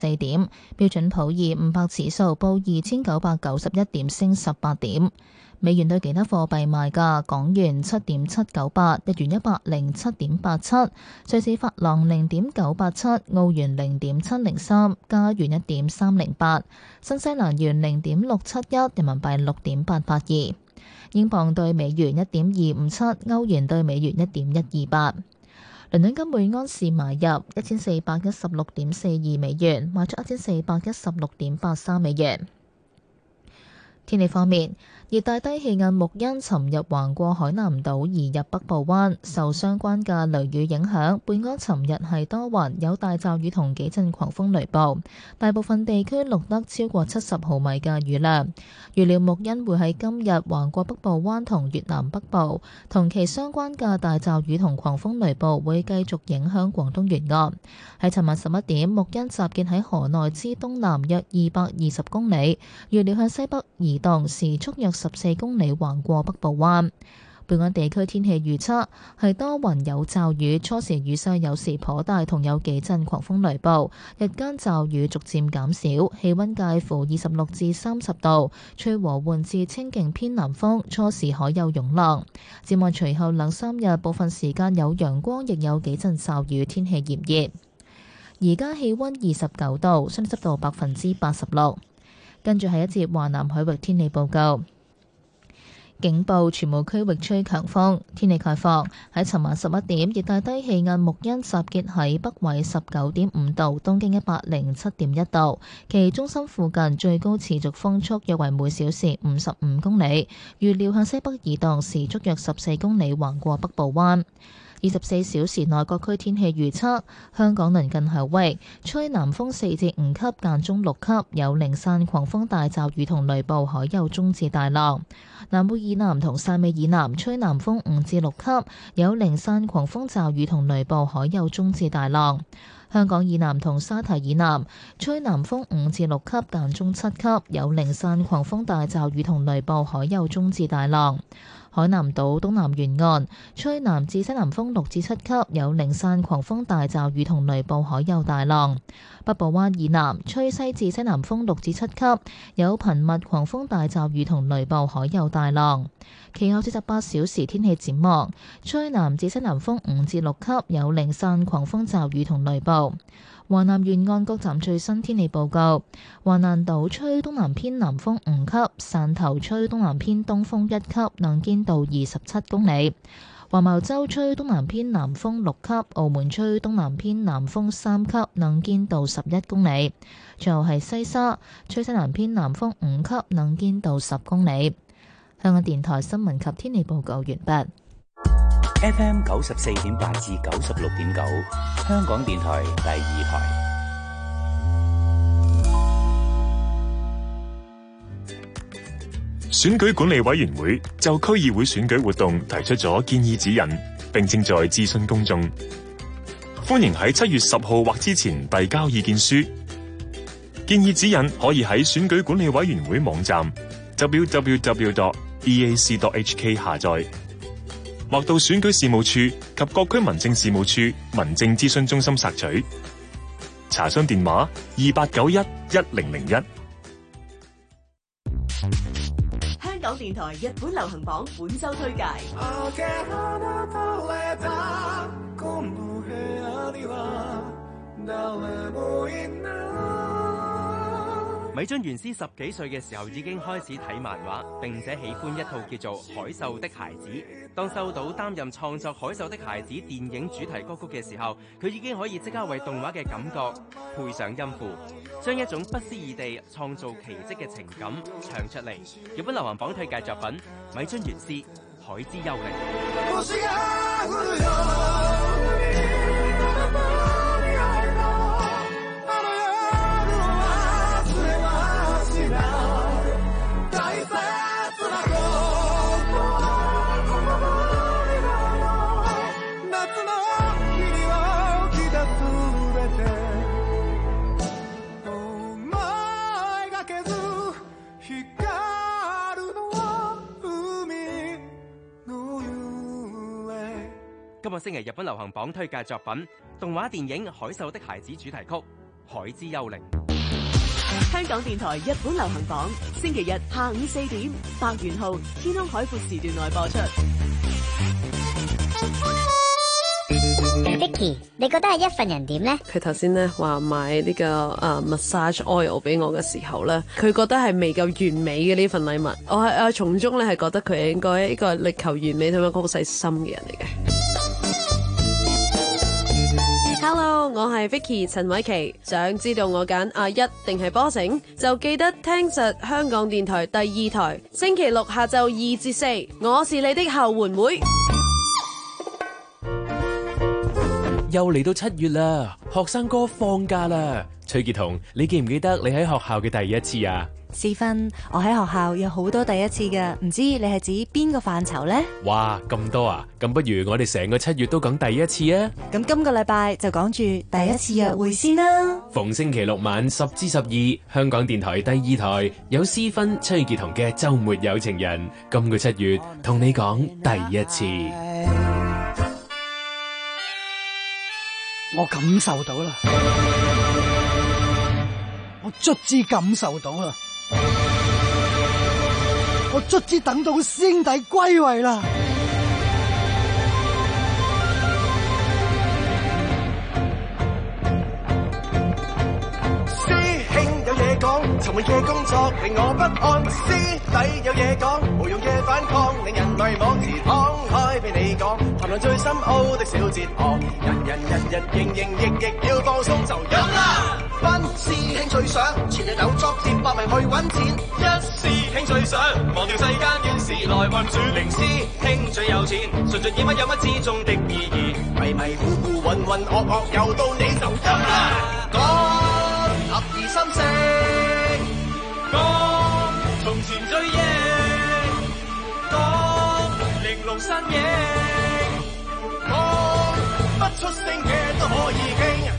4點，標準普爾500指數報2991點，升18點。美元對其他貨幣賣價：港元7.798，日元107.87，瑞士法郎0.987，澳元0.703，加元1.308，新西蘭元0.671，人民幣6.882。英鎊對美元1.257，歐元對美元1.128。倫敦金每盎司買入1416.42美元，賣出1416.83美元。天氣方面，熱帶低氣壓木恩尋日橫過海南島移入北部灣，受相關嘅雷雨影響，本港尋日係多雲，有大驟雨同幾陣狂風雷暴，大部分地區錄得超過70毫米嘅雨量。預料木恩會喺今日橫過北部灣同越南北部，同其相關嘅大驟雨同狂風雷暴會繼續影響廣東沿岸。喺尋晚11點，木恩集結喺河內之東南約220公里，預料向西北移動，時速約14公里，橫過北部灣。本港地區天氣預測係多雲有驟雨，初時雨勢有時頗大，同有幾陣狂風雷暴。日間驟雨逐漸減少，氣溫介乎26至30度，吹和緩至清勁偏南風，初時海有湧浪。展望隨後2、3日，部分時間有陽光，亦有幾陣驟雨，天氣炎熱。而家氣溫29度，相對濕度86%。跟住係一節華南海域天氣報告。警報，全部區域吹強風。天氣概況，喺尋晚11點，熱帶低氣壓木恩集結喺北緯19.5度，東經107.1度，其中心附近最高持續風速約為每小時55公里，預料向西北移動，時速約14公里，橫過北部灣。24小時內各區天氣預測：香港鄰近海域吹南風4至5級，間中6級，有零散狂風大驟雨同雷暴，海有中至大浪。南澳以南同汕尾以南吹南風5至6級，有零散狂風驟雨同雷暴，海有中至大浪。香港以南同沙堤以南吹南風5至6級，間中7級，有零散狂風大驟雨同雷暴，海有中至大浪。海南島東南沿岸吹南至西南風6至7級，有零散狂風大驟雨同雷暴，海有大浪。北部灣以南吹西至西南風6至7級，有頻密狂風大驟雨同雷暴，海有大浪。其後48小時天氣展望，吹南至西南風5至6級，有零散狂風驟雨同雷暴。華南沿岸各站最新天氣報告：華南島吹東南偏南風5級，汕頭吹東南偏東風1級，能見度27公里；黃茅洲吹東南偏南風6級，澳門吹東南偏南風3級，能見度11公里。最後係西沙吹西南偏南風5級，能見度10公里。香港電台新聞及天氣報告完畢。 FM 94.8至96.9，香港電台第2台。 選舉管理委員會就區議會選舉活動提出咗建議指引，並正在諮詢公眾。歡迎喺7月10號或之前遞交意見書。建議指引可以喺選舉管理委員會網站 www.eac.hk 下載，或到選舉事務處及各區民政事務處民政諮詢中心索取。查詢電話28911001。 香港電台日本流行榜本周推介。 米津玄師10幾歲嘅時候已經開始睇漫畫，並且喜歡一套叫做《海獸的孩子》。當收到擔任創作《海獸的孩子》電影主題歌曲嘅時候，佢已經可以即刻為動畫嘅感覺配上音符，將一種不思議地創造奇蹟嘅情感唱出嚟。日本流行榜推介作品：米津玄師《海之幽靈》。今個星期日本流行榜推介作品：動畫電影《海獸的孩子》主題曲《 海之幽靈。 香港電台日本流行榜，星期日下午4點，白元浩天空海闊時段內播出。 Vicky， 你覺得係一份人點呢？ 佢頭先咧話買呢個massage oil 俾我嘅時候咧，佢覺得係未夠完美嘅呢份禮物。我從中咧係覺得佢係應該一個力求完美同埋一個好細心嘅人嚟嘅。Hello， 我係 Vicky 陳偉琪，想知道我揀阿一定係波城，就記得聽實香港電台第2台，星期六下晝2至4，我是你的後援會。 又嚟到7月啦，學生哥放假啦。崔潔彤，你記唔記得你喺學校嘅第一次啊？ 思芬，我喺學校有好多第一次㗎，唔知你係指邊個範疇呢？ 哇，咁多啊！咁不如我哋成個7月都講第一次啊！ 咁今個禮拜就講住第一次約會先啦。 逢星期六晚10至12，香港電台第2台有思芬、崔潔彤嘅週末有情人。今個7月同你講第一次。 我感受到啦，我卒之感受到啦，我卒之等到師兄弟歸位啦。尋悶嘅工作令我不安，師弟有嘢講，無用嘅反抗令人迷惘。時敞開俾你講，談論最深奧的小哲學。人日營役要放鬆就飲啦。分師兄最想，前日有作接百名去揾錢。一師兄最想，忘掉世間怨事來運轉。零師兄最有錢，順順意乜有乜之中的意義。迷迷糊糊渾渾噩噩又到你就飲啦。講合二心聲。講從前追憶，講玲瓏身影，講不出聲嘅都可以傾。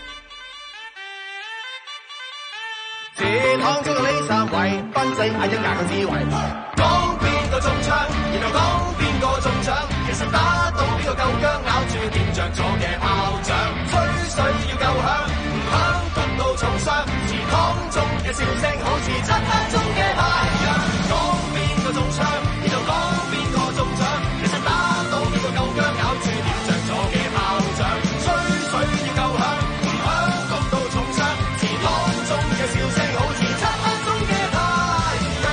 這趟中到呢3位，賓仔嗌一個智慧。講邊個中槍，然後講邊個中獎，其實打到邊個夠薑，咬住點着咗嘅炮仗。吹水要夠響，唔響焗到重傷。祠堂中嘅笑聲好似漆黑中嘅太陽。講邊個中槍，然後講邊個中獎，其實打到邊個夠薑，咬住點着咗嘅炮仗。吹水要夠響，唔響焗到重傷。祠堂中嘅笑聲好似漆黑中嘅太陽。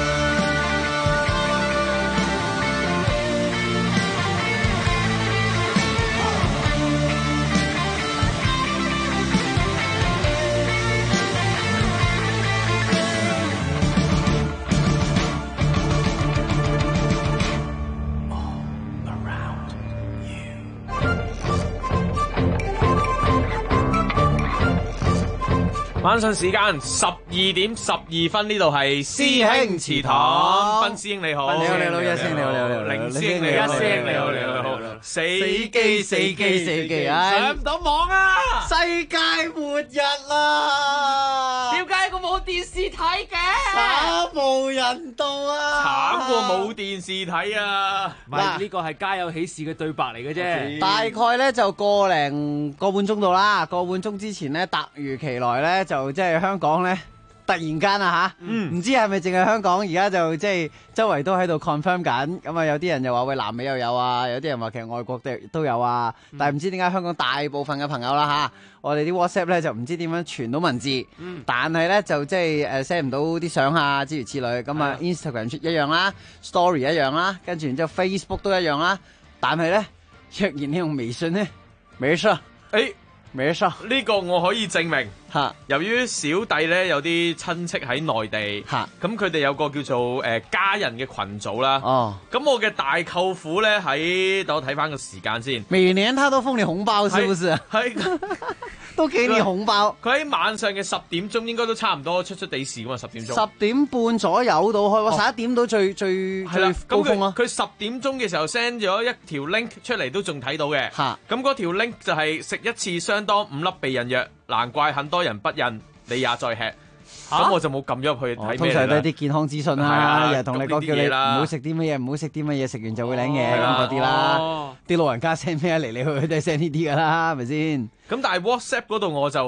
晚上時間12點12分，呢度係師兄祠堂，斌師兄你好， 你好，一師兄你好， 凌師兄你好，一師兄你好，死機，上唔到網啊！ 世界末日啦！ 點解我冇電視睇嘅？ 慘無人道啊！ 慘過冇電視睇啊！ 唔係呢個係家有喜事嘅對白嚟嘅啫。 大概咧就個半鐘到啦，個半鐘之前咧，突如其來咧就即係香港咧。突然間啊嚇，唔知係咪淨係香港而家就即係周圍都喺度 confirm 緊，咁啊有啲人又話喂南美又有啊，有啲人話其實外國都有啊，但係唔知點解香港大部分嘅朋友啦嚇，我哋啲 WhatsApp 咧就唔知點樣傳到文字，但係咧就即係send 唔到啲相啊諸如此類，咁啊 Instagram 一樣啦 ，Story 一樣啦，跟住然之後 Facebook 都一樣啦，但係咧若然你用微信咧，沒事，沒事， 呢個我可以證明。由於小弟咧有啲親戚喺內地，咁佢哋有個叫做家人嘅群組啦。咁我嘅大舅父咧喺，等我睇翻個時間先。 每年他都封你紅包，是不是？係都幾年紅包。 佢喺晚上嘅10點鐘應該都差唔多出地市噶嘛，10點鐘。 10點半左右到開，11點到最高峰咯。 佢10點鐘嘅時候 send 咗一條 link 出嚟，都仲睇到嘅。咁嗰條 link 就係食一次相當5粒避孕藥，難怪很多人不孕，你也在吃。咁我就冇撳咗入去睇咩。通常都係啲健康資訊啦，又同你講叫你唔好食啲乜嘢，唔好食啲乜嘢，食完就會領嘢咁嗰啲啦。啲老人家 send 咩嚟嚟去去都係 send 呢啲噶啦，係咪先？ 咁但係 WhatsApp 嗰度我就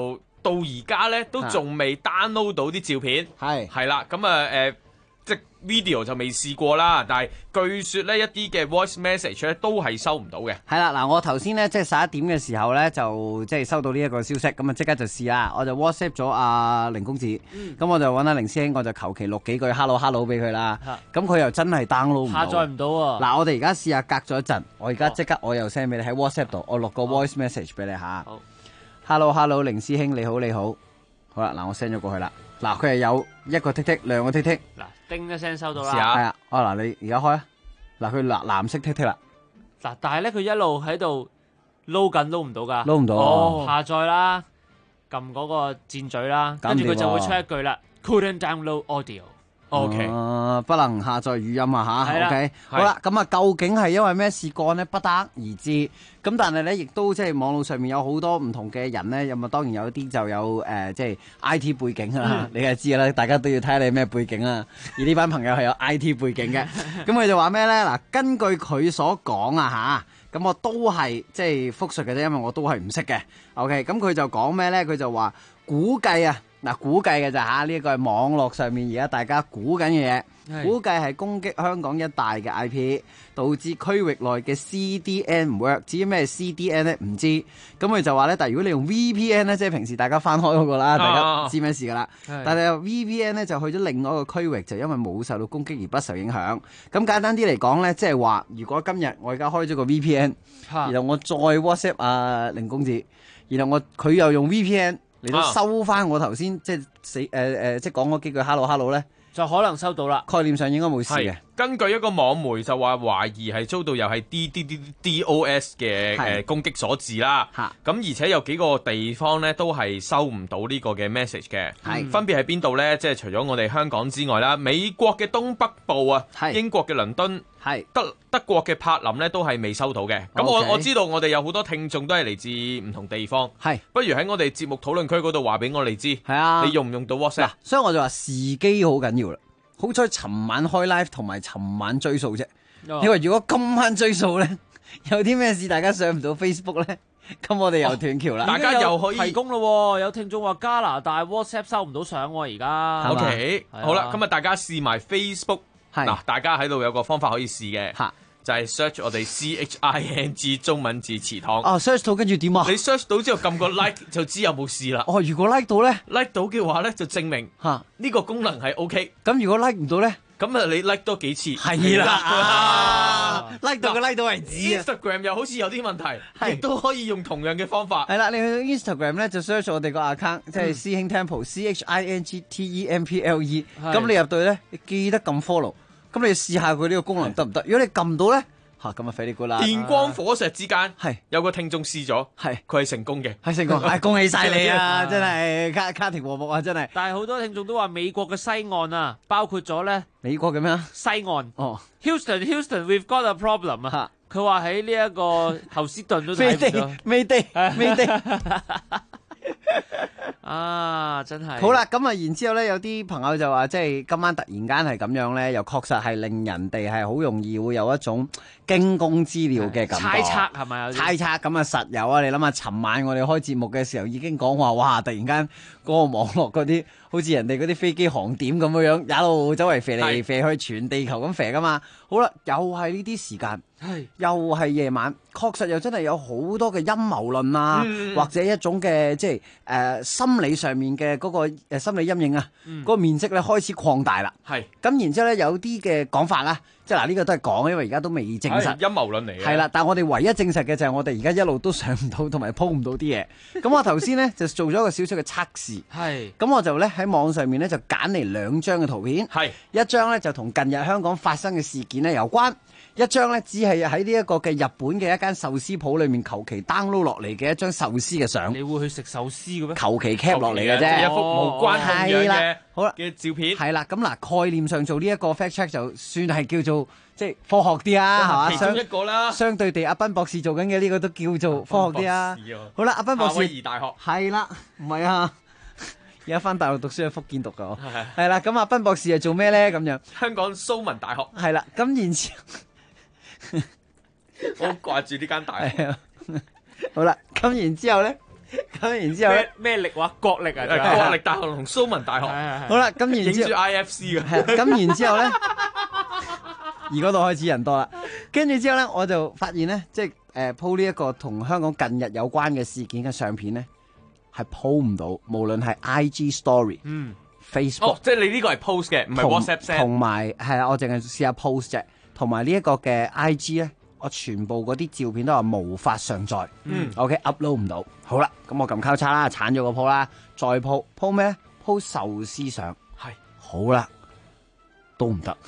到而家咧都仲未 download 到啲照片，係啦，咁即係 video 就未試過啦，但係據說咧一啲嘅 voice message 咧都係收唔到嘅。 係啦，嗱，我頭先咧即係11點嘅時候咧就即係收到呢一個消息，咁啊即刻就試啦，我就 WhatsApp 咗阿凌公子，咁我就揾阿凌師兄，我就求其錄幾句 hello hello 俾佢啦，咁佢又真係 download 唔到， 下載唔到喎。 嗱，我哋而家試下隔咗一陣，我而家即刻我又 send 俾你喺 WhatsApp 度，我錄個 voice message 俾你嚇。Hello hello，凌師兄你好你好，好啦，嗱我 send 咗過去啦，嗱佢係有一個剔剔兩個剔剔， 嗱叮一聲收到啦， 試下係啊，嗱你而家開啊，嗱佢藍色剔剔啦， 嗱但係咧佢一路喺度撈緊撈唔到㗎， 撈唔到下載啦，撳嗰個箭嘴啦，跟住佢就會出一句啦 ，couldn't download audio。OK， 不能下載語音啊吓 ，OK， 好啦，咁啊，究竟係因為咩事幹呢？不得而知。咁但係咧，亦都即係網絡上面有好多唔同嘅人咧，咁啊，當然有啲就有即係 IT 背景啊，你係知啦，大家都要睇下你咩背景啊。而呢班朋友係有 IT 背景嘅，咁佢就話咩咧？嗱，根據佢所講啊吓，咁我都係即係複述嘅啫，因為我都係唔識嘅。OK，咁佢就講咩咧？佢就話估計啊。嗱，估計嘅咋嚇，呢一個係網絡上面而家大家估緊嘅嘢，估計係攻擊香港一帶嘅 IP，導致區域內嘅 CDN 唔 work。至於咩 CDN 咧，唔知。咁佢就話咧，但係如果你用 VPN 咧，即係平時大家翻開嗰個啦，大家知咩事噶啦。但係 VPN 咧就去咗另外一個區域，就因為冇受到攻擊而不受影響。咁簡單啲嚟講咧，即係話，如果今日我而家開咗個 VPN，然後我再 WhatsApp 阿凌公子，然後佢又用 VPN。嚟到收翻我頭先即係即係講嗰幾句 hello hello 咧， 就可能收到啦。 概念上應該冇事嘅。 根據一個網媒就話懷疑係遭到又係 DDoS 嘅攻擊所致啦。咁而且有幾個地方咧都係收唔到呢個嘅 message 嘅。分別喺邊度咧？即係除咗我哋香港之外啦，美國嘅東北部啊，英國嘅倫敦，德國嘅柏林咧都係未收到嘅。咁我知道我哋有好多聽眾都係嚟自唔同地方。不如喺我哋節目討論區嗰度話俾我哋知。你用唔用到 WhatsApp？ 所以我就話時機好緊要啦。好彩尋晚開 live 同埋尋晚追數啫，因為如果今晚追數咧，有啲咩事大家上唔到 Facebook 咧，咁我哋又斷橋啦。 大家又可以提供咯，有聽眾話加拿大 WhatsApp 收唔到相喎，而家。 OK，好啦，咁啊大家試埋 Facebook， 嗱，大家喺度有個方法可以試嘅。就係 search 我哋 CHING 中文字祠堂。 search 到跟住點啊？ 你 search 到之後撳個 like 就知有冇事啦。 如果 like 到咧 ，like 到嘅話咧就證明呢個功能係 OK。 咁如果 like 唔到咧， 咁啊你 like 多幾次。 係啦，like 到嘅 like 到為止。 Instagram 又好似有啲問題，亦都可以用同樣嘅方法。 係啦，你去 Instagram 咧就 search 我哋個 account， 即係師兄 Temple CHINGTEMPLE。咁你入到咧，你記得撳 follow。咁你試下佢呢個功能得唔得？如果你撳到咧，咁啊肥啲啦！ 電光火石之間，有個聽眾試咗，佢係成功嘅， 係成功，恭喜晒你啊！真係家庭和睦啊！真係。 但係好多聽眾都話美國嘅西岸啊，包括咗咧美國嘅咩啊？ 西岸Houston，we've got a problem 啊！佢話喺呢一個侯斯頓都睇唔到， 未地。 真係好啦，咁啊，然之後咧，有啲朋友就話，即係今晚突然間係咁樣咧，又確實係令人哋係好容易會有一種驚弓之鳥嘅感覺。 猜測係咪？ 猜測咁啊，實有啊！你諗下，尋晚我哋開節目嘅時候已經講話，哇！突然間嗰個網絡嗰啲，好似人哋嗰啲飛機航點咁樣樣，一路周圍飛嚟飛去，全地球咁飛噶嘛。好啦，又係呢啲時間。又係夜晚，確實又真係有好多嘅陰謀論啊，或者一種嘅即係心理上面嘅嗰個心理陰影啊，嗰個面積咧開始擴大啦。咁然之後咧有啲嘅講法啦，即係嗱呢個都係講，因為而家都未證實。 陰謀論嚟嘅。係啦，但係我哋唯一證實嘅就係我哋而家一路都上唔到同埋鋪唔到啲嘢。咁我頭先咧就做咗一個小小嘅測試。咁我就咧喺網上面咧就揀嚟2張嘅圖片。一張咧就同近日香港發生嘅事件咧有關。一張咧只係喺呢一個嘅日本嘅一間壽司鋪裏面求其 download 落嚟嘅一張壽司嘅相。 你會去食壽司嘅咩？ 求其 cap 落嚟嘅啫， 一幅無關痛癢嘅好啦嘅照片。 係啦，咁嗱概念上做呢一個 fact check 就算係叫做即係科學啲啊，係嘛？ 其中一個啦。 相對地，阿斌博士做緊嘅呢個都叫做科學啲啊。好啦，阿斌博士。 夏威夷大學。 係啦，唔係啊。而家翻大陸讀書喺福建讀噶，係啦。咁阿斌博士係做咩咧？咁樣。 香港蘇文大學。 係啦，咁然之後。 我好掛住呢間大學。 好啦，咁然之後咧， 咁然之後咧咩力話國力啊？ 國力大學同蘇文大學。 好啦，咁然之後影住 IFC 嘅。 咁然之後咧，而嗰度開始人多啦。跟住之後咧，我就發現咧，即係鋪呢一個同香港近日有關嘅事件嘅相片咧，係鋪唔到，無論係 IG Story、Facebook， 即係你呢個係 post 嘅，唔係 WhatsApp send。 同埋係啊，我淨係試下 post 啫。同埋呢一個嘅 IG 咧，我全部嗰啲照片都話無法上載。OK upload 唔到。好啦，咁我撳交叉啦，鏟咗個鋪啦，再鋪咩咧？鋪壽司相。 係。 好啦。都唔得，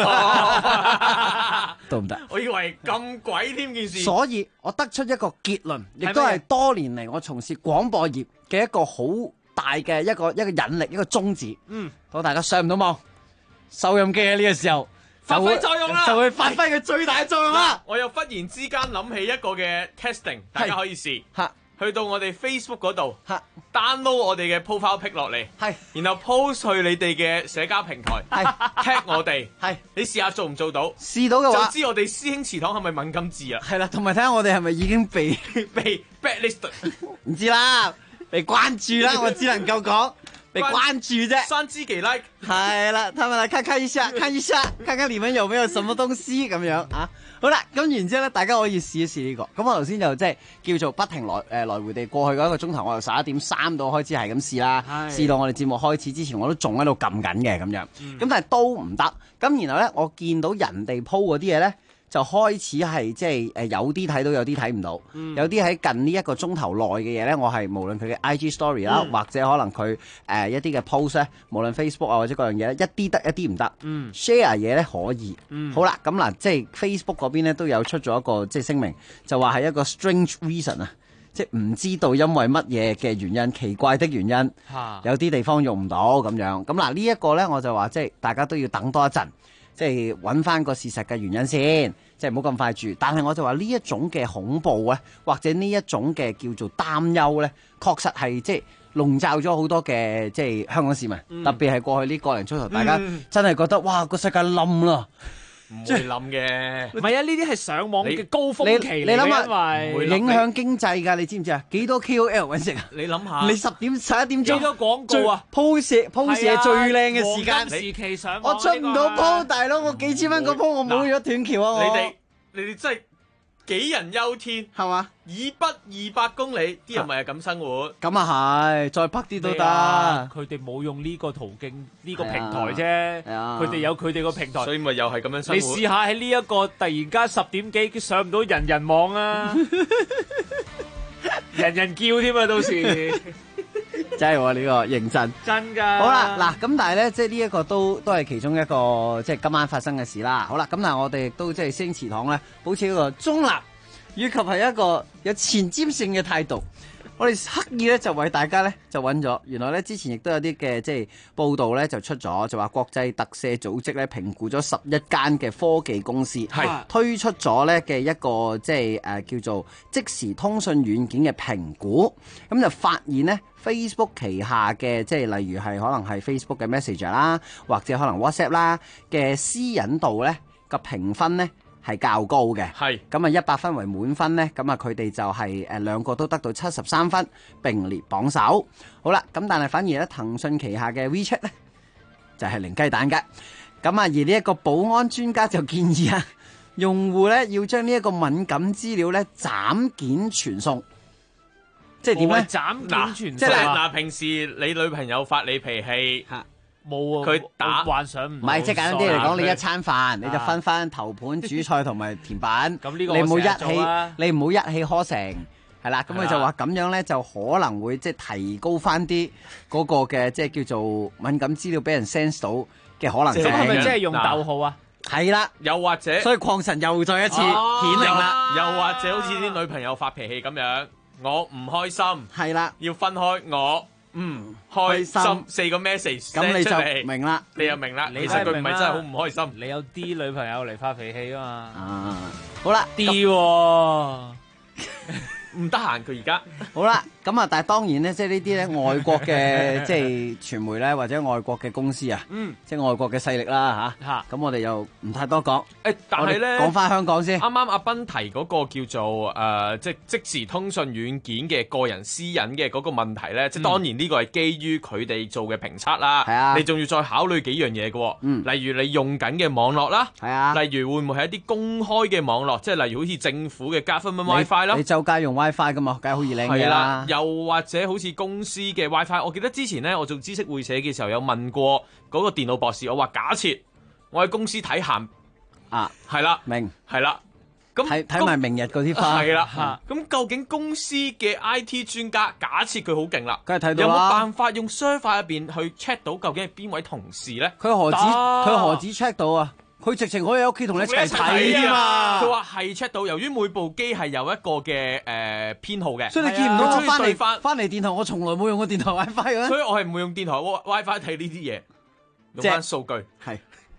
都唔得。 我以為咁鬼添件事。 所以我得出一個結論，亦都係多年嚟我從事廣播業嘅一個好大嘅一個引力，一個宗旨。當大家上唔到網，收音機喺呢個時候發揮作用啦， 就會發揮佢最大嘅作用啦。 我又忽然之間諗起一個嘅 testing， 大家可以試。去到我哋 Facebook 嗰度 download 我哋嘅 profile pic 落嚟，然後 post 去你哋嘅社交平台，tag 我哋，你試下做唔做到？ 試到嘅話， 就知我哋師兄祠堂係咪敏感字啊？ 係啦，同埋睇下我哋係咪已經被 blacklist， 唔知啦，被關注啦，我只能夠講被關注啫。 三知己 like 係啦，他們來看一下，看看裏面有沒有什麼東西咁樣啊？好啦，咁然之後咧，大家可以試一試呢個。咁我頭先就即係叫做不停來回地過去嗰一個鐘頭，我由11:03到開始係咁試啦，試到我哋節目開始之前，我都仲喺度撳緊嘅咁樣。咁但係都唔得。咁然後咧，我見到人哋 po 嗰啲嘢咧，就開始係即係有啲睇到，有啲睇唔到。有啲喺近呢一個鐘頭內嘅嘢咧，我係無論佢嘅 IG story 啦，或者可能佢一啲嘅 post 咧，無論 Facebook 啊或者各樣嘢咧，一啲得一啲唔得。share 嘢咧可以。好啦，咁嗱，即係 Facebook 嗰邊咧都有出咗一個即係聲明，就話係一個 strange reason 啊，即係唔知道因為乜嘢嘅原因，奇怪的原因，有啲地方用唔到咁樣。咁嗱呢一個咧，我就話即係大家都要等多一陣。即係揾翻個事實嘅原因先，即係唔好咁快住。但係我就話呢一種嘅恐怖咧，或者呢一種嘅叫做擔憂咧，確實係即係籠罩咗好多嘅即係香港市民，特別係過去呢個零鐘頭，大家真係覺得哇個世界冧啦！ 唔會冧嘅， 唔係啊！呢啲係上網嘅高峰期嚟嘅， 你諗下，影響經濟㗎，你知唔知啊？幾多 KOL 揾食啊？ 你諗下， 你11點鐘幾多廣告啊 ？post 係最靚嘅時間， 黃金時期上網， 我出唔到 post，大佬，我幾千蚊個 post，我冇咗斷橋啊！ 你哋真係杞人憂天， 係嘛？ 以北200公里，啲人咪係咁生活。 咁啊係，再北啲都得。 佢哋冇用呢個途徑，呢個平台啫。佢哋有佢哋個平台， 所以咪又係咁樣生活。 你試下喺呢一個突然間10點幾上唔到人人網啊，人人叫添啊，到時。 真係喎呢個認真， 真㗎。 好啦，嗱咁但係咧，即係呢一個都係其中一個即係今晚發生嘅事啦。好啦，咁但係我哋亦都即係師兄祠堂咧，保持一個中立，以及係一個有前瞻性嘅態度。我哋刻意咧就為大家咧就揾咗，原來咧之前亦都有啲嘅即係報道咧就出咗，就話國際特赦組織咧評估咗11間嘅科技公司，推出咗咧嘅一個即係叫做即時通訊軟件嘅評估，咁就發現咧 Facebook 旗下嘅即係例如係可能係 Facebook 嘅 Messenger 啦，或者可能 WhatsApp 啦嘅私隱度咧個評分咧係較高嘅，咁啊100分為滿分呢，咁啊佢哋就係兩個都得到73分，並列榜首。好啦，咁但係反而咧騰訊旗下嘅 WeChat 咧就係零雞蛋嘅。咁啊而呢一個保安專家就建議啊，用戶咧要將呢一個敏感資料咧斬件傳送，即係點咧？ 斬件傳送， 即係嗱，平時你女朋友發你脾氣。 冇啊！ 佢打幻想唔係，即係簡單啲嚟講，你一餐飯你就分翻頭盤、主菜同埋甜品。咁呢個你唔好一氣呵成，係啦。咁佢就話咁樣咧，就可能會即係提高翻啲嗰個嘅即係叫做敏感資料俾人 sense 到嘅可能性。 咁係咪即係用逗號啊？ 係啦， 又或者， 所以礦神又再一次顯靈啦。 又或者好似啲女朋友發脾氣咁樣，我唔開心， 係啦， 要分開我。開心4個 message， 咁你就明啦， 你又明啦。其實佢唔係真係好唔開心。 你有啲女朋友嚟發脾氣啊嘛。 好啦， 啲唔得閒佢而家。 好啦，咁啊，但係當然咧，即係呢啲咧外國嘅即係傳媒咧，或者外國嘅公司啊，即係外國嘅勢力啦嚇。咁我哋又唔太多講。 但係咧講翻香港先。 啱啱阿斌提嗰個叫做即時通訊軟件嘅個人私隱嘅嗰個問題咧，即係當然呢個係基於佢哋做嘅評測啦。 係啊， 你仲要再考慮幾樣嘢嘅。例如你用緊嘅網絡啦。 係啊。 例如會唔會係一啲公開嘅網絡，即係例如好似政府嘅government WiFi 啦。 你周街用 WiFi 噶嘛，梗係好易領嘅啦。 又或者好似公司嘅 WiFi， 我記得之前咧我做知識會社嘅時候有問過嗰個電腦博士，我話假設我喺公司睇鹹係啦， 明係啦，咁睇埋明日嗰啲花係啦，咁究竟公司嘅 IT 專家假設佢好勁啦， 梗係睇到啦， 有冇辦法用 server 入邊去 check 到究竟係邊位同事咧？ 佢何止 check 到啊？佢直情可以喺屋企同你一齊睇啊嘛！ 佢話係 check 到，由於每部機係有一個嘅編號嘅， 所以你見唔到我翻嚟電台，我從來冇用過電台 WiFi 嘅。 所以我係唔會用電台 WiFi 睇呢啲嘢，用翻數據係。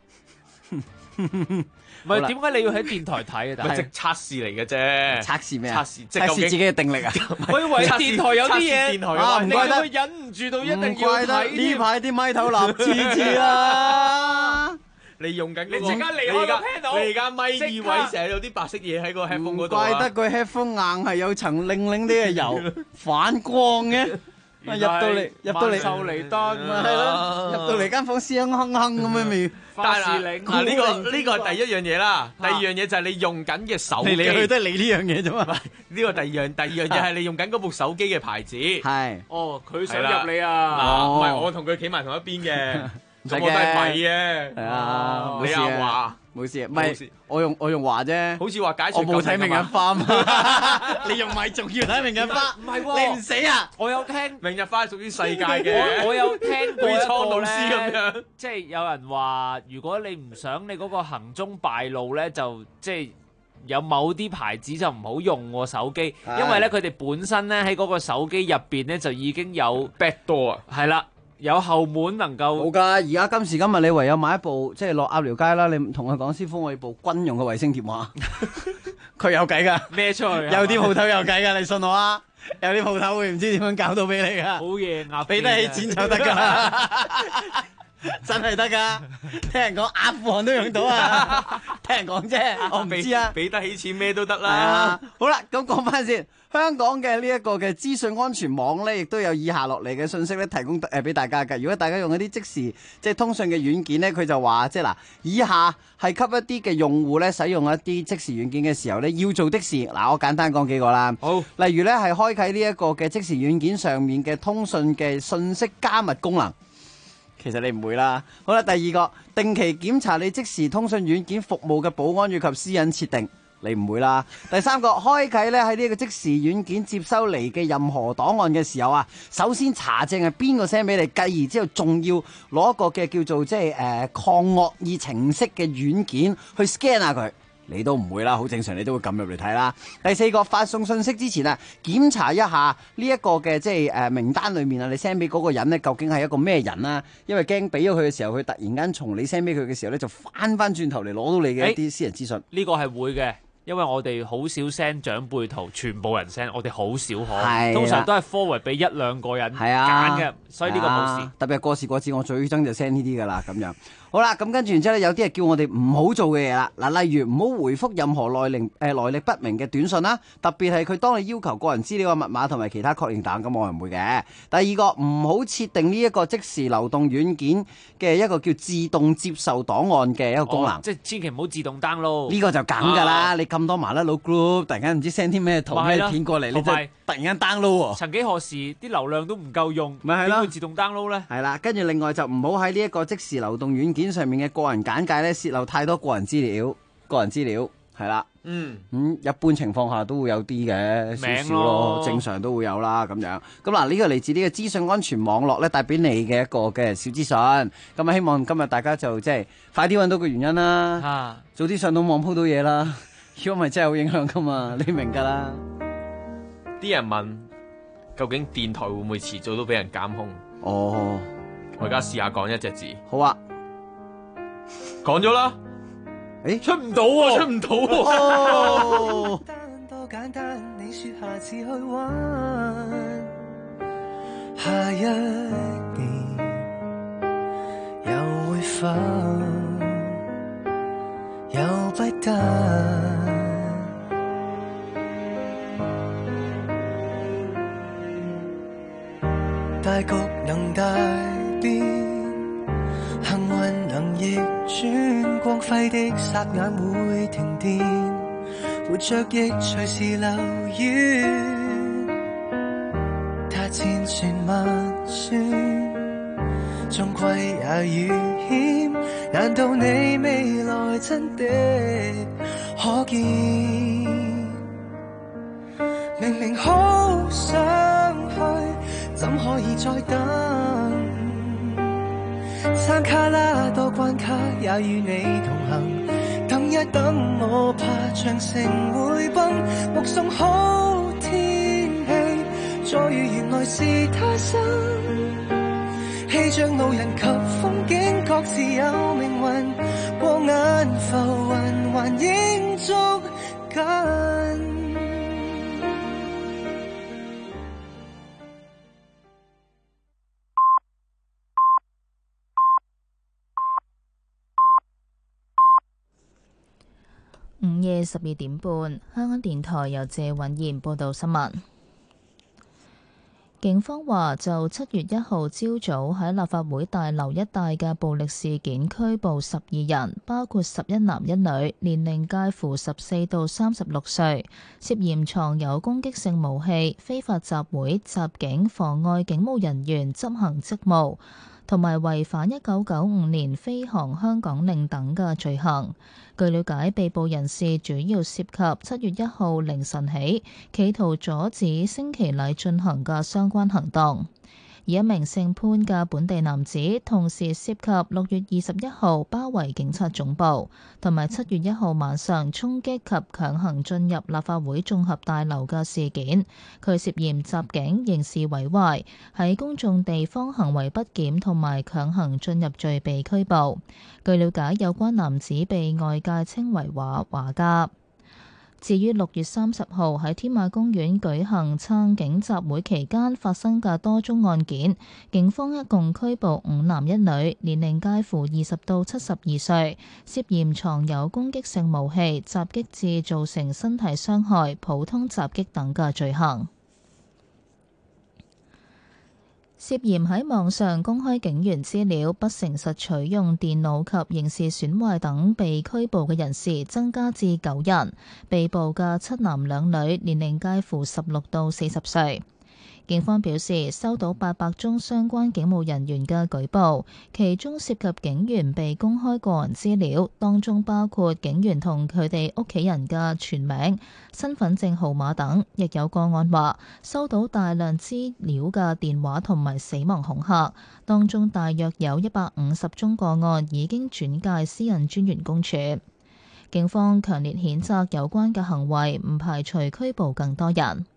唔係點解你要喺電台睇啊？ 咪即測試嚟嘅啫。 測試咩？ 測試自己嘅定力啊！ 我以為電台有啲嘢唔怪得佢忍唔住到一定要睇。呢排啲咪頭立刺刺啦！ 你用緊你即刻離開個 panel， 你而家咪二位成日有啲白色嘢喺個 headphone 嗰度啊！ 怪得個 headphone 硬係有層令令啲嘅油反光嘅，入到嚟秀嚟丹係咯，入到嚟間房香哼哼咁樣味。 但係呢個係第一樣嘢啦，第二樣嘢就係你用緊嘅手機， 嚟去都係你呢樣嘢啫嘛。 呢個第二樣嘢係你用緊嗰部手機嘅牌子。 係佢想入你啊！ 唔係我同佢企埋同一邊嘅。咁我都係咪嘅， 係啊， 你又話冇事，唔係我用華啫， 好似話解除。 我冇睇明日花嘛，你用咪仲要睇明日花？ 唔係喎， 你唔死啊！ 我有聽明日花係屬於世界嘅， 我有聽過一個老師咁樣， 即係有人話，如果你唔想你嗰個行蹤敗露咧，就即係有某啲牌子就唔好用喎手機，因為咧佢哋本身咧喺嗰個手機入邊咧就已經有 backdoor 啊， 係啦。有後門能夠冇㗎，而家今時今日你唯有買一部，即係落鴨寮街啦，你同佢講師傅，我要部軍用嘅衛星電話，佢有計㗎， 孭出去， 有啲鋪頭有計㗎，你信我啊！有啲鋪頭會唔知點樣搞到俾你㗎， 好嘢鴨， 俾得起錢就得㗎啦，真係得㗎，聽人講阿富汗都用到啊，聽人講啫，我唔知啊， 俾得起錢咩都得啦。 好啦，咁講翻先。香港嘅呢一個嘅資訊安全網咧，亦都有以下落嚟嘅信息咧，提供俾大家㗎。如果大家用一啲即時即係通訊嘅軟件咧，佢就話即係嗱，以下係給一啲嘅用戶咧使用一啲即時軟件嘅時候咧要做的事。嗱，我簡單講幾個啦。 好， 例如咧係開啟呢一個嘅即時軟件上面嘅通訊嘅信息加密功能。其實你唔會啦。好啦，第二個定期檢查你即時通訊軟件服務嘅保安以及私隱設定。你唔會啦。第三個，開啟咧喺呢個即時軟件接收嚟嘅任何檔案嘅時候啊，首先查證係邊個 send 俾你，繼而之後仲要攞一個嘅叫做即係抗惡意程式嘅軟件去 scan 下佢。你都唔會啦，好正常，你都會撳入嚟睇啦。第四個，發送信息之前啊，檢查一下呢一個嘅即係名單裏面啊，你 send 俾嗰個人呢，究竟係一個咩人啦？因為驚俾咗佢嘅時候，佢突然間從你 send 俾佢嘅時候呢，就翻轉頭嚟攞到你嘅一啲私人資訊。 呢個係會嘅。因為我哋好少 send 長輩圖，全部人 send，我哋好少可，通常都係 forward 俾一兩個人揀嘅，所以呢個冇事。 特別係過時過節，我最憎就 send 呢啲噶啦，咁樣。好啦，咁跟住然之後咧，有啲係叫我哋唔好做嘅嘢啦。嗱，例如唔好回覆任何來歷不明嘅短信啦，特別係佢當你要求個人資料嘅密碼同埋其他確認等，咁我係唔會嘅。第二個，唔好設定呢一個即時流動軟件嘅一個叫自動接受檔案嘅一個功能， 即係千祈唔好自動 download。 呢個就梗㗎啦，你咁多麻甩佬 group，突然間唔知 send 啲咩圖咩片過嚟，你就突然間 download 喎。 曾幾何時啲流量都唔夠用， 咪係咯， 點會自動 download 咧？ 係啦，跟住另外就唔好喺呢一個即時流動軟件上面嘅個人簡介咧泄露太多個人資料係啦。一般情況下都會有啲嘅，少少咯，正常都會有啦咁樣。咁嗱，呢個嚟自呢個資訊安全網絡咧帶俾你嘅一個嘅小資訊。咁啊，希望今日大家就即係快啲揾到個原因啦，早啲上到網鋪到嘢啦。如果唔係真係好影響噶嘛，你明噶啦。 啲人問究竟電台會唔會遲早都俾人監控？ 哦， 我而家試下講一隻字。 好啊， 講咗啦。 誒， 出唔到喎，出唔到喎。 說下次去玩。下一年又會否有不得？大局能大變，幸運能逆轉，光輝的霎眼會停電，活着亦隨時流遠。他千算萬算，終歸也遇險。難道你未來真的可見？明明好想去，怎可以再等？山卡拉多關卡也與你同行，等一等我怕長城會崩。目送好天氣，再遇原來是他生。氣象路人及風景各自有命運，過眼浮雲還應捉緊。 午夜12點半，香港電台由謝允賢報道新聞。警方話就7月1號朝早喺立法會大樓一帶嘅暴力事件拘捕12人，包括11男1女，年齡介乎14到36歲，涉嫌藏有攻擊性武器、非法集會、襲警、妨礙警務人員執行職務，同埋違反1995年飛航香港令等嘅罪行。據了解，被捕人士主要涉及7月1號凌晨起企圖阻止升旗禮進行嘅相關行動。而一名姓潘嘅本地男子同時涉及6月21號包圍警察總部，同埋7月1號晚上衝擊及強行進入立法會綜合大樓嘅事件。佢涉嫌襲警、刑事毀壞、喺公眾地方行為不檢同埋強行進入罪被拘捕。據了解，有關男子被外界稱為畫家。至於6月30號喺天馬公園舉行撐警集會期間發生嘅多宗案件，警方一共拘捕5男1女，年齡介乎20到72歲，涉嫌藏有攻擊性武器、襲擊致造成身體傷害、普通襲擊等嘅罪行。涉嫌喺網上公開警員資料、不誠實取用電腦及刑事損壞等被拘捕嘅人士增加至9人，被捕嘅7男2女，年齡介乎16到40歲。警方表示收到800宗相關警務人員嘅舉報，其中涉及警員被公開個人資料，當中包括警員同佢哋屋企人嘅全名、身份證號碼等。亦有個案話收到大量資料嘅電話同埋死亡恐嚇，當中大約有150宗個案已經轉介私隱專員公署。警方強烈譴責有關嘅行為，唔排除拘捕更多人。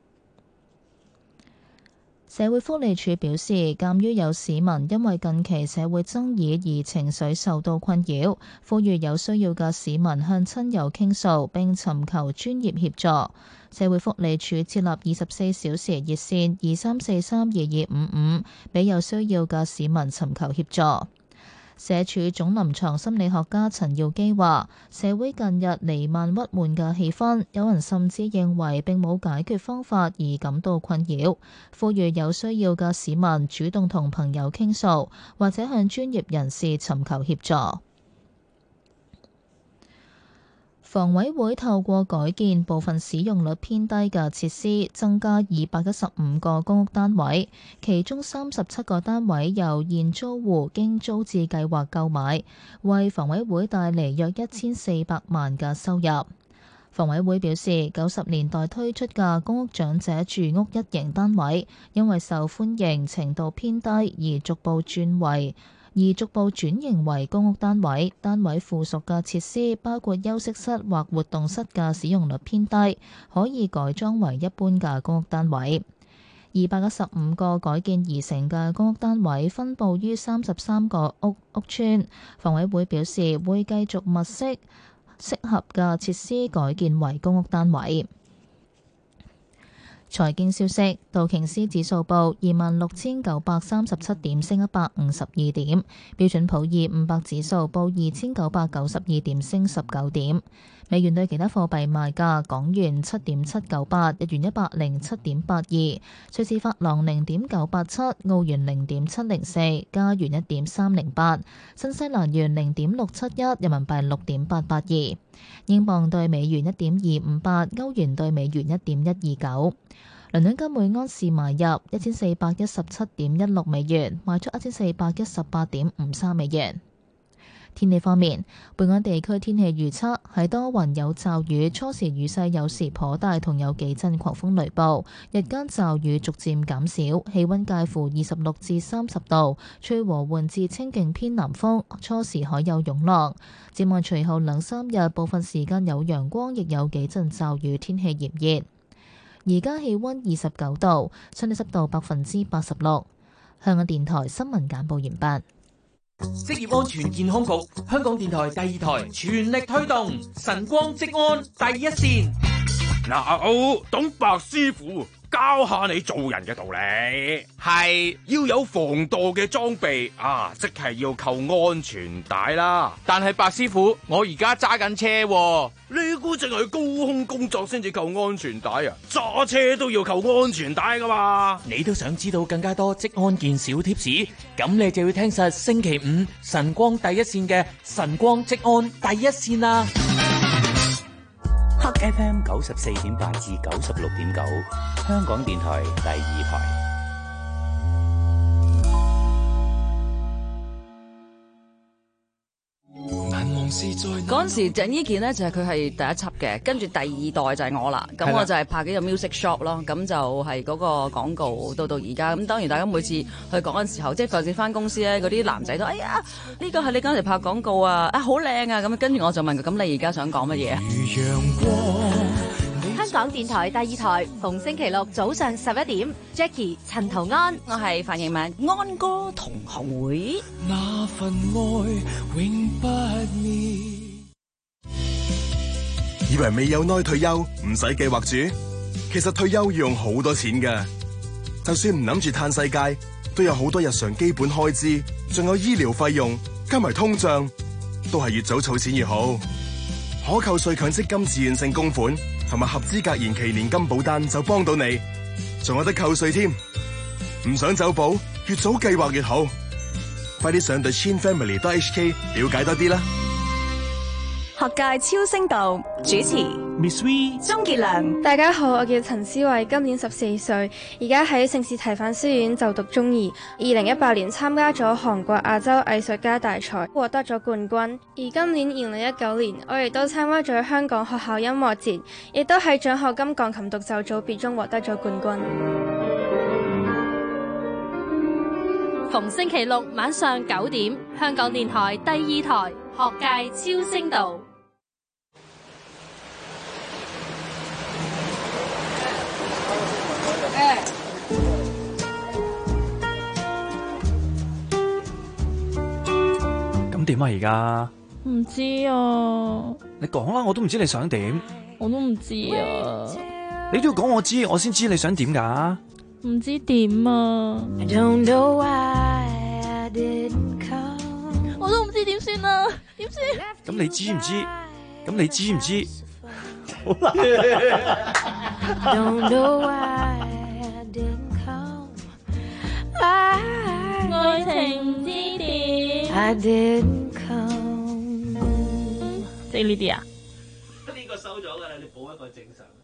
社會福利署表示，鑑於有市民因為近期社會爭議而情緒受到困擾，呼籲有需要嘅市民向親友傾訴並尋求專業協助。社會福利署設立24小時熱線23432255，俾有需要嘅市民尋求協助。社署總臨床心理學家陳耀基話：社會近日彌漫鬱悶嘅氣氛，有人甚至認為並冇解決方法而感到困擾，呼籲有需要嘅市民主動同朋友傾訴，或者向專業人士尋求協助。房委會透過改建部分使用率偏低嘅設施，增加215個公屋單位，其中37個單位由現租戶經租置計劃購買，為房委會帶嚟約1400萬嘅收入。房委會表示，90年代推出嘅公屋長者住屋一型單位，因為受歡迎程度偏低，而逐步轉型為公屋單位。單位附屬嘅設施包括休息室或活動室嘅使用率偏低，可以改裝為一般嘅公屋單位。215個改建而成嘅公屋單位分佈於33個屋邨。房委會表示會繼續物色適合嘅設施改建為公屋單位。 財經消息，道瓊斯指數報26,937點，升152點；標準普爾500指數報2,992點，升19點。美元對其他貨幣賣價：港元7.798，日元107.82，瑞士法郎0.987，澳元0.704，加元1.308，新西蘭元0.671，人民幣6.882，英鎊對美元1.258，歐元對美元1.129。倫敦金每安士買入1417.16美元，賣出1418.53美元。天氣方面，本港地區天氣預測係多雲有驟雨，初時雨勢有時頗大，同有幾陣狂風雷暴。日間驟雨逐漸減少，氣溫介乎26至30度，吹和緩至清勁偏南風，初時海有湧浪。展望隨後2-3日，部分時間有陽光，亦有幾陣驟雨，天氣炎熱。而家氣溫29度，相對濕度86%。香港電台新聞簡報完畢。 職業安全健康局，香港電台第2台全力推動晨光職安第一線。 嗱，董白師傅教下你做人嘅道理，係要有防墮嘅裝備啊，即係要扣安全帶啦。 但係白師傅，我而家揸緊車喎。 你估淨係高空工作先至扣安全帶啊？揸車都要扣安全帶噶嘛？ 你都想知道更加多職安健小貼士？咁你就要聽實星期5晨光第一線嘅晨光職安第一線啦。 FM 94.8至96.9，香港電台第2台。 嗰陣時鄭伊健呢就係佢係第一輯嘅，跟住第2代就係我啦。咁我就係拍幾個 music shop 咯，咁就係嗰個廣告到而家。咁當然大家每次去講嘅時候，即係甚至翻公司咧，嗰啲男仔都哎呀呢個係你嗰陣時拍廣告啊，好靚啊！咁跟住我就問佢，咁你而家想講乜嘢啊？ 香港電台第2台，逢星期六早上11點 ，Jackie 陳圖安， 我係范盈文，安歌同學會。 那份愛永不滅。 以為未有耐退休唔使計劃住，其實退休要用好多錢㗎。就算唔諗住嘆世界，都有好多日常基本開支，仲有醫療費用，加埋通脹，都係越早儲錢越好。可扣稅強積金自願性供款同埋合資格延期年金保單就幫到你，仲有得扣稅添。唔想走寶，越早計劃越好。快啲上 thechinfamily.hk 了解多啲啦。 學界超聲道主持 Miss V、 鍾傑良。 大家好，我叫陳思慧，今年14歲，而家喺聖士提反書院就讀中二。2018年參加咗韓國亞洲藝術家大賽，獲得咗冠軍。而今年2019年，我亦都參加咗香港學校音樂節，亦都喺獎學金鋼琴獨奏組別中獲得咗冠軍。 逢星期六晚上9點，香港電台第2台學界超聲道。 咁點啊？而家唔知啊。 你講啦，我都唔知你想點。 我都唔知啊。 你都要講我知，我先知你想點㗎。 唔知點啊。我都唔知點算啊，點算？ 咁你知唔知？咁你知唔知？好啦。 愛情唔知點。即係呢啲啊？ 呢個收咗㗎啦，你補一個正常。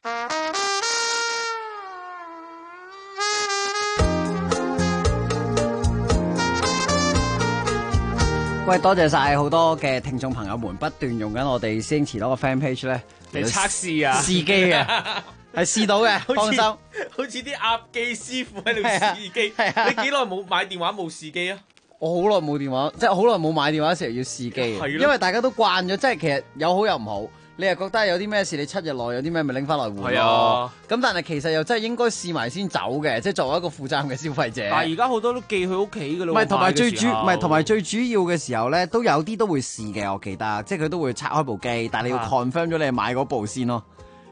喂，多謝晒好多嘅聽眾朋友們不斷用緊我哋星期多個 fan page 咧嚟測試啊， 試機嘅，係試到嘅，放心。 好似啲鴨機師傅喺度試機，你幾耐冇買電話冇試機啊？ 我好耐冇電話，即係好耐冇買電話時要試機，因為大家都慣咗，即係其實有好有唔好。你又覺得有啲咩事，你7日內有啲咩咪拎翻來換咯。係啊，咁但係其實又真係應該試埋先走嘅，即係作為一個負責任嘅消費者。 但係而家好多都寄去屋企㗎咯。 唔係，同埋最主要嘅時候咧，都有啲都會試嘅，我記得，即係佢都會拆開部機，但係你要 confirm 咗你買嗰部先咯。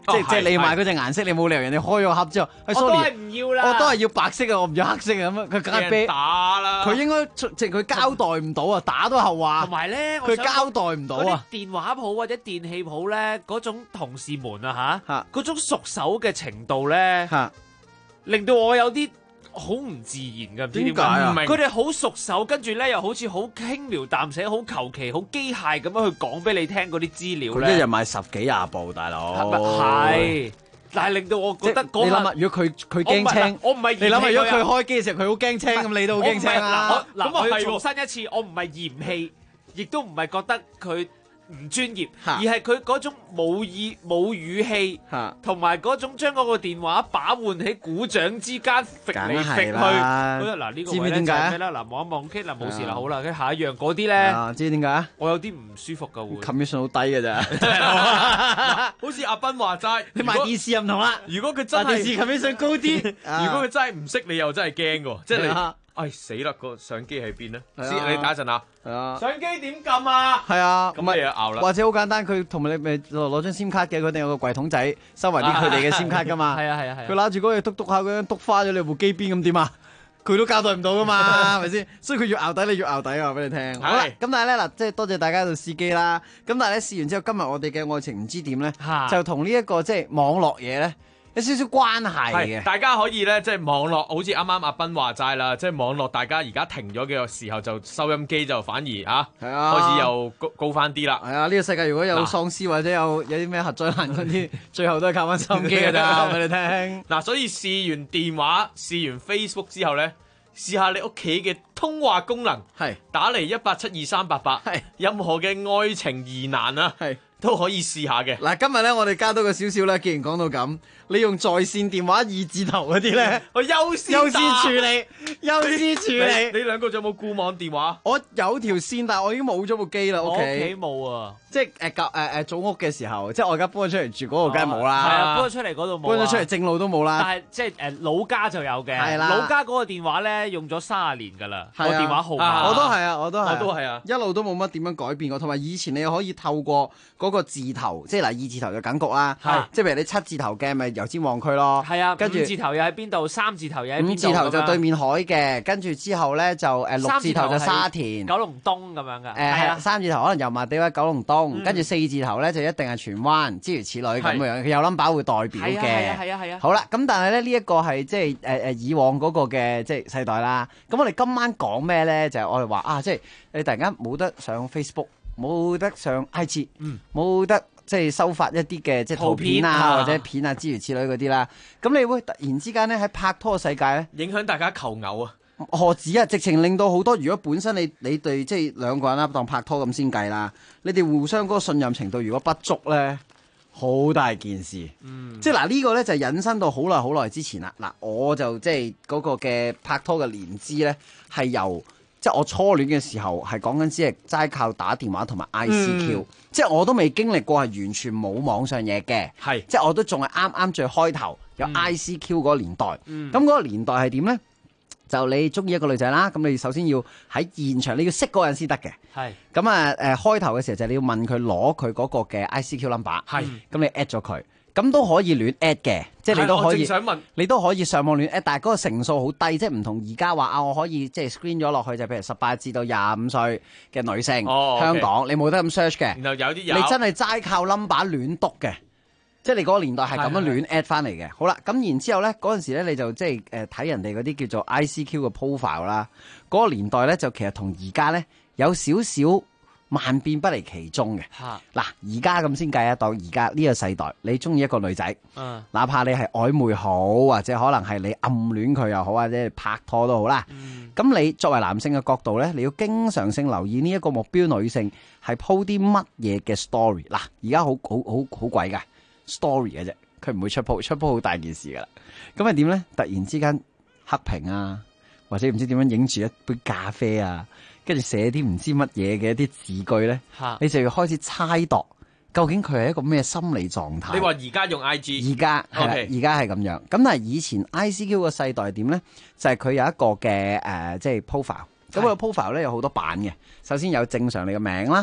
即係你買嗰隻顏色，你冇理由人哋開咗盒之後， 我都係唔要啦， 我都係要白色嘅，我唔要黑色嘅咁樣，佢梗係啤打啦。 佢應該即係佢交代唔到啊，打都後話。 同埋咧， 佢交代唔到啊。 電話鋪或者電器鋪咧，嗰種同事們啊嚇，嗰種熟手嘅程度咧，令到我有啲好唔自然㗎，唔知點解啊？佢哋好熟手，跟住咧又好似好輕描淡寫、好求其、好機械咁樣去講俾你聽嗰啲資料咧。 佢一日賣10幾20部，大佬。 係，但係令到我覺得你諗下，如果佢驚青， 我唔係你諗下，如果佢開機嘅時候佢好驚青，咁你都好驚青啊！ 嗱，我要重申一次，我唔係嫌棄，亦都唔係覺得佢唔專業，而係佢嗰種冇語氣，同埋嗰種將嗰個電話把玩喺鼓掌之間揈嚟揈去。嗱呢個位咧就係咩咧？嗱望一望 K 嗱冇事啦，好啦，跟下一樣嗰啲咧， 知點解啊？ 我有啲唔舒服噶會。 commission 好低嘅咋？ 好似阿斌話齋， 你買電視又唔同啦。 如果佢真係電視 commission 高啲， 如果佢真係唔識，你又真係驚嘅，即係你。哎死啦！個相機喺邊咧？你打一陣啊！相機點撳啊？係啊，咁你又拗啦。或者好簡單，佢同埋你咪攞張 SIM 卡嘅，佢哋有個櫃桶仔收埋啲佢哋嘅 SIM 卡噶嘛。係啊係啊係。佢攞住嗰嘢篤下，嗰樣篤花咗你部機邊咁點啊？佢都交代唔到噶嘛，係咪先？所以佢要拗底，你要拗底啊！俾你聽。好啦，咁但係咧嗱，即係多謝大家喺度試機啦。咁但係咧試完之後，今日我哋嘅愛情唔知點咧，就同呢一個即係網絡嘢咧。有少少關係嘅， 大家可以咧，即係網絡，好似啱啱阿斌話齋啦，即係網絡，大家而家停咗嘅時候，就收音機就反而開始又高翻啲啦。 係啊，呢個世界如果有喪屍或者有啲咩核災難嗰啲，最後都係靠翻收音機㗎咋，俾你聽。 嗱，所以試完電話、試完 Facebook 之後咧，試下你屋企嘅通話功能，打嚟1872388，任何嘅愛情疑難啊，都可以試下嘅。 嗱，今日咧我哋加多個少少啦，既然講到咁。你用在線電話2字頭嗰啲咧， 我優先處理。 你兩個仲有冇固網電話？ 我有條線，但係我已經冇咗部機啦。 我屋企冇啊， 即係組屋嘅時候，即係我而家搬咗出嚟住嗰度，梗係冇啦。 係啊，搬咗出嚟嗰度冇。 搬咗出嚟正路都冇啦。 但係即係老家就有嘅。係啦，老家嗰個電話咧用咗30年㗎啦，個電話號碼。 我都係啊，我都係啊， 一路都冇乜點樣改變過。同埋以前你可以透過嗰個字頭，即係嗱2字頭就梗局啦，即係譬如你7字頭嘅咪油尖旺區咯， 係啊， 跟住 5字頭又喺邊度，3字頭又喺邊度？ 5字頭就對面海嘅，跟住之後咧就6字頭就沙田、 九龍東咁樣噶。 係啊，3字頭可能油麻地或者九龍東，跟住4字頭咧就一定係荃灣，諸如此類咁樣，佢有 number 會代表嘅。係啊。好啦，咁但係咧呢一個係即係以往嗰個嘅即係世代啦。咁我哋今晚講咩咧？就係我哋話啊，即係你突然間冇得上 Facebook， 冇得上 IG， 冇得。即係收發一啲嘅即係圖片啊或者片啊諸如此類嗰啲啦，咁你會突然之間咧喺拍拖嘅世界咧影響大家求偶啊？ 何止啊！直情令到好多，如果本身你對即係兩個人啦當拍拖咁先計啦，你哋互相嗰個信任程度如果不足咧，好大件事。即係嗱呢個咧就引申到好耐之前啦。嗱我就即係嗰個嘅拍拖嘅年資咧係由。即係我初戀嘅時候係講緊只係齋靠打電話同埋 ICQ，即係我都未經歷過係完全冇網上嘢嘅，即係我都仲係啱最開頭有 ICQ 嗰個年代。咁嗰個年代係點咧？就你中意一個女仔啦，咁你首先要喺現場你要識嗰個人先得嘅。咁啊開頭嘅時候就係你要問佢攞佢嗰個嘅 ICQ number，咁你 at 咗佢。咁都可以亂 at 嘅，即係你都可以，你都可以上網亂 at，但係嗰個成數好低，即係唔同而家話啊，我可以即係 screen 咗落去就譬如18至到25歲嘅女性，香港你冇得咁 search 嘅， 然後有啲你真係齋靠 number 亂篤嘅，即係你嗰個年代係咁樣亂 at 翻嚟嘅。好啦，咁然之後咧嗰陣時咧你就即係睇人哋嗰啲叫做 ICQ 嘅 profile 啦，嗰個年代咧就其實同而家咧有少少萬變不離其宗嘅。嗱，而家咁先計啊，當而家呢個世代，你中意一個女仔，哪怕你係曖昧好，或者可能係你暗戀佢又好，或者拍拖都好啦。咁你作為男性嘅角度呢，你要經常性留意呢一個目標女性係鋪啲乜嘢嘅 story。嗱，而家好鬼㗎 story 嘅啫，佢唔會出鋪好大件事噶啦。咁係點呢？突然之間黑屏啊，或者唔知點樣影住一杯咖啡啊，跟住寫啲唔知乜嘢嘅一啲字句咧，你就要開始猜度究竟佢係一個咩心理狀態。 你話而家用 IG， 而家係咁樣。咁但係以前 ICQ 個世代係點咧？就係佢有一個嘅即係 profile。咁個 profile 咧有好多版嘅。首先有正常你嘅名啦，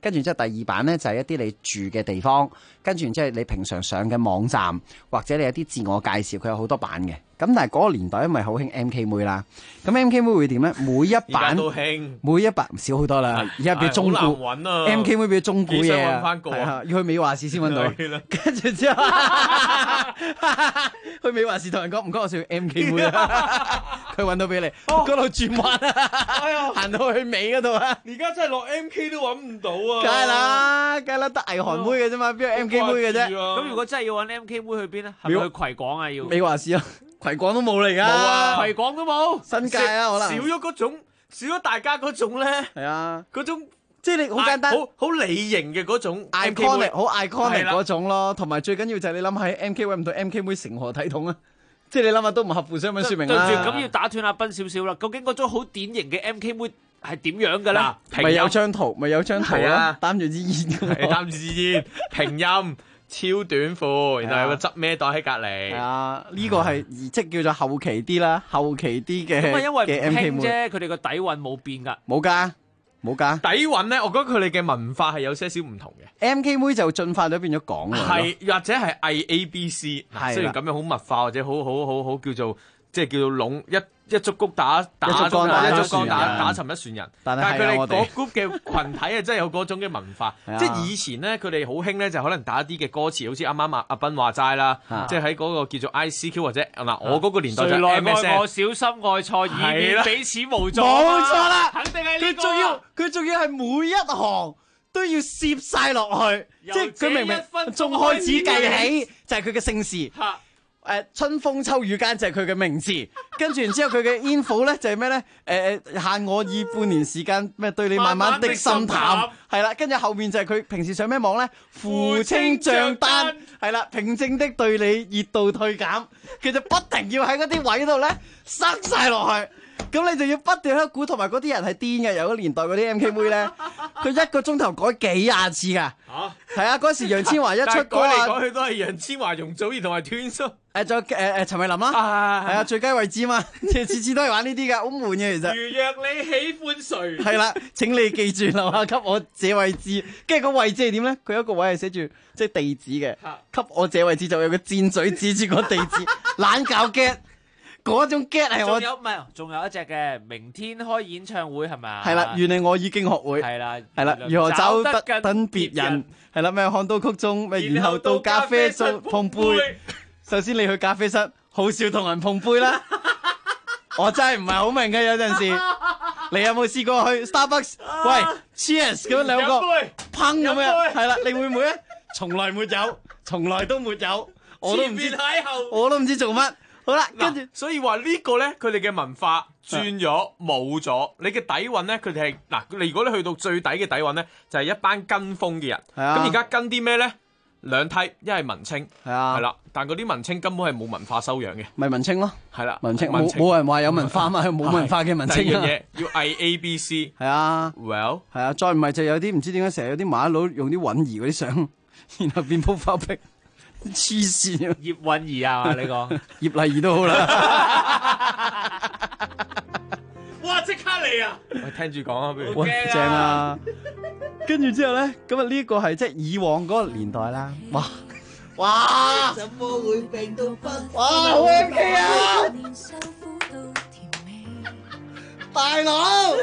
跟住之後第2版咧就係一啲你住嘅地方，跟住然之後你平常上嘅網站或者你有啲自我介紹，佢有好多版嘅。咁但係嗰個年代因為好興 MK 妹啦，咁 MK 妹會點咧？每一版都興， 每一版少好多啦，而家變中古。 好難揾啊 MK 妹變咗中古嘢啊， 係啊， 要去美華市先揾到。跟住之後去美華市同人講唔該，我想要 MK 妹啊，佢揾到俾你，嗰度轉彎啊，行到去尾嗰度啊。 而家真係落 MK 都揾唔到啊！ 梗係啦，得藝韓妹嘅啫嘛，邊有 MK 妹嘅啫？ 咁如果真係要揾 MK 妹去邊咧？係咪去葵廣啊？要美華市啊？葵廣都冇嚟㗎， 冇啊， 葵廣都冇， 新界啊，可能少咗嗰種，少咗大家嗰種咧， 係啊， 嗰種即係你好簡單， 好理型嘅嗰種 iconic， 好 iconic 嗰種咯，同埋最緊要就係你諗下 MK 揾唔到 MK 妹成何體統啊！即係你諗下都唔合乎商品説明啦。 咁要打斷阿斌少少啦，究竟嗰種好典型嘅 MK 妹係點樣嘅咧？ 咪有張圖咯，擔住支煙， 擔住支煙，平音。超短褲，然後有個執孭袋喺隔離。 係啊，呢個係即叫做後期啲啦，後期啲嘅。 咁啊，因為唔 MK 興啫，佢哋個底蘊冇變㗎。 冇㗎。底蘊咧，我覺得佢哋嘅文化係有些少唔同嘅。 MK 妹就進化咗變咗港喎。 係或者係偽 ABC，雖然咁樣好物化或者好叫做即係叫做籠一竹篙打沉一船人，但係佢哋嗰 group 嘅群體啊，真係有嗰種嘅文化。即係以前咧，佢哋好興咧，就可能打一啲嘅歌詞，好似啱啱阿斌話齋啦，即係喺嗰個叫做 ICQ 或者嗱，我嗰個年代就 MSN。誰來愛我，小心愛錯，以免彼此無助。 冇錯啦， 肯定係呢個。佢仲要係每一行都要攝晒落去，即係佢明明仲開始計起，就係佢嘅姓氏。春風秋雨間就係佢嘅名字，跟住然之後佢嘅 info 咧就係咩咧？限我以半年時間咩對你慢慢的心淡，係啦，跟住後面就係佢平時上咩網咧？付清帳單，係啦，平靜的對你熱度退減，佢就不停要喺嗰啲位度咧塞晒落去。咁你就要不斷喺度估，同埋嗰啲人係癲嘅，有個年代嗰啲 MK 妹咧，佢一個鐘頭改幾廿次㗎。係啊，嗰時楊千嬅一出改嚟改去都係楊千嬅、容祖兒同埋 Twins。 仲有陳慧琳啦，係啊，最佳位置嘛，次次都係玩呢啲㗎，好悶嘅其實。 如若你喜歡誰？ 係啦，請你記住留下給我這位置，跟住個位置係點咧？佢有一個位係寫住即係地址嘅，給我這位置就有個箭嘴指住個地址，懶搞 get。嗰種 get 係我仲有一隻嘅，明天開演唱會係咪？ 係啦，原來我已經學會。係啦，如何走得等別人？係啦，咩看到曲終，然後到咖啡室碰杯。首先你去咖啡室，好少同人碰杯啦。我真係唔係好明嘅，有陣時。你有冇試過去 Starbucks？喂 ，Cheers 咁樣兩個砰咁樣，係啦，你會唔會咧？從來沒有，從來都沒有，我都唔知做乜。好啦，跟住所以話呢個咧，佢哋嘅文化轉咗冇咗，你嘅底蘊咧，佢哋係嗱，如果你去到最底嘅底蘊咧，就係一班跟風嘅人。咁而家跟啲咩咧？兩梯，一係文青，係啦，但嗰啲文青根本係冇文化修養嘅， 咪文青咯， 係啦， 文青冇人話有文化嘛，冇文化嘅文青。 第二樣嘢要偽 ABC， 係啊 ，Well， 係啊，再唔係就有啲唔知點解成日有啲馬佬用啲韻兒嗰啲相，然後變 profile pic。黐線啊！ 葉韻儀啊，你講葉麗儀都好啦。 哇！即刻嚟啊！我聽住講啊，不如。 喂，正啊！跟住之後咧，咁啊呢個係即係以往嗰個年代啦。哇！ 怎麼會病到不？ 哇！好 MK 啊！大佬，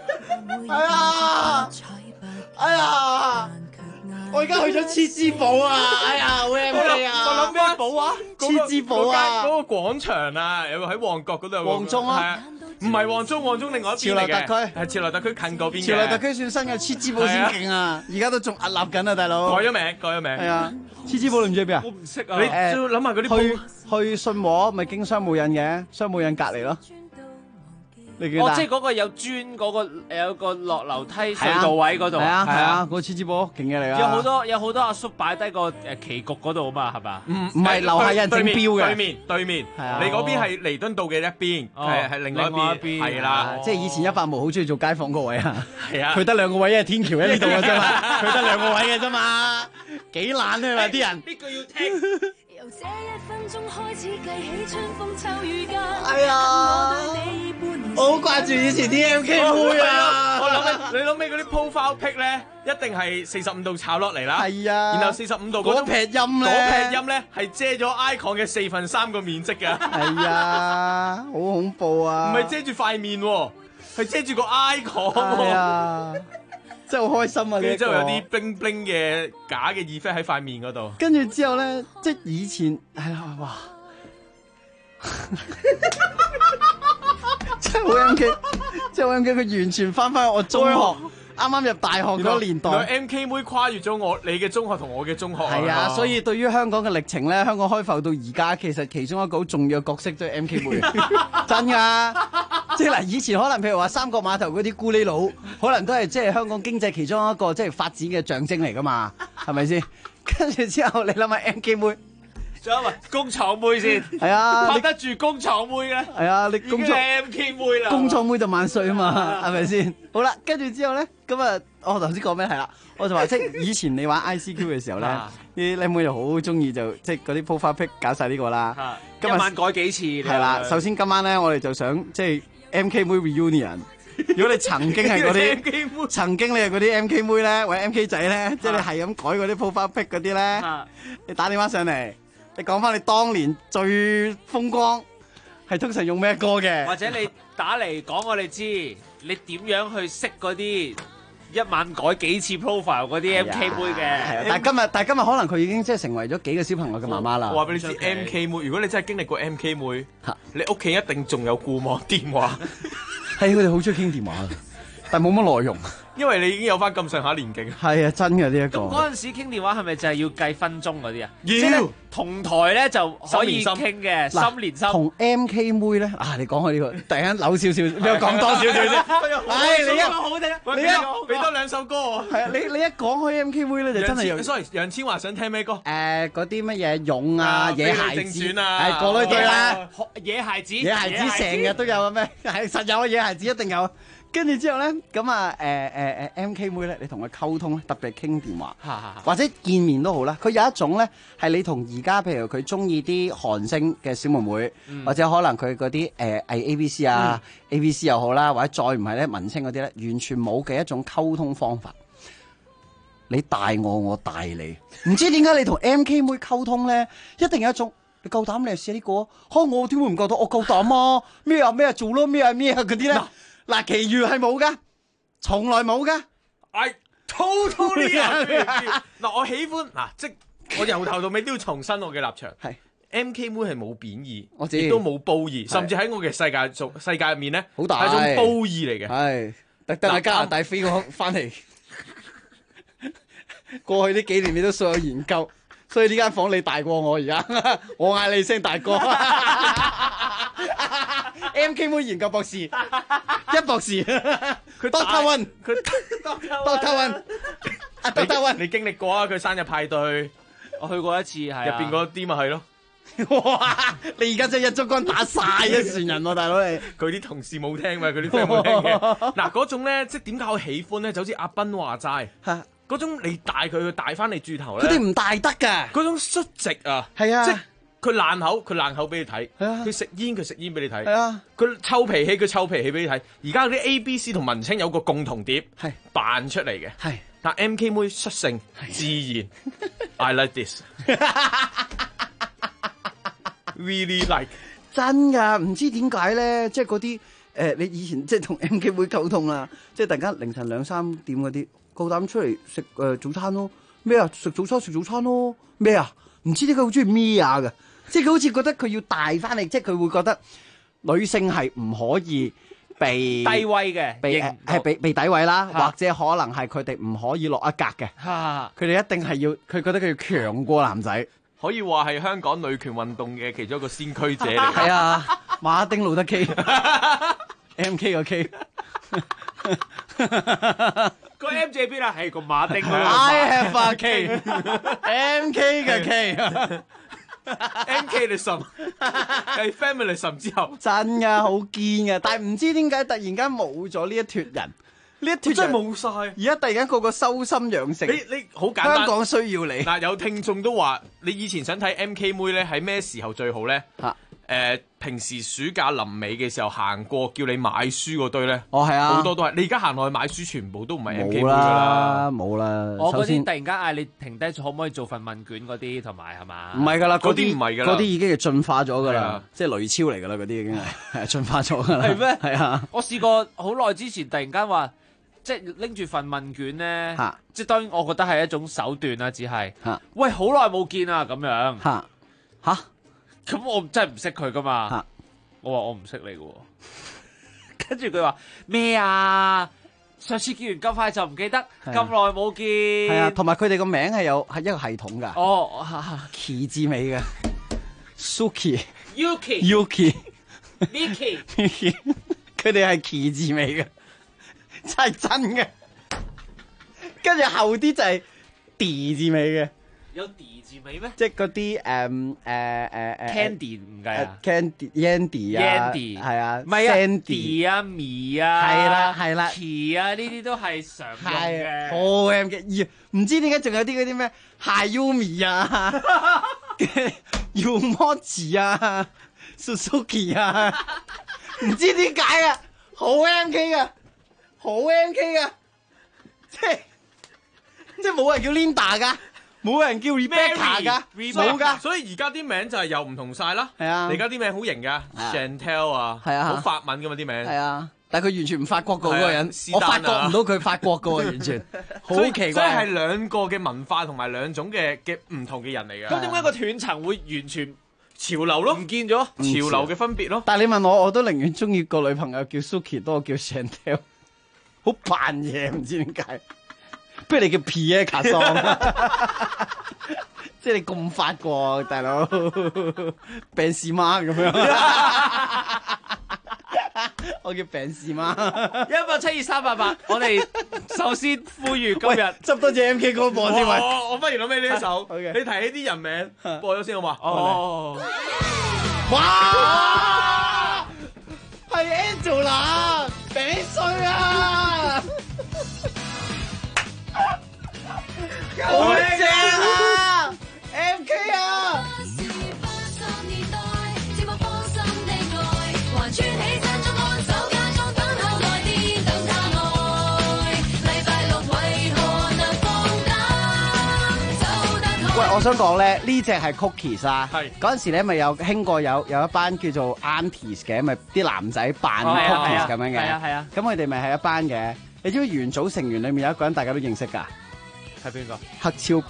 哎呀！我而家去咗黐之寶啊！哎呀，好 MK 啊！ 我諗咩寶啊？ 黐之寶啊！ 嗰個廣場啊，有喺旺角嗰度。 旺中啊？ 唔係旺中另外一邊潮流特區係潮流特區近嗰邊嘅。 潮流特區算新嘅，黐之寶先勁啊！而家都仲屹立緊啊，大佬。 改咗名。係啊， 黐之寶你唔知喺邊啊？ 我唔識啊。你諗下嗰啲去信和咪經商務印嘅，商務印隔離咯。 即係嗰個有磚嗰個有個落樓梯隧道位嗰度，係啊，嗰個黐之寶勁嘅嚟㗎。 有好多阿叔擺低個旗局嗰度啊嘛，係嘛？ 唔係樓下有人整標嘅。 對面，你嗰邊係彌敦道嘅一邊，係另外一邊，係啦。 即係以前100毛好中意做街坊個位啊。 係啊， 佢得兩個位，一係天橋喺呢度嘅啫嘛，佢得兩個位嘅啫嘛，幾懶啊嘛啲人。 呢句要聽。 由這一分鐘開始計起，春風秋雨間。 哎呀，我好掛住以前啲 MK 妹啊！ 我諗你諗起嗰啲 profile pic 咧，一定係45度炒落嚟啦。 係啊， 然後45度嗰撇音咧， 嗰撇音咧係遮咗 icon 嘅3/4個面積㗎。 係啊，好恐怖啊！ 唔係遮住塊面喎，係遮住個 icon 喎。 係啊，真係好開心啊！ 跟住之後有啲 bling bling 嘅假嘅 effect 喺塊面嗰度。 跟住之後咧，即係以前係啦，哇！真係好 MK， 即係好 MK， 佢完全翻我中學，啱啱入大學嗰個年代。 MK 妹跨越咗你嘅中學同我嘅中學。 係啊，所以對於香港嘅歷程咧，香港開埠到而家，其實其中一個好重要嘅角色都係 MK 妹，真㗎。即係嗱，以前可能譬如話三角碼頭嗰啲咕喱佬，可能都係即係香港經濟其中一個即係發展嘅象徵嚟㗎嘛，係咪先？跟住之後你諗下 MK 妹。 仲有工廠妹先， 係啊， 拍得住工廠妹嘅， 係啊，你工廠 MK 妹啦， 工廠妹就萬歲啊嘛，係咪先？好啦，跟住之後咧，咁啊，我頭先講咩係啦？我就話即係以前你玩 ICQ 嘅時候咧，啲靚妹就好中意就即係嗰啲 profile pic 搞晒呢個啦。 今晚改幾次？ 係啦，首先今晚咧，我哋就想即係 MK 妹 reunion。如果你曾經係嗰啲，曾經你係嗰啲 MK 妹咧，或者 MK 仔咧，即係你係咁改嗰啲 profile pic 嗰啲咧，你打電話上嚟。你講翻你當年最風光係通常用咩歌嘅？ 或者你打嚟講我哋知，你點樣去識嗰啲一晚改幾次 profile 嗰啲 MK 妹嘅？ 係啊，但係今日可能佢已經即係成為咗幾個小朋友嘅媽媽啦。 我話俾你知 ，MK 妹，如果你真係經歷過 MK 妹，你屋企一定仲有固網電話。 係佢哋好中意傾電話，但係冇乜內容。 因為你已經有翻咁上下年紀。 係啊，真嘅呢一個。 咁嗰陣時傾電話係咪就係要計分鐘嗰啲啊？ 要同台咧就可以傾嘅，心連心。 同 MK 妹咧你講開呢個，突然間扭少少，俾我講多少少先。 你一好聽，你一俾多兩首歌喎。係啊， 你一講開 MK 妹咧就真係有。 sorry，楊千嬅想聽咩歌？ 嗰啲乜嘢勇啊、野孩子啊， 係過女隊啦。 野孩子， 野孩子成日都有嘅咩？係實有啊，野孩子一定有。跟住之後咧，咁啊MK 妹咧，你同佢溝通咧，特別係傾電話，或者見面都好啦。佢有一種咧，係你同而家譬如佢中意啲韓星嘅小妹妹，或者可能佢嗰啲係 ABC 啊、ABC 又好啦，或者再唔係咧文青嗰啲咧，完全冇嘅一種溝通方法。你大我，我大你，唔知點解你同 MK 妹溝通咧，一定有一種你夠膽你試呢個，我點會唔夠膽？我夠膽啊！咩啊做咯，咩啊嗰啲咧。嗱，其餘係冇噶，從來冇噶。 I totally agree。嗱，我喜歡即我由頭到尾都要重申我嘅立場。係 MK 妹係冇貶義，亦都冇褒義，甚至喺我嘅世界入面咧，好大係一種褒義嚟嘅。係特登喺加拿大飛過翻嚟，過去呢幾年你都所有研究，所以呢間房你大過我而家，我嗌你聲大哥。MK 妹研究博士，一博士，佢 Doctor One， 佢 Doctor One，你經歷過啊？佢生日派對， 我去過一次，係入邊嗰啲咪係咯。 哇！你而家真係一竹竿打晒一船人喎，大佬你。 佢啲同事冇聽嘛，佢啲 friend 冇聽嘅。嗱，嗰種咧，即係點解我喜歡咧？就好似阿斌話齋，嗰種你帶佢帶翻你轉頭咧， 佢哋唔帶得㗎。 嗰種率直啊， 係啊， 即係佢爛口俾你睇，佢食煙俾你睇， 係啊， 佢臭脾氣俾你睇。而家嗰啲 ABC 同文青有個共同點，係扮出嚟嘅，係。但 MK 妹率性自然，I like this。Really like 真㗎，唔知點解咧，即係嗰啲你以前即係同 MK 妹溝通啦，即係突然間凌晨2、3點嗰啲，夠膽出嚟食早餐咯？咩啊？食早餐咯？咩啊？唔知點解好中意咩啊嘅，即係佢好似覺得佢要帶翻嚟，即係佢會覺得女性係唔可以被低位嘅， 被詆毀啦，或者可能係佢哋唔可以落一格嘅，佢哋一定係要，佢覺得佢要強過男仔。 可以話係香港女權運動嘅其中一個先驅者嚟。 係啊，馬丁路德 K，MK 個 K， 個 M 字邊啊？係個馬丁。 I have a K，MK 嘅 K，MKism 係 feminism 之後， 真噶好堅噶，但係唔知點解突然間冇咗呢一脱人。呢一脱真係冇晒， 而家突然間個個修心養性。 你好簡單， 香港需要你。 嗱，有聽眾都話，你以前想睇 MK 妹咧，喺咩時候最好咧？ 平時暑假臨尾嘅時候行過叫你買書嗰堆咧， 係啊， 好多都係。你而家行落去買書，全部都唔係 MK 妹㗎冇啦， 冇啦。 我嗰啲突然間嗌你停低，可唔可以做份問卷嗰啲，同埋係嘛？ 唔係㗎啦， 嗰啲唔係㗎啦， 嗰啲已經係進化咗㗎啦係啊， 即係雷超嚟㗎啦，嗰啲已經係進化咗㗎啦。 係咩？ 係啊， 我試過好耐之前，突然間話，即係拎住份問卷咧，即係當然我覺得係一種手段啦，只係，喂，好耐冇見啊，咁樣， 嚇， 咁我真係唔識佢㗎嘛，我話我唔識你嘅喎，跟住佢話咩啊？上次見完咁快就唔記得，咁耐冇見。 係啊，同埋佢哋個名係一個系統㗎。 哦， 奇字尾嘅 Yuki，Miki， 佢哋係奇字尾嘅，真係真嘅。跟住後啲就係 D 字尾嘅。 有 D 字尾咩？ 即係嗰啲 Candy 唔計啊 ，Yandy 啊，係啊， 唔係啊 Sandy 啊 Me 啊， 係啦 Key 啊，呢啲都係常用嘅。 好 M 嘅，唔知點解仲有啲嗰啲咩 Hayumi 啊，Umochi 啊 ，Suzuki 啊，唔知點解啊，好 MK 噶，好 MK 噶，即係冇人叫 Linda 噶。冇人叫 Rebecca 噶，冇噶， 所以而家啲名就係又唔同晒啦。 係啊， 而家啲名好型噶 ，Chantel 啊， 係啊， 好法文噶嘛啲名。 係啊，但係佢完全唔法國嗰個人，我發覺唔到佢法國噶喎，完全好奇怪。 所以係兩個嘅文化同埋兩種嘅唔同嘅人嚟嘅。 咁點解個斷層會完全潮流咯？ 唔見咗潮流嘅分別咯。 但係你問我都寧願中意個女朋友叫 Suki 多過叫 Chantel， 好扮嘢，唔知點解。不如你叫 Pierre Cardin， 即係你咁法國大佬，病士媽咁樣，我叫病士媽。 172-388，我哋首先呼籲今日執多隻 MK 歌播先。 我忽然諗起呢一首，你提起啲人名播咗先好嘛？ 哦，哇，係 Angela， 餅碎啊！好正啊 ！MK 啊！喂，我想講咧，呢隻係 Cookies 啊！係嗰陣時咧，咪有興過有一班叫做 Aunties 嘅，咪啲男仔扮 Cookies 咁樣嘅。係啊係啊。咁佢哋咪係一班嘅。你知唔知元祖成員裏面有一個人大家都認識㗎？ 係邊個？ 黑超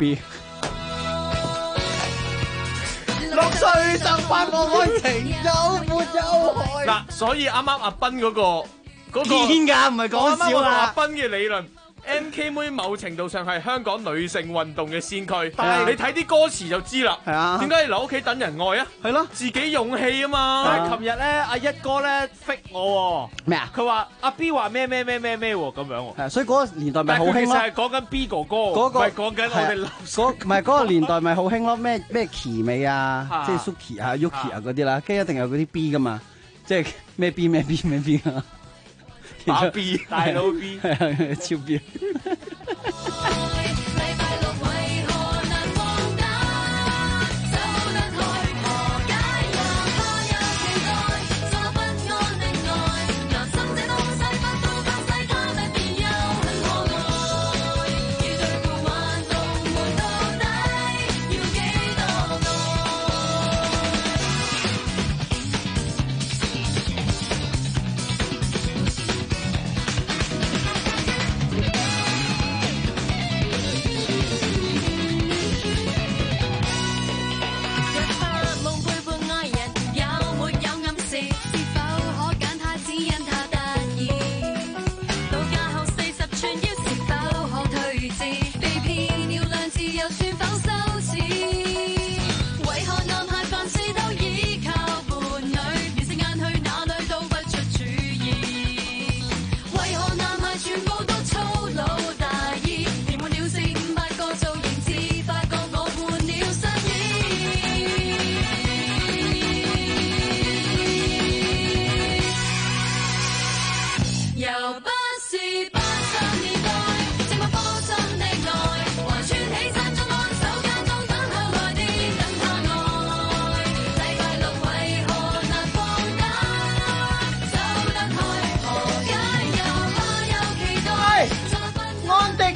B。6歲就發覺愛情有沒有害。 嗱，所以啱啱阿斌嗰個堅㗎，唔係講笑啊！ 阿斌嘅理論 ，MK 妹某程度上係香港女性運動嘅先驅。但係你睇啲歌詞就知啦。係啊。點解要留屋企等人愛啊？係咯，自己勇氣啊嘛。 但係琴日咧，阿一哥咧 fit 我咩啊？ 佢話阿 B 話咩咩咩咩咩喎咁樣喎。 係，所以嗰個年代咪好興咯。 其實係講緊 B 哥哥， 嗰個唔係講緊我哋流水。 唔係嗰個年代咪好興咯，咩奇美啊，即係 Suki 啊、Yuki 啊嗰啲啦，跟住一定有嗰啲 B 噶嘛，即係咩 B 咩 B 咩 B 啊。 大 B 大佬 B 超 B。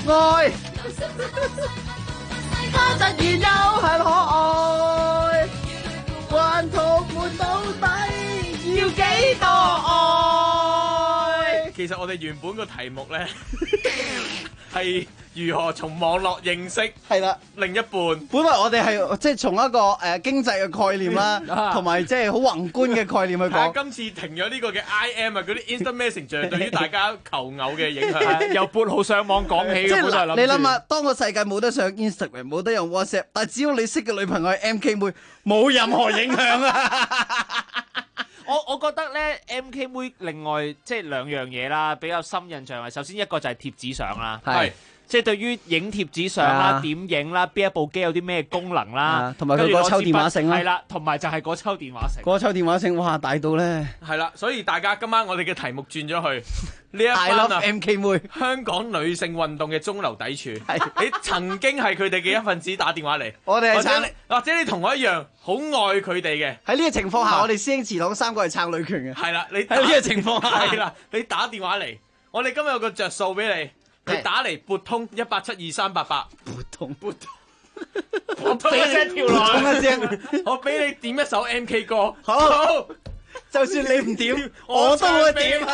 愛，他突然又很可愛，頑童們到底要幾多愛？ 其實我哋原本個題目咧係如何從網絡認識係啦另一半。 本來我哋係即係從一個經濟嘅概念啦，同埋即係好宏觀嘅概念去講。 今次停咗呢個嘅 IM 啊，嗰啲 Instant Messenger 對於大家求偶嘅影響， 由撥號上網講起嘅。 即係你諗下，當個世界冇得上 Instagram， 冇得用 WhatsApp， 但係只要你識嘅女朋友係 MK 妹，冇任何影響啊！ 我覺得咧 MK 妹另外即係兩樣嘢啦，比較深印象係首先一個就係貼紙相啦，係即係對於影貼紙相啦、點影啦、邊一部機有啲咩功能啦， 同埋佢嗰抽電話繩啦， 係啦，同埋就係嗰抽電話繩。 嗰抽電話繩哇大到咧， 係啦，所以大家今晚我哋嘅題目轉咗去呢一班 I love MK 妹， 香港女性運動嘅中流砥柱，你曾經係佢哋嘅一份子，打電話嚟， 我哋或者你同我一樣好愛佢哋嘅。 喺呢個情況下，我哋師兄祠堂三個係撐女權嘅。 係啦，你喺呢個情況下， 係啦，你打電話嚟，我哋今日有個着數俾你，你打嚟撥通1872388， 撥通， 我俾一聲跳落，一聲，我俾你點一首 MK 歌， 好，就算你唔點，我都會點。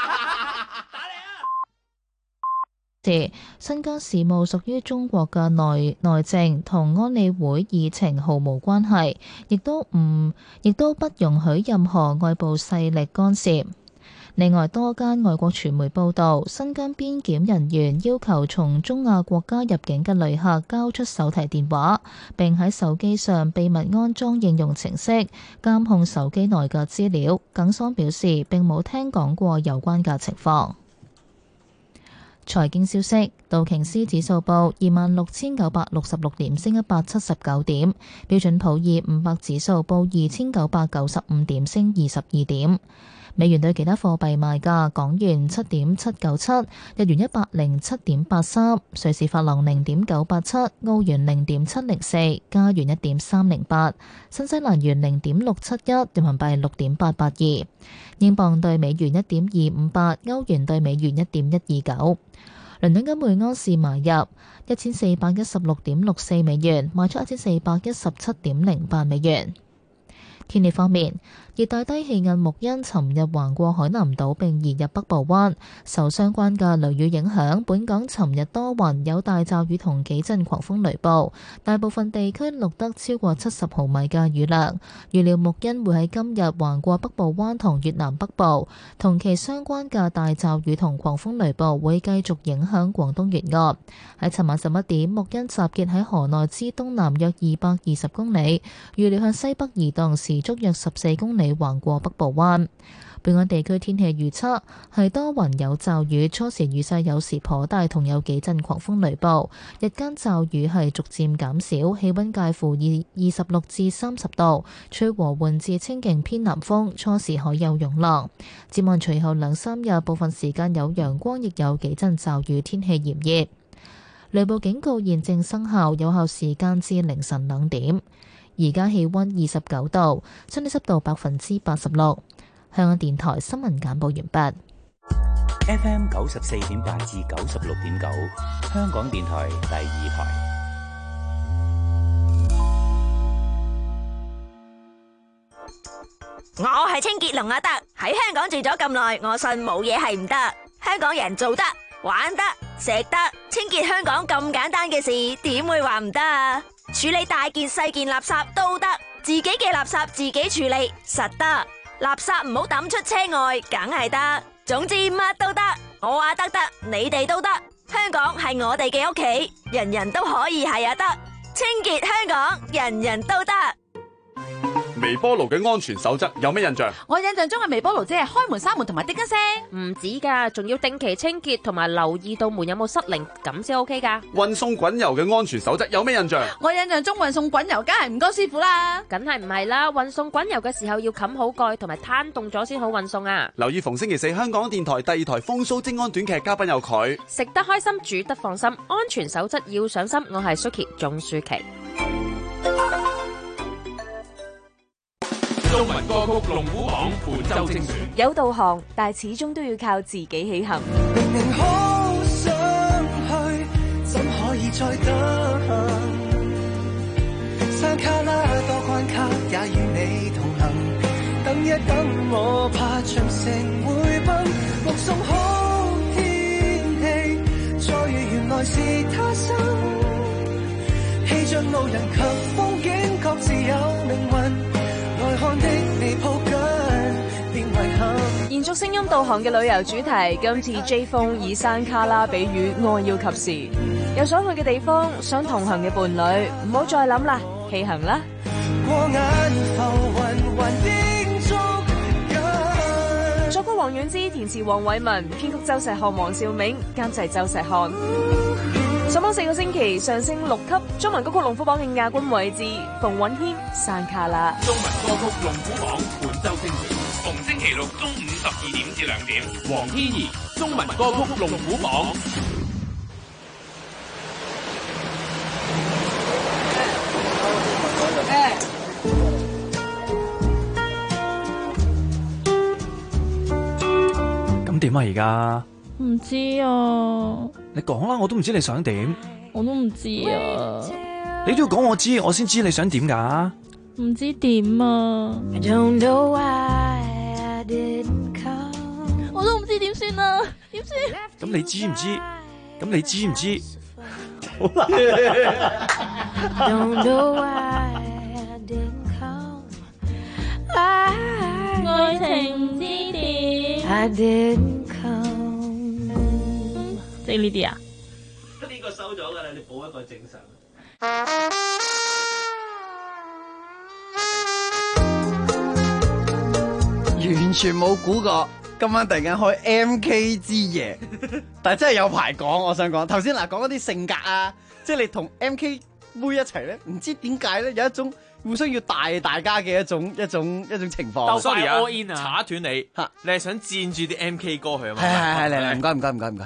新疆事務屬於中國嘅內政，同安理會議程毫無關係，亦都不容許任何外部勢力干涉。另外，多間外國傳媒報道，新疆邊檢人員要求從中亞國家入境嘅旅客交出手提電話，並喺手機上秘密安裝應用程式，監控手機內嘅資料。耿爽表示並冇聽講過有關嘅情況。財經消息，道瓊斯指數報26,966點，升179點；標準普爾500指數報2,995點，升22點。美元對其他貨幣賣價：港元7.797，日元107.83，瑞士法郎0.987，澳元0.704，加元1.308，新西蘭元0.671，人民幣6.882，英鎊對美元1.258，歐元對美元1.129。倫敦金每盎司買入1416.64美元，賣出1417.08美元。天氣方面，熱帶低氣壓木恩尋日橫過海南島並移入北部灣，受相關嘅雷雨影響，本港尋日多雲，有大驟雨同幾陣狂風雷暴，大部分地區錄得超過70毫米嘅雨量。預料木恩會喺今日橫過北部灣同越南北部，同其相關嘅大驟雨同狂風雷暴會繼續影響廣東沿岸。喺尋晚11點，木恩集結喺河內之東南約220公里，預料向西北移動，時速約14公里，橫過北部灣。本港地區天氣預測係多雲有驟雨，初時雨勢有時頗大，同有幾陣狂風雷暴。日間驟雨係逐漸減少，氣溫介乎26至30度，吹和緩至清勁偏南風，初時海有湧浪。展望隨後2-3日，部分時間有陽光，亦有幾陣驟雨，天氣炎熱。雷暴警告現正生效，有效時間至凌晨2點。而家氣溫29度，相對濕度86%。香港電台新聞簡報完畢。 FM 94.8至96.9，香港電台第2台。 我係清潔龍阿德，喺香港住咗咁耐，我信冇嘢係唔得。香港人做得、玩得、食得，清潔香港咁簡單嘅事，點會話唔得啊？處理大件細件垃圾都得，自己嘅垃圾自己處理實得，垃圾唔好抌出車外，梗係得。總之乜都得，我話得，你哋都得。香港係我哋嘅屋企，人人都可以係得。清潔香港，人人都得。 微波爐嘅安全守則有咩印象？ 我印象中嘅微波爐只係開門閂門同埋滴一聲，唔止噶，仲要定期清潔同埋留意到門有冇失靈，咁先 OK 噶。 運送滾油嘅安全守則有咩印象？ 我印象中運送滾油梗係唔該師傅啦， 梗係唔係啦，運送滾油嘅時候要冚好蓋同埋攤凍咗先好運送啊。 留意逢星期4香港電台第2台風騷精安短劇，嘉賓有佢。 食得開心，煮得放心，安全守則要上心。我係 Suki 鍾舒淇。 中文歌曲龍虎榜本周精選， 有導航，但係始終都要靠自己起行。 明明好想去來是他生，氣象路人及風景各自有命運，來看的你抱緊變遺憾。 延續聲音導航嘅旅遊主題，今次 J 風以山卡拉比喻愛要及時，有想去嘅地方，想同行嘅伴侶，唔好再諗啦，棄行啦。 過眼浮雲還叮囑緊。 作曲黃遠之，填詞黃偉文，編曲周石漢、黃兆銘，監製周石漢。上榜4個星期，上升6級。中文歌曲龍虎榜嘅亞軍位置，馮允謙《山卡拉》。 中文歌曲龍虎榜本周星期，逢星期六中午12點至2點，黃天怡中文歌曲龍虎榜。 咁點啊？而家唔知啊， 你講啦，我都唔知你想點。 我都唔知啊， 你都要講我知，我先知你想點㗎。 唔知點啊，我都唔知點算啊，點算？ 咁你知唔知？咁你知唔知？好啦。 愛情之點，即係呢啲啊？ 呢個收咗㗎啦，你補一個正常。 完全冇估過今晚突然間開 MK 之夜，但係真係有排講。我想講頭先嗱，講嗰啲性格啊，即係你同 MK 妹一齊咧，唔知點解咧有一種互相要大家嘅一種情況。 sorry 啊，插斷你，你係想佔住啲 MK 歌去啊嘛？ 係嚟，唔該。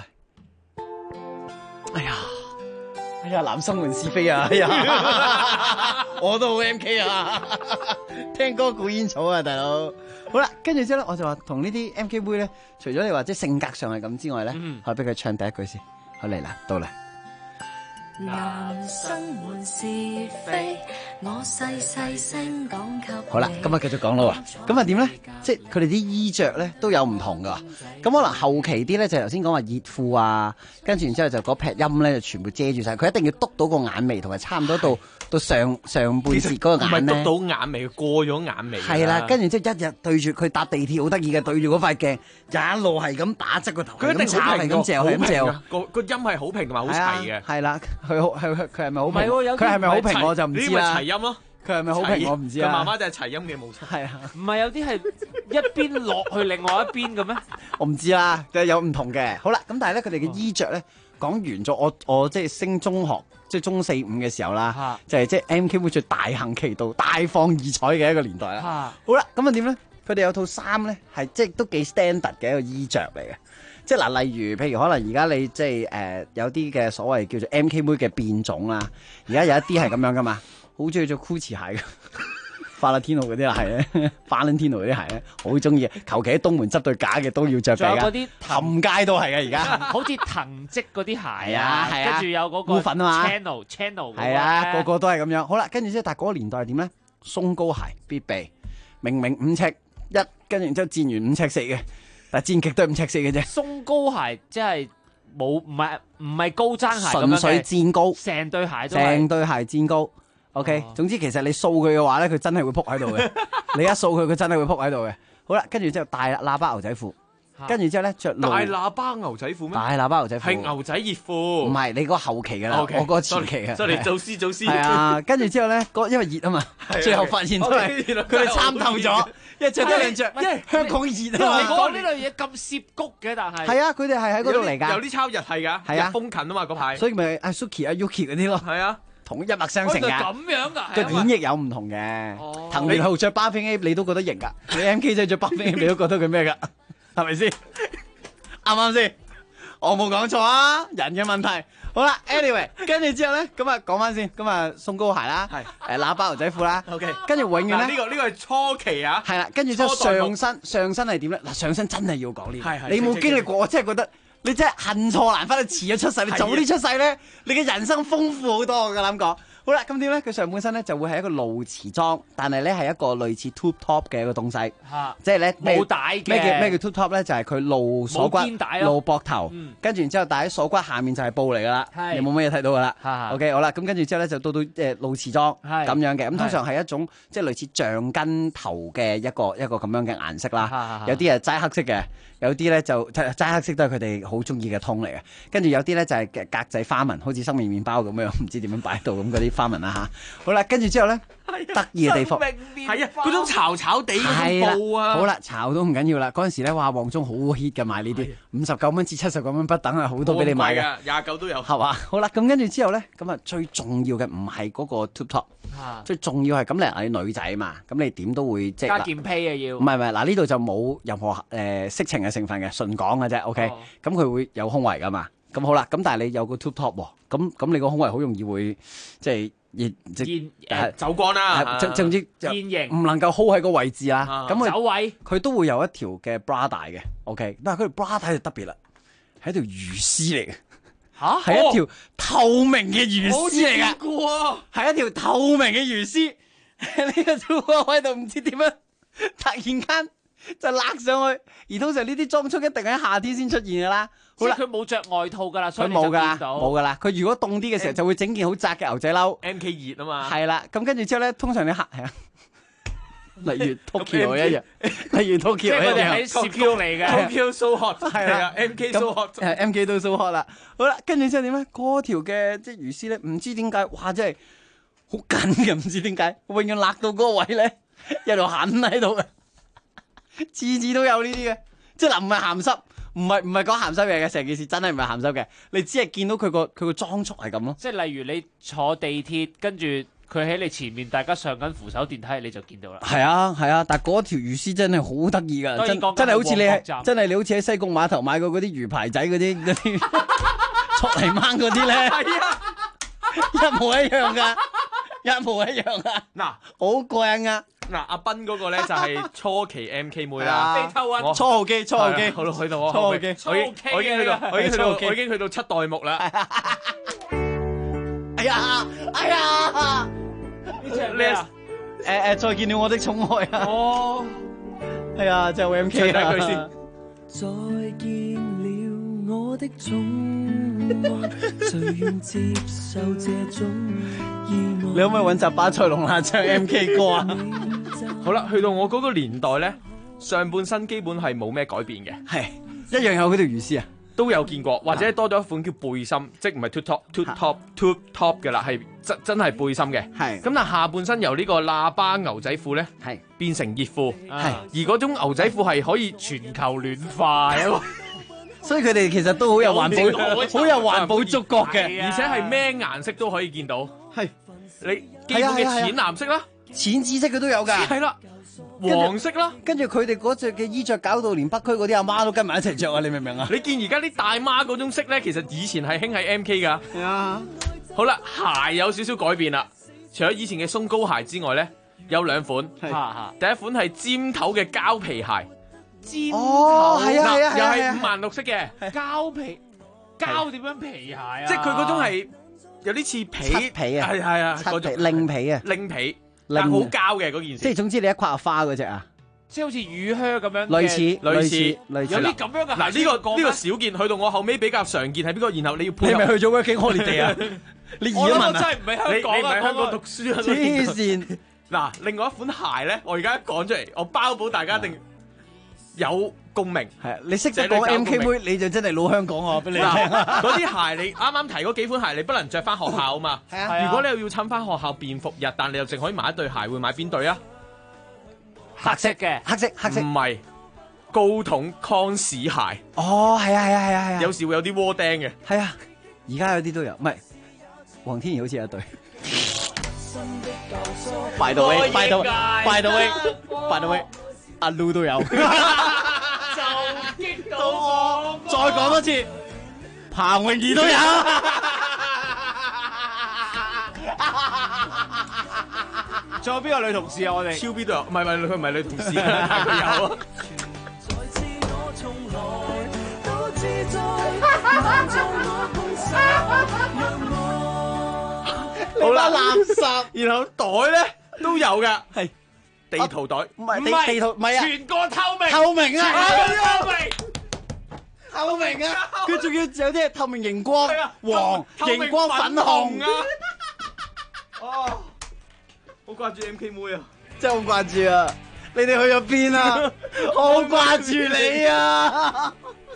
哎呀，男生們是非啊！哎呀，我都好 MK 啊，聽歌估煙草啊，大佬。好啦，跟住之後咧，我就話同呢啲 MK 妹咧，除咗你話即係性格上係咁之外咧，可以俾佢唱第一句先。好嚟啦，到啦。 男生們是非，我細聲講給你。 好啦，咁啊繼續講咯喎。咁啊點咧？即係佢哋啲衣着咧都有唔同噶。咁可能後期啲咧就頭先講話熱褲啊，跟住然之後就嗰劈音咧就全部遮住晒。佢一定要篤到個眼眉，同埋差唔多到上半截嗰個眼咧。 唔係篤到眼眉，過咗眼眉。 係啦，跟住之後一日對住佢搭地鐵好得意嘅，對住嗰塊鏡，一路係咁打側個頭。 佢一定好平， 咁嚼，係咁嚼。 個音係好平同埋好齊嘅。 係啦。佢係咪好平？佢係咪好平我就唔知啦。 呢個齊音咯， 佢係咪好平我唔知啊。 佢媽媽就係齊音嘅模式。 係啊， 唔係有啲係一邊落去另外一邊嘅咩？ 我唔知啦，有唔同嘅。好啦，咁但係咧佢哋嘅衣着咧講完咗，我即係升中學，即係中4、5嘅時候啦，就係即係 MK 會最大行其道、大放異彩嘅一個年代啦。好啦，咁啊點咧？佢哋有套衫咧係即係都幾 standard 嘅一個衣着嚟嘅。即係嗱，例如譬如可能而家你即係有啲嘅所謂叫做 MK 妹嘅變種啦，而家有一啲係咁樣噶嘛，好中意做 Gucci 鞋嘅，Valentino 嗰啲鞋咧，Valentino 嗰啲鞋咧，好中意，求其喺東門執對假嘅都要着嘅， 嗰啲冚街都係嘅而家， 好似藤織嗰啲鞋啊， 跟住有嗰個粉啊嘛 channel 係啊，個個都係咁樣。好啦，跟住之後，但係嗰個年代係點咧？鬆高鞋必備，明5尺1，跟住然之後戰完5尺4嘅。但係戰極都係5尺4嘅啫。 鬆高鞋即係冇，唔係高踭鞋咁樣嘅， 純粹戰高， 成對鞋都成對鞋戰高。OK，總之其實你掃佢嘅話咧，佢真係會撲喺度嘅。你一掃佢，佢真係會撲喺度嘅。好啦，跟住之後大喇叭牛仔褲，跟住之後咧着大喇叭牛仔褲咩？ 大喇叭牛仔褲係牛仔熱褲， 唔係你嗰個後期㗎啦，我嗰個前期嘅。 就嚟做師。 係啊，跟住之後咧，因為熱啊嘛，最後發現都係佢哋參透咗。一着得兩着，因為香港熱啊嘛。 你講呢類嘢咁涉谷嘅，但係係啊，佢哋係喺嗰度嚟㗎。 有啲抄日係㗎，係啊，風近啊嘛嗰排。 所以咪阿 Suki、阿 Yuki 嗰啲咯。 係啊， 同一脈相承㗎。 咁樣㗎， 個演繹有唔同嘅。藤原浩着 Bathing Ape 你都覺得型㗎，你 MK 仔着 Bathing Ape 你都覺得佢咩㗎？係咪先？啱唔啱先？我冇講錯啊，人嘅問題。好啦 ，anyway， 跟住之後咧，咁啊講翻先，咁啊鬆高鞋啦，係喇叭牛仔褲啦 ，OK， 跟住永遠咧， 呢個係初期啊， 係啦，跟住之後上身係點咧？嗱，上身真係要講呢個，你冇經歷過，我真係覺得你真係恨錯難返，你遲咗出世，你早啲出世咧，你嘅人生豐富好多，我夠膽講。 好啦，咁點咧？佢上半身咧就會係一個露臍裝，但係咧係一個類似 tube top 嘅一個東西，即係咧冇帶嘅。 咩叫 tube top 咧？就係佢露鎖骨、露膊頭，跟住然之後戴喺鎖骨下面就係布嚟噶啦，你冇乜嘢睇到噶啦。OK， 好啦，咁跟住之後咧就到露臍裝咁樣嘅，咁通常係一種即係類似橡筋頭嘅一個咁樣嘅顏色啦。有啲係齋黑色嘅，有啲咧就齋黑色都係佢哋好中意嘅通嚟嘅。跟住有啲咧就係格仔花紋，好似生命麵包咁樣，唔知點樣擺到咁嗰啲花紋啦嚇。好啦，跟住之後咧，得意嘅地方係啊，嗰種炒炒地嗰種布啊。 好啦，炒都唔緊要啦。嗰陣時咧，哇，旺中好 hit 嘅買呢啲，59蚊至79蚊不等啊，好多俾你買嘅。 29都有。 係嘛？好啦，咁跟住之後咧，咁啊最重要嘅唔係嗰個 tube top，最重要係咁你女仔嘛，咁你點都會即係加件披啊要。 唔係嗱，呢度就冇任何色情嘅成分嘅，純講嘅啫。OK，咁佢會有胸圍噶嘛。咁好啦，咁但係你有個 tube top 喎，咁你個胸圍好容易會即係走光啦， 總之就唔能夠 hold 喺個位置啊。咁走位佢都會有一條嘅 bra 帶嘅。OK，但係佢條 bra 帶就特別啦，係一條魚絲嚟嘅。係一條透明嘅魚絲嚟㗎，係一條透明嘅魚絲。呢個小哥喺度唔知點樣，突然間就勒上去。而通常呢啲裝束一定喺夏天先出現噶啦。好啦， 佢冇着外套噶啦，所以佢冇噶啦。佢如果凍啲嘅時候就會整件好窄嘅牛仔褸。 MK 熱啊嘛。係啦，咁跟住之後咧，通常你係啊，例如 Tokyo 一樣，例如 Tokyo 一樣， 喺攝影嚟嘅 Tokyo so hot， 係啊 ，MK so hot，MK 都 so hot 啦。好啦，跟住之後點咧？嗰條嘅即係魚絲咧，唔知點解，哇！真係好緊嘅，唔知點解，永遠勒到嗰個位咧，一路痕喺度嘅，次次都有呢啲嘅，即係嗱，唔係鹹濕。唔係講鹹濕嘢嘅，成件事真係唔係鹹濕嘅，你只係見到佢個裝束係咁咯。 即係例如你坐地鐵，跟住佢喺你前面，大家上緊扶手電梯，你就見到啦。 係啊，但係嗰條魚絲真係好得意㗎，真係好似你好似喺西貢碼頭買過嗰啲魚排仔嗰啲速嚟掹嗰啲咧，係啊，一模一樣㗎，一模一樣㗎。 嗱， 好過癮㗎。 嗱，阿斌嗰個咧就係初期 MK 妹啦， 初號機， 好啦，去到我後尾，我已經去到七代目啦。 哎呀， 呢隻咩啊？ 再見了我的寵愛啊！ 哦， 係啊，就 MK 唱第一句先。 再見了我的寵愛，誰願接受這種意外？ 你可唔可以揾集巴塞隆拿唱 MK 歌啊？ 好啦，去到我嗰個年代咧，上半身基本係冇咩改變嘅， 係一樣有嗰條魚絲啊， 都有見過，或者多咗一款叫背心，即係唔係 tube top 嘅啦，係真係背心嘅。係咁，但下半身由呢個喇叭牛仔褲咧，係變成熱褲，係而嗰種牛仔褲係可以全球暖化啊！ 所以佢哋其實都好有環保，好有環保觸覺嘅， 而且係咩顏色都可以見到。係你基本嘅淺藍色啦。 淺紫色佢都有㗎， 係啦，黃色啦， 跟住佢哋嗰隻嘅衣着搞到連北區嗰啲阿媽都跟埋一齊着啊！你明唔明啊？ 你見而家啲大媽嗰種色咧，其實以前係興喺 MK 㗎。係啊。好啦，鞋有少少改變啦，除咗以前嘅鬆糕鞋之外咧，有兩款。第一款係尖頭嘅膠皮鞋。 尖頭。 哦，係啊， 又係56色嘅膠皮。膠點樣皮鞋啊？ 即係佢嗰種係有啲似皮。 皮啊。 係啊。 嗰種令皮啊。 令皮。但好膠嘅嗰件事， 即係總之你一跨花嗰隻啊， 即係好似乳靴咁樣， 類似， 有啲咁樣嘅。 嗱呢個少見，去到我後尾比較常見係邊個？然後你要配合， 你咪去咗 Working Holiday 啊？你移民啊？ 真係唔係香港啊！ 你唔係香港讀書啊？ 黐線！ 嗱，另外一款鞋咧，我而家一講出嚟，我包保大家一定有共鳴。 係啊，你識得講 MK 妹，你就真係老香港啊！俾你聽嗰啲鞋，你啱啱提嗰幾款鞋，你不能着翻學校啊嘛。係啊。如果你又要襯翻學校便服日，但你又淨可以買一對鞋，會買邊對啊？ 黑色嘅， 黑色。 唔係高筒康士鞋。 哦，係啊。 有時會有啲窩釘嘅。 係啊，而家有啲都有，唔係黃天怡好似有一對。By the way，阿 Lu 都有。 就激到我。 再講多次，彭詠儀都有。 仲有邊個女同事啊？我哋超 B 都有，唔係佢唔係女同事，但佢有。 好啦， 垃圾， 然後袋咧都有㗎，係地圖袋， 唔係地圖，唔係啊， 全個透明， 透明啊， 透明。 透明啊！佢仲要有啲係透明熒光、黃、 透明熒光粉紅啊！哦，好掛住 MK 妹啊！ 真係好掛住啊！你哋去咗邊啊？好掛住你啊！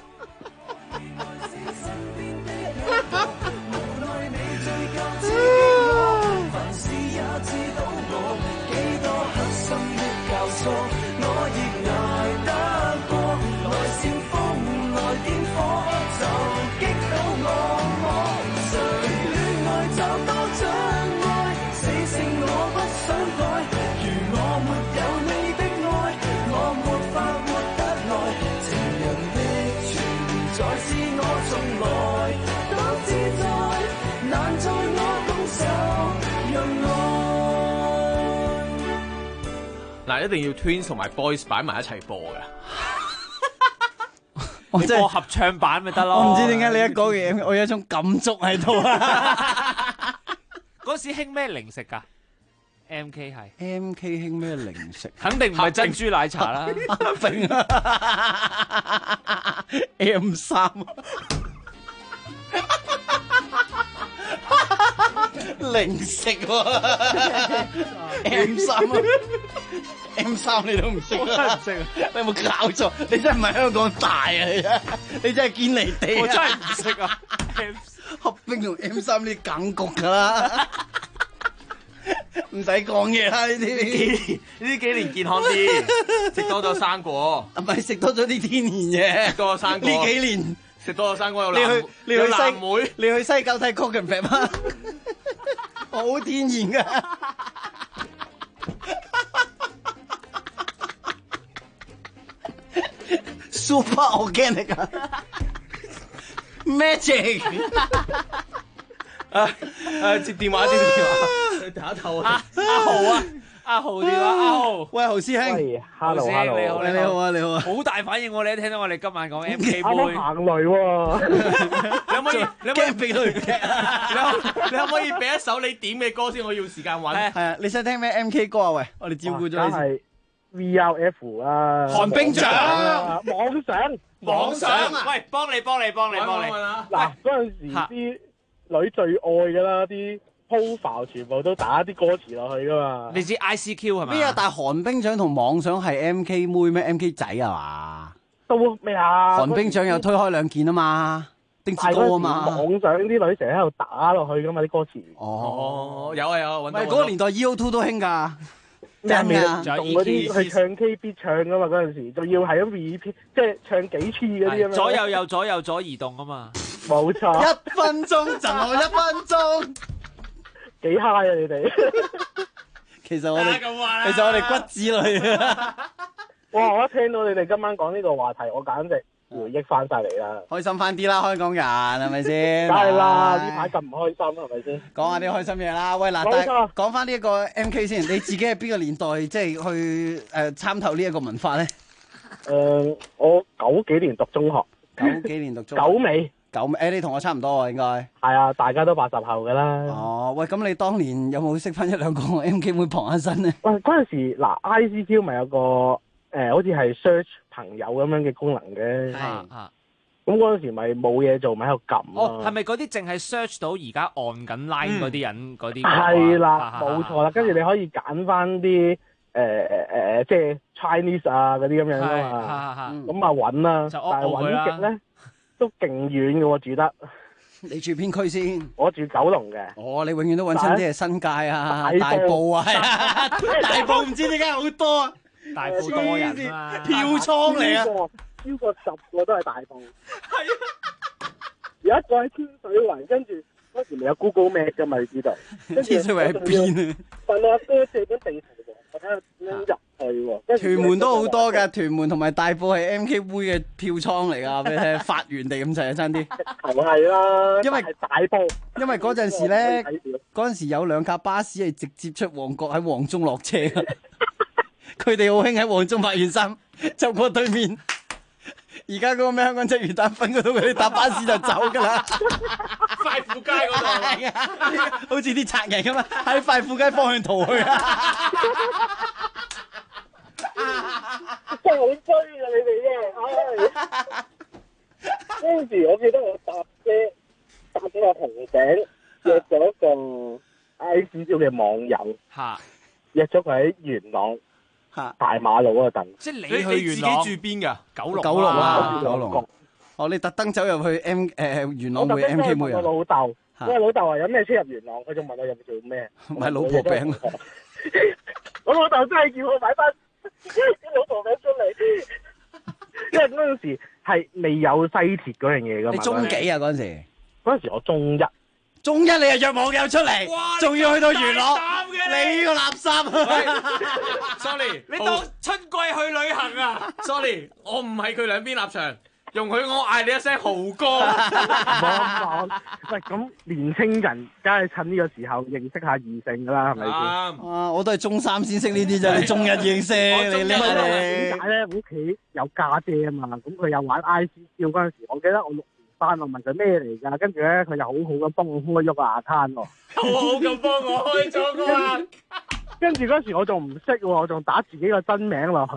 嗱，一定要 Twins 同埋 Boys 擺埋一齊播㗎。 你播合唱版咪得咯。 我唔知點解你一講嘢，我有一種感觸喺度啊！ 嗰時興咩零食㗎 ？MK 係 MK 興咩零食？ 肯定唔係珍珠奶茶啦。 M3 零食喎，M3 你都唔識啊？你有冇搞錯？你真係唔係香港大啊！你真係堅離地啊！ 我真係唔識啊！ 合冰同 M3 啲梗局㗎啦，唔使講嘢啦呢啲。 呢幾年健康啲，食多咗生果， 唔係食多咗啲天然嘢， 食多咗生果。 呢幾年食多咗生果有你去藍莓， 你去西九睇 Cock and Pep 啊，好天然㗎。Super organic 啊 ，Magic 接電話，打頭啊！ 阿豪電話，阿豪， 喂，豪師兄， 喂，hello， 你好， 你好啊，你好啊， 好大反應喎！你一聽到我哋今晚講 MK 妹， 啱行雷喎， 你可唔可以驚俾佢劇啊？ 你可唔可以俾一首你點嘅歌先？我要時間揾。 係啊，你想聽咩 MK 歌啊？喂，我哋照顧咗你先。 係 VRF 啊， 寒冰掌， 妄想啊！喂，幫你。 嗱，嗰陣時啲女最愛噶啦，啲 profile 全部都打啲歌詞落去噶嘛。 你知 ICQ 係咪？ 咩啊？但係寒冰掌同妄想係 MK 妹咩 ？MK 仔係嘛？ 都咩啊？ 寒冰掌有推開兩件啊嘛，丁字高啊嘛。 妄想啲女成日喺度打落去噶嘛啲歌詞。 哦，有啊， 唔係嗰個年代 EO2 都興㗎。 咩啊？仲嗰啲去唱 K 必唱噶嘛嗰陣時，仲要係咁 repeat，即係唱幾次嗰啲咁樣。 左右右左右左移動啊嘛。 冇錯。 1分鐘就1分鐘， 幾 high 啊你哋？ 其實我哋骨子裏啊！ 哇！我一聽到你哋今晚講呢個話題，我簡直回憶翻晒嚟啦， 開心翻啲啦，香港人係咪先？ 梗係啦，呢排咁唔開心係咪先？ 講下啲開心嘢啦。喂嗱， 冇錯， 講翻呢一個 MK 先，你自己係邊個年代即係去參透呢一個文化咧？ 我90幾年讀中學 ，90幾年讀中學 ，9尾。 你同我差唔多喎，應該係啊，大家都80後噶啦。 哦，喂，咁你當年有冇識翻一兩個 MK 妹傍下身咧？ 喂，嗰陣時嗱 ICQ 咪有個好似係 search 朋友咁樣嘅功能嘅。咁嗰陣時咪冇嘢做，咪喺度撳。 哦，係咪嗰啲淨係 search 到而家按緊 line 嗰啲人嗰啲？ 係啦，冇錯啦。跟住你可以揀翻啲即係 Chinese 啊嗰啲咁樣噶嘛。咁啊揾啦，但係揾極咧。都勁遠嘅喎，住得。 你住邊區先？ 我住九龍嘅。 哦，你永遠都揾親啲係新界啊、大埔啊，係啊，大埔唔知點解好多啊， 大埔多人啊， 票倉嚟啊， 超過10個都係大埔。係啊，有一個喺天水圍，跟住嗰時咪有 Google Map 㗎嘛，你知道？ 天水圍喺邊啊？ 問我阿哥借本地圖喎，我睇下點樣入。 屯門都好多㗎，屯門同埋大埔係 MK 妹嘅票倉嚟㗎，俾你聽，發源地咁滯啊，爭啲。 係啦， 因為大埔， 因為嗰陣時咧，嗰陣時有兩架巴士係直接出旺角喺旺中落車㗎，佢哋好興喺旺中發完衫就過對面。而家嗰個咩香港七魚蛋粉嗰度，佢哋搭巴士就走㗎啦。 快富街嗰度， 好似啲賊人咁啊，喺快富街方向逃去啊！ 真係好衰啊！你哋啫，嗰陣時我記得我搭咗個紅頂，約咗個 ICQ 嘅網友，約咗佢喺元朗大馬路嗰度等。 即係你去元朗， 自己住邊㗎？ 九龍啊，九龍。哦，你特登走入去元朗會 MK 妹啊？ 我老豆，因為老豆話有咩車入元朗，佢仲問我入去做咩？ 買老婆餅。 我老豆真係叫我買翻啲老婆餅出嚟，因為嗰陣時係未有西鐵嗰樣嘢噶嘛。 你中幾啊嗰陣時？ 嗰陣時我中一。 中一你又約網友出嚟，仲要去到元朗，你個垃圾 ！Sorry， 你當春季去旅行啊 ！Sorry， 我唔係佢兩邊立場。容許我嗌你一聲豪哥。 喂，咁年青人梗係趁呢個時候認識下異性噶啦，係咪先？ 啊，我都係中三先識呢啲啫，你中一認識，你叻啊你！ 點解咧？我屋企有家姐啊嘛，咁佢又玩 ICQ 嗰陣時，我記得我6年班，我問佢咩嚟㗎，跟住咧佢又好好咁幫我開咗個 account 喎。 好好咁幫我開咗個 account。 跟住嗰時我仲唔識喎，我仲打自己個真名落去。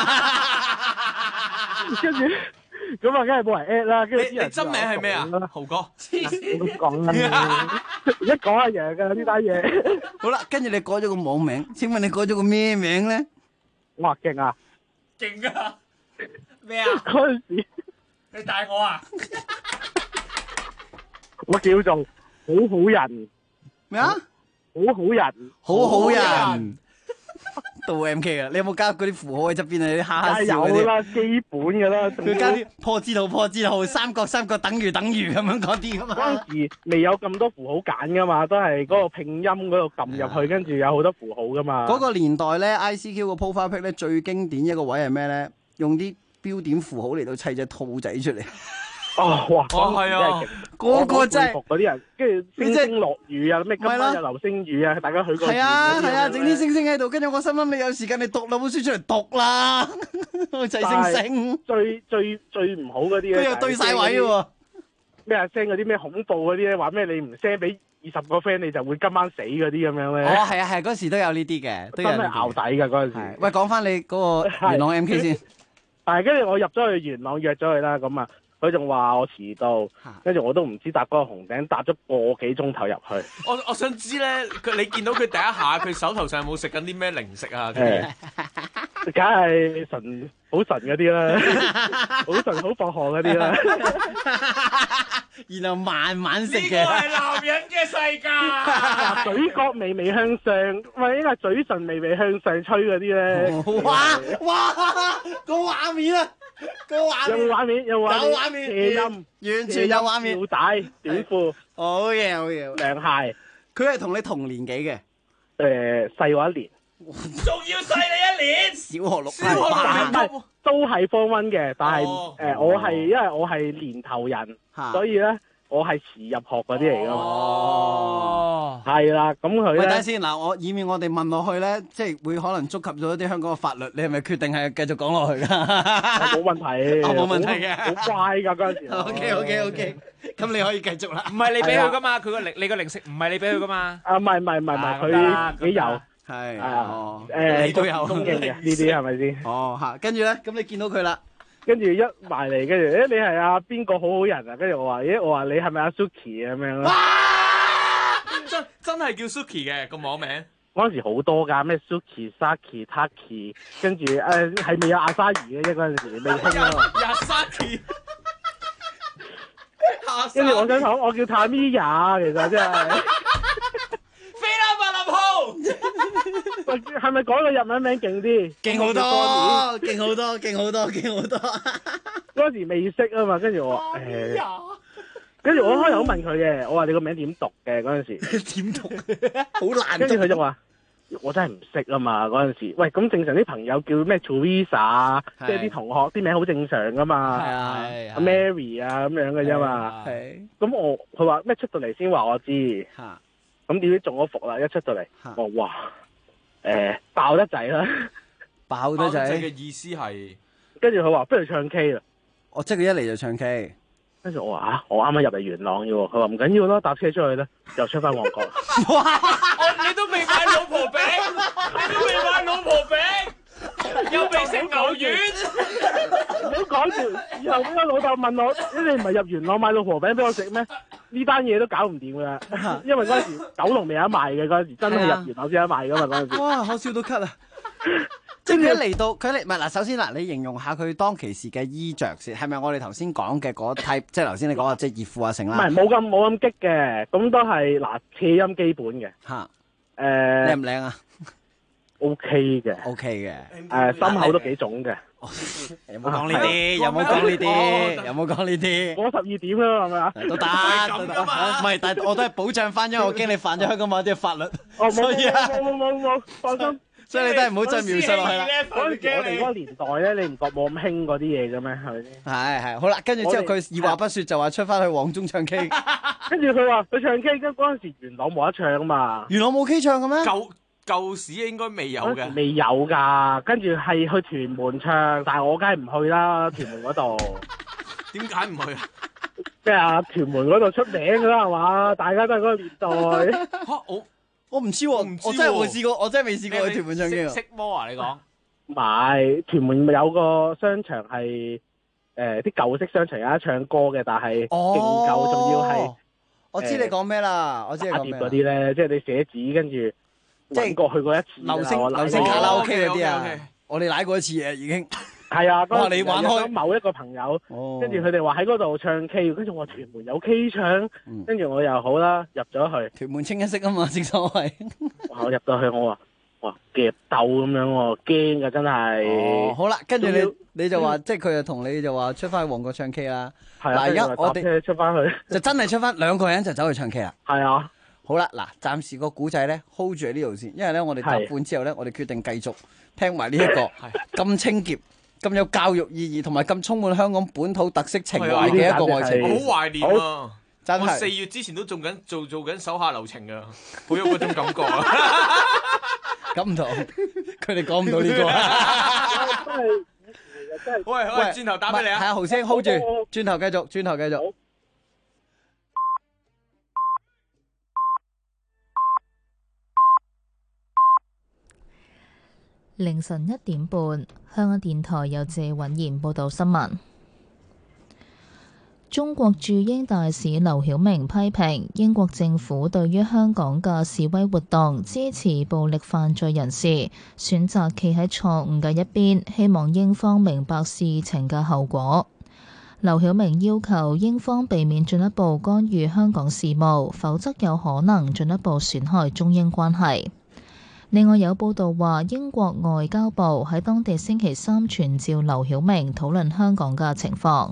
跟住。咁啊，梗係冇人 at 啦，跟住啲人你真名係咩啊？豪哥， 黐線咁講啦，一講一樣㗎呢單嘢。 好啦，跟住你改咗個網名，請問你改咗個咩名咧？ 我話勁啊！ 勁啊！咩啊？ 嗰陣時你帶我啊？ 我叫做好好人。 咩啊？ 好好人， 好好人。到 MK 啊！你有冇加嗰啲符號喺側邊啊？啲哈哈笑嗰啲。 有啦，基本㗎啦。 佢加啲破字號，三角等於咁樣嗰啲㗎嘛。 嗰陣時未有咁多符號揀㗎嘛，都係嗰個拼音嗰度撳入去，跟住有好多符號㗎嘛。 嗰個年代咧 ，ICQ 個 profile pic 咧最經典一個位係咩咧？用啲標點符號嚟到砌隻兔仔出嚟。 哦，哇！ 係啊， 嗰個真係嗰啲人，跟住星星落雨啊，咩今晚有流星雨啊，大家去過。 係啊，整啲星星喺度，跟住我心諗你有時間你讀兩本書出嚟讀啦，砌星星。 最唔好嗰啲咧， 佢又對晒位喎。 咩啊 send 嗰啲咩恐怖嗰啲咧，話咩你唔 send 俾20個 friend 你就會今晚死嗰啲咁樣咧。 哦，係啊，嗰時都有呢啲嘅， 真係淆底㗎嗰陣時。 喂，講翻你嗰個元朗 MK 先。 係，跟住我入咗去元朗約咗佢啦，咁啊。佢仲話我遲到，跟住我都唔知搭嗰個紅頂搭咗個幾鐘頭入去。 我想知咧，你見到佢第一下，佢手頭上有冇食緊啲咩零食啊？ 梗係好神嗰啲啦，好神好放學嗰啲啦。 然後慢慢食嘅。 呢個係男人嘅世界。 嘴角微微向上，唔係應該係嘴唇微微向上吹嗰啲咧。 哇！個畫面啊！ 有畫面， 斜音，完全有畫面。 吊帶、短褲， 好嘢， 涼鞋。 佢係同你同年紀嘅， 細我1年。 仲要細你1年？ 小學6 年都係Form 1嘅，但係我係因為我係年頭人，所以咧我係遲入學嗰啲嚟噶嘛。哦，係啦，咁佢咧。喂， 等下先嗱，以免我哋問落去咧，即係會可能觸及咗一啲香港嘅法律，你係咪決定係繼續講落去噶？ 冇問題， 冇問題嘅， 好乖噶嗰陣時。 OK，咁你可以繼續啦。 唔係你俾佢噶嘛？你個零食唔係你俾佢噶嘛？ 啊，唔係，佢自己有。 係你都有供應嘅呢啲係咪先？ 哦，嚇，跟住咧，咁你見到佢啦， 跟住一埋嚟，跟住你係阿邊個好好人啊？跟住我話你係咪阿 Suki 咁樣咯？ 真係叫 Suki 嘅個網名。 嗰陣時好多㗎，咩 Suki、Saki、Taki， 跟住係未有阿沙兒嘅啫，嗰陣時未興啊。 Saki。 跟住我想講，我叫 Tamiya， 其實真係。係咪改個日文名勁啲？ 勁好多，勁好多，勁好多，勁好多。 嗰時未識啊嘛，跟住我話跟住我開口問佢嘅，我話你個名點讀嘅嗰陣時？ 點讀？好難。 跟住佢就話：我真係唔識啊嘛嗰陣時。喂，咁正常啲朋友叫咩 Teresa， 即係啲同學啲名好正常噶嘛。係啊，Mary 啊咁樣嘅啫嘛。係。咁佢話咩出到嚟先話我知。嚇。咁點知中咗伏啦？一出到嚟，我哇！爆得滯啦， 爆得滯嘅意思係， 跟住佢話不如唱 K 啦， 我即係佢一嚟就唱 K， 跟住我話我啱啱入嚟元朗嘅喎，佢話唔緊要咯，搭車出去咧，又出翻旺角。 你都未買老婆餅，你都未買老婆餅，又未食牛丸。 唔好講住，以後俾我老豆問我，你唔係入元朗買老婆餅俾我食咩？呢單嘢都搞唔掂㗎，因為嗰陣時九龍未有得賣嘅，嗰陣時真係入元朗先有得賣㗎嘛，嗰陣時。 哇！我笑到咳啊！即係佢嚟到，佢嚟唔係嗱。首先嗱，你形容下佢當其時嘅衣着先，係咪我哋頭先講嘅嗰 type？即係頭先你講嘅即係熱褲啊，成啦。 唔係冇咁激嘅，咁都係嗱斜音基本嘅。 嚇靚唔靚啊 ？OK 嘅 ，OK 嘅。 心口都幾腫嘅。 有冇講呢啲？有冇講呢啲？有冇講呢啲？ 過12點啦，係咪啊？ 都得，唔係，但係我都係保障翻，因為我驚你犯咗香港某啲法律。 所以冇，放心。 所以你都係唔好再描述落去啦。 我哋嗰個年代咧，你唔覺冇咁興嗰啲嘢嘅咩？係咪先？ 係，好啦，跟住之後佢二話不說就話出翻去黃中唱 K， 跟住佢話佢唱 K，跟嗰陣時元朗冇得唱啊嘛。 元朗冇 K 唱嘅咩？ 舊時應該未有嘅， 未有㗎。跟住係去屯門唱，但係我梗係唔去啦，屯門嗰度。 點解唔去啊？ 即係屯門嗰度出名㗎啦，係嘛？大家都係嗰個年代。 我唔知喎，我真係冇試過，我真係未試過去屯門唱 K。 識魔啊！你講唔係屯門有個商場係啲舊式商場有得唱歌嘅，但係勁舊，仲要係我知你講咩啦，我知你講咩。 嗰啲咧，即係你寫紙跟住即係過去過一次。 流星卡拉 OK 嗰啲啊，我哋舐過一次嘅已經。 係啊， 我話你玩開某一個朋友，跟住佢哋話喺嗰度唱 K， 跟住我話屯門有 K 唱，跟住我又好啦，入咗去。 屯門清一色啊嘛，正所謂。 我入到去，我話哇夾鬥咁樣喎，驚㗎真係。 好啦，跟住你就話，即係佢就同你就話出翻去旺角唱 K 啦。 係啊， 而家我哋出翻去就真係出翻兩個人就走去唱 K 啦。 係啊。 好啦，嗱，暫時個古仔咧 hold 住喺呢度先，因為咧我哋答半之後咧，我哋決定繼續聽埋呢一個咁清潔、咁有教育意義同埋咁充滿香港本土特色情懷嘅一個愛情。 我好懷念啊！ 真係我4月之前都做緊手下留情啊，好有嗰種感覺啊！ 咁唔同，佢哋講唔到呢個啊！ 喂，轉頭打俾你啊！ 係啊，豪聲 hold 住，轉頭繼續。 凌晨1點半，香港電台由謝允賢報道新聞。中國駐英大使劉曉明批評英國政府對於香港嘅示威活動支持暴力犯罪人士，選擇企喺錯誤嘅一邊，希望英方明白事情嘅後果。劉曉明要求英方避免進一步干預香港事務，否則有可能進一步損害中英關係。另外有報道話，英國外交部喺當地星期三傳召劉曉明討論香港嘅情況。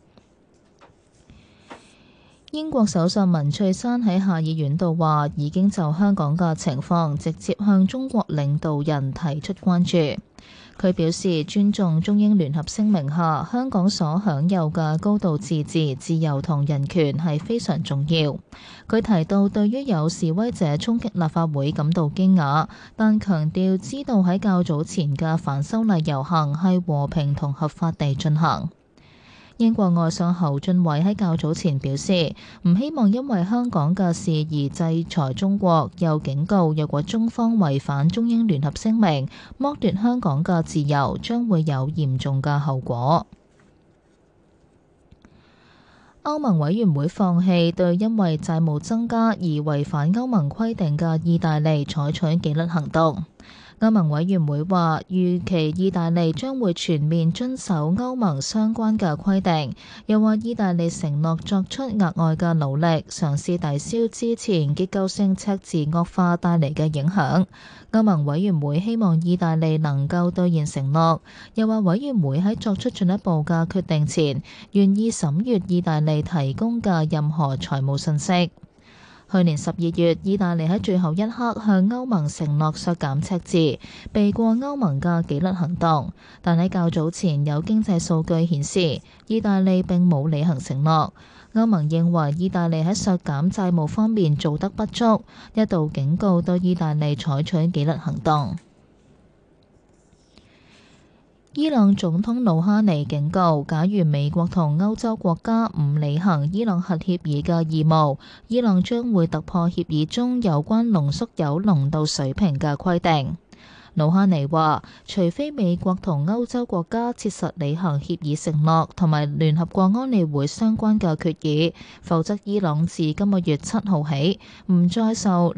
英國首相文翠珊喺下議院度話，已經就香港嘅情況直接向中國領導人提出關注。佢表示尊重中英聯合聲明下香港所享有嘅高度自治、自由同人權係非常重要。佢提到對於有示威者衝擊立法會感到驚訝，但強調知道喺較早前嘅反修例遊行係和平同合法地進行。英國外相侯俊偉喺較早前表示，唔希望因為香港嘅事而制裁中國，又警告若果中方違反中英聯合聲明，剝奪香港嘅自由，將會有嚴重嘅後果。歐盟委員會放棄對因為債務增加而違反歐盟規定嘅意大利採取紀律行動。歐盟委員會話，預期意大利將會全面遵守歐盟相關嘅規定，又話意大利承諾作出額外嘅努力，嘗試抵消之前結構性赤字惡化帶嚟嘅影響。歐盟委員會希望意大利能夠兌現承諾，又話委員會喺作出進一步嘅決定前，願意審閱意大利提供嘅任何財務信息。去年12月，意大利喺最後一刻向歐盟承諾削減赤字，避過歐盟嘅紀律行動。但喺較早前有經濟數據顯示，意大利並冇履行承諾。歐盟認為意大利喺削減債務方面做得不足，一度警告對意大利採取紀律行動。 伊朗總統魯哈尼警告，假如美國同歐洲國家唔履行伊朗核協議嘅義務，伊朗將會突破協議中有關濃縮鈾濃度水平嘅規定。魯哈尼話，除非美國同歐洲國家切實履行協議承諾同埋聯合國安理會相關嘅決議，否則伊朗自今個月7號起唔再受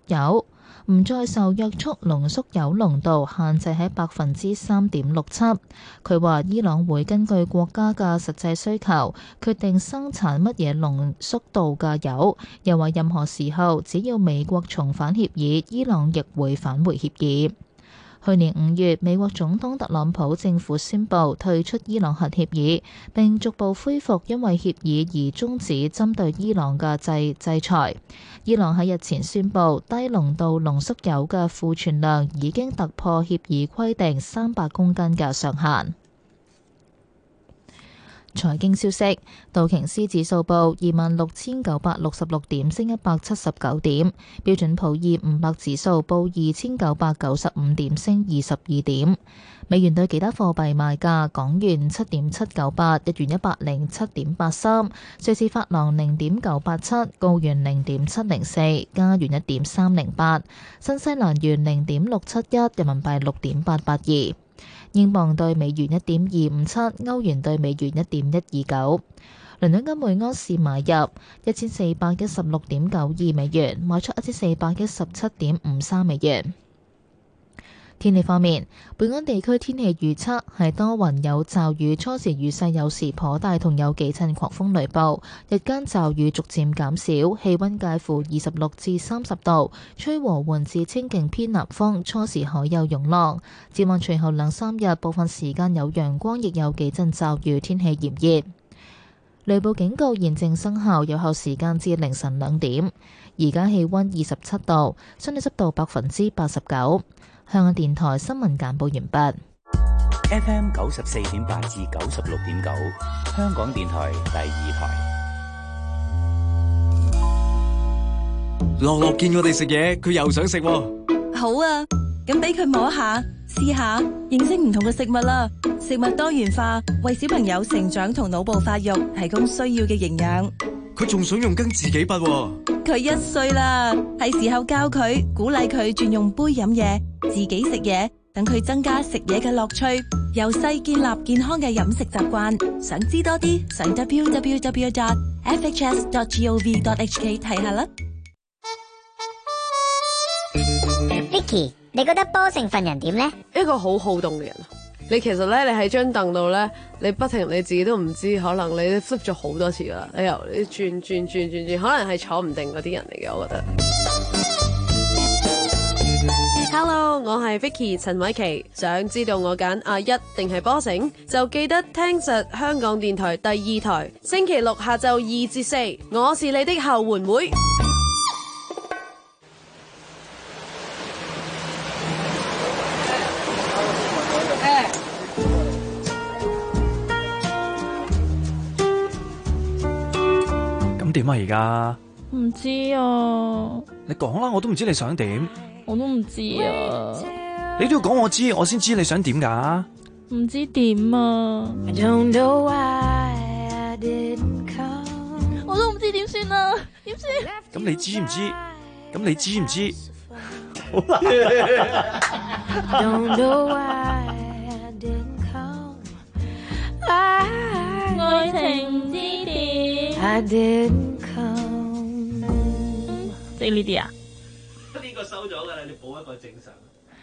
約束濃縮鈾濃度限制喺3.67%。佢話伊朗會根據國家嘅實際需求決定生產乜嘢濃縮度嘅鈾，又話任何時候只要美國重返協議，伊朗亦會返回協議。去年5月，美國總統特朗普政府宣布退出伊朗核協議，並逐步恢復因為協議而終止針對伊朗嘅制裁。伊朗喺日前宣布，低濃度濃縮鈾嘅庫存量已經突破協議規定300公斤嘅上限。財經消息，道瓊斯指數報26,966點，升179點；標準普爾500指數報2,995點，升22點。美元對其他貨幣賣價：港元7.798，日元107.83，瑞士法郎0.987，澳元0.704，加元1.308，新西蘭元0.671，人民幣6.882。英鎊對美元1.257，歐元對美元1.129。倫敦金每安士買入1416.92美元，賣出1417.53美元。天氣方面，本港地區天氣預測係多雲有驟雨，初時雨勢有時頗大，同有幾陣狂風雷暴。日間驟雨逐漸減少，氣溫介乎26至30度，吹和緩至清勁偏南風，初時海有湧浪。展望隨後2-3日，部分時間有陽光，亦有幾陣驟雨，天氣炎熱。雷暴警告現正生效，有效時間至凌晨2點。而家氣溫27度，相對濕度89%。香港電台新聞簡報完畢。 FM 94.8至96.9，香港電台第2台。 樂樂見我哋食嘢，佢又想食喎。 好啊，咁俾佢摸下，試下，認識唔同嘅食物啦。食物多元化，為小朋友成長同腦部發育提供需要嘅營養。 佢仲想用羹自己筆喎。 佢1歲啦，係時候教佢，鼓勵佢轉用杯飲嘢，自己食嘢，等佢增加食嘢嘅樂趣，由細建立健康嘅飲食習慣。想知多啲，上 www.fhs.gov.hk 睇下啦。 Vicky， 你覺得波成份人點呢？ 一個好好動嘅人。你其實咧，你喺張凳度咧，你不停你自己都唔知，可能你 flip 咗好多次噶啦。你由你轉，可能係坐唔定嗰啲人嚟嘅，我覺得。Hello， 我係 Vicky 陳偉琪。想知道我揀阿一定係波成，就記得聽實香港電台第2台，星期六下晝2至4，我是你的後援會。 點啊而家？ 唔知啊。 你講啦，我都唔知你想點。 我都唔知啊。 你都要講我知，我先知你想點㗎。 唔知點啊。我都唔知點算啊，點算？ 咁你知唔知？好啦。 愛情唔知點。即係呢啲啊？ 呢個收咗㗎啦，你補一個正常。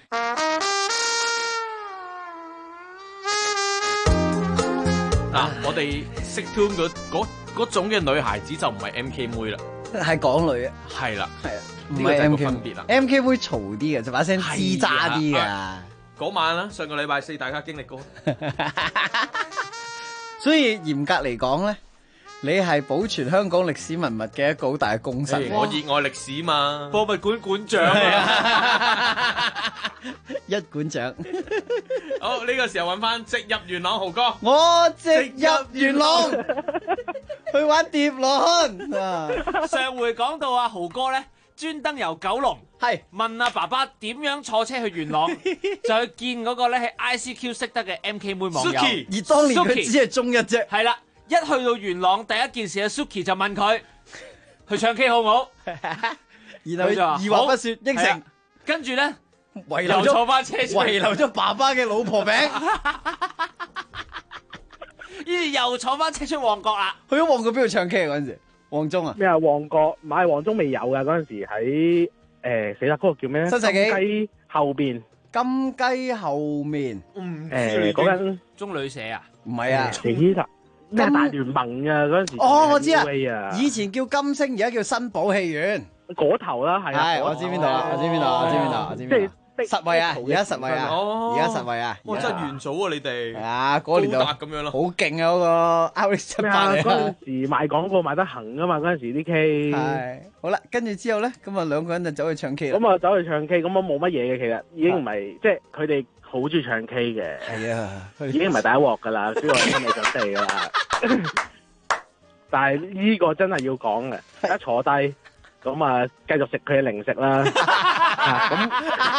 嗱，我哋識 tune 嗰種嘅女孩子就唔係 MK 妹啦， 係港女啊。 係啦， 係啊， 唔係 MK 分別啦。 MK 妹嘈啲嘅，就把聲吱喳啲嘅。 嗰晚啦，上個禮拜4大家經歷過。 所以嚴格嚟講咧，你係保存香港歷史文物嘅一個好大嘅功臣。 我熱愛歷史嘛，博物館館長一館長。 好，呢個時候揾翻直入元朗豪哥。 我直入元朗去玩碟螺。 上回講到阿豪哥咧， 專登由九龍係問阿爸爸點樣坐車去元朗，就去見嗰個咧喺 ICQ 識得嘅 MK 妹網友。 而當年佢只係中一啫。 係啦，一去到元朗，第一件事阿 Suki 就問佢去唱 K 好唔好？ 然後佢就二話不說應承， 跟住咧遺留坐翻車， 遺留咗爸爸嘅老婆餅， 於是又坐翻車出旺角啦。 去咗旺角邊度唱 K 啊？嗰陣時，旺中啊？ 咩啊？旺角唔係旺中未有噶，嗰陣時喺死啦，嗰個叫咩？ 新世紀雞後邊。 金雞後面。 嗰間中旅社啊？ 唔係啊， 死啦！咩大聯盟啊？嗰陣時。 哦，我知啊，以前叫金星，而家叫新寶戲院。 嗰頭啦，係啊， 我知邊度啦，我知邊度，我知邊度，我知邊度。實惠啊！而家實惠啊！而家實惠啊！ 哇，真係元祖啊！你哋係啊，嗰年就咁樣咯， 好勁啊！嗰個 RX78啊！ 嗰陣時賣廣告賣得行噶嘛，嗰陣時啲 K 係好啦，跟住之後咧，咁啊兩個人就走去唱 K 啦。 咁啊走去唱 K，咁啊冇乜嘢嘅，其實已經唔係即係佢哋好中意唱 K 嘅。 係啊， 已經唔係第一鑊噶啦，呢個心理準備噶啦。但係呢個真係要講嘅，一坐低。咁啊，繼續食佢嘅零食啦，咁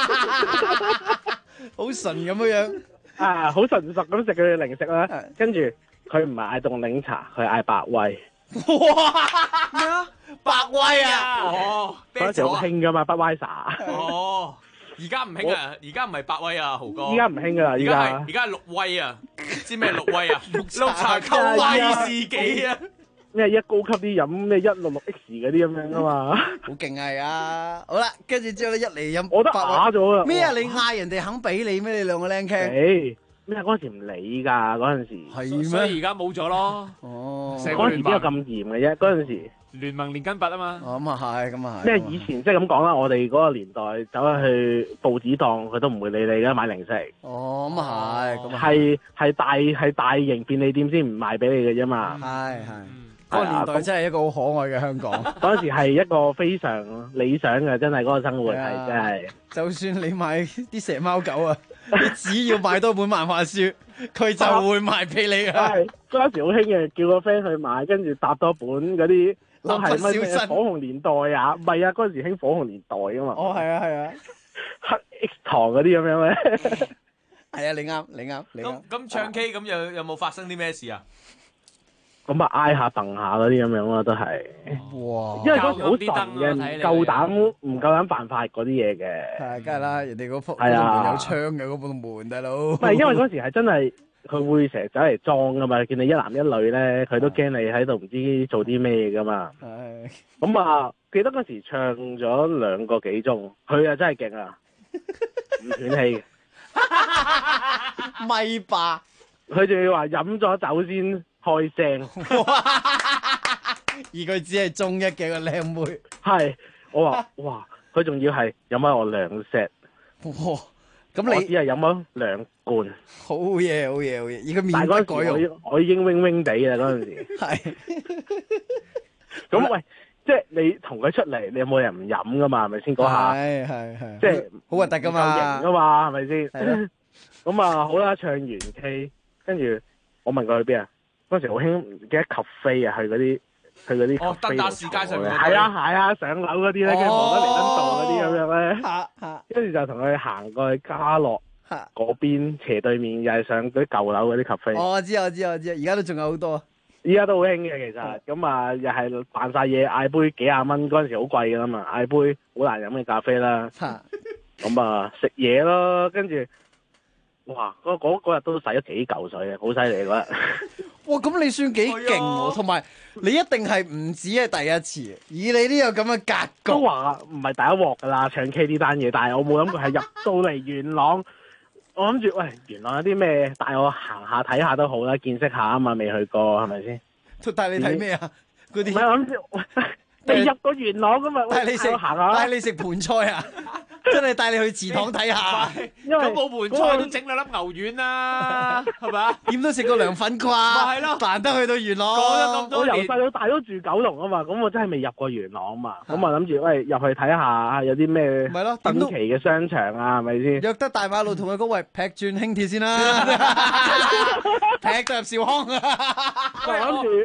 好純咁樣啊，好純熟咁食佢嘅零食啦。跟住佢唔係嗌凍檸茶，佢嗌百威。 哇！咩啊？百威啊！ 哦， 嗰陣時好興噶嘛，百威茶。 哦，而家唔興啊，而家唔係百威啊，豪哥。 而家唔興噶啦， 而家係綠威啊，知咩綠威啊？綠茶溝威士忌啊！ 咩一高級啲飲咩166X 嗰啲咁樣噶嘛， 好勁啊！好啦，跟住之後咧一嚟飲， 我都啞咗啦。 咩啊？你嗌人哋肯俾你咩？你兩個靚傾。 咩嗰陣時唔理㗎，嗰陣時。 係咩？ 所以而家冇咗咯。 哦。嗰陣時邊有咁嚴嘅啫？嗰陣時。 聯盟連根拔啊嘛。 咁啊係，咁啊係。 咩以前即係咁講啦，我哋嗰個年代走去報紙檔，佢都唔會理你㗎，買零食。 哦，咁啊係，咁啊係大型便利店先唔賣俾你嘅啫嘛。 係。嗰個年代真係一個好可愛嘅香港。 嗰陣時係一個非常理想嘅，真係嗰個生活係真係。 就算你買啲蛇貓狗啊，你只要買多本漫畫書，佢就會賣俾你㗎。 係嗰陣時好興嘅，叫個 friend 去買，跟住搭多本嗰啲都係乜火紅年代啊？唔係啊，嗰陣時興火紅年代㗎嘛。 哦，係啊，係啊， 黑 X 堂嗰啲咁樣咧。 係啊，你啱。 咁唱 K 咁有冇發生啲咩事啊？ 咁啊挨下蹬下嗰啲咁樣咯，都係。哇！因為嗰時好純嘅，唔夠膽犯法嗰啲嘢嘅。 係，梗係啦，人哋嗰幅門有槍嘅嗰部門，大佬。 唔係，因為嗰時係真係佢會成日走嚟裝噶嘛，見你一男一女咧，佢都驚你喺度唔知做啲咩噶嘛。係。咁啊，記得嗰時唱咗2個幾鐘，佢啊真係勁啊，唔斷氣。 咪吧。佢仲要話飲咗酒先開聲， 而佢只係中一嘅個靚妹。 係，我話哇，佢仲要係飲咗我2 set。哇！咁你只係飲咗2罐。 好嘢，好嘢，好嘢！而佢面不改容， 我已經 wing 地啦嗰陣時。係。咁喂，即係你同佢出嚟，你有冇人唔飲噶嘛？係咪先嗰下？係。即係好核突噶嘛？ 夠型噶嘛？係咪先？咁啊，好啦，唱完 K，跟住我問佢去邊啊？嗰時好興唔記得咖啡啊，去嗰啲登打士街上面。 係啊，上樓嗰啲咧，跟住望得彌敦道嗰啲咁樣咧。跟住就同佢行過去嘉樂嗰邊斜對面，又係上嗰啲舊樓嗰啲咖啡。 我知，而家都仲有好多。 而家都好興嘅其實，咁啊又係扮晒嘢，嗌杯幾廿蚊，嗰陣時好貴噶啦嘛，嗌杯好難飲嘅咖啡啦。咁啊食嘢咯，跟住。哇！嗰日都使咗幾嚿水啊，好犀利嗰日。 哇！咁你算幾勁喎，同埋你一定係唔止係第一次，以你呢個咁嘅格局。 都話唔係第一鑊噶啦，唱 K 呢單嘢，但係我冇諗過係入到嚟元朗。我諗住喂，元朗有啲咩帶我行下睇下都好啦，見識下啊嘛，未去過係咪先？ 帶你睇咩啊？嗰啲唔係諗住你入過元朗噶嘛？ 帶你食行下， 帶你食盤菜啊！真係帶你去祠堂睇下， 因為冇盤菜都整2粒牛丸啦，係咪？ 點都食過涼粉啩？ 咪係咯， 難得去到元朗。 過咗咁多年， 我由細到大都住九龍啊嘛，咁我真係未入過元朗啊嘛，咁啊諗住喂入去睇下有啲咩咪咯近期嘅商場啊，係咪先？ 約得大馬路同佢講喂劈轉輕鐵先啦，劈到入兆康啊！ 我諗住。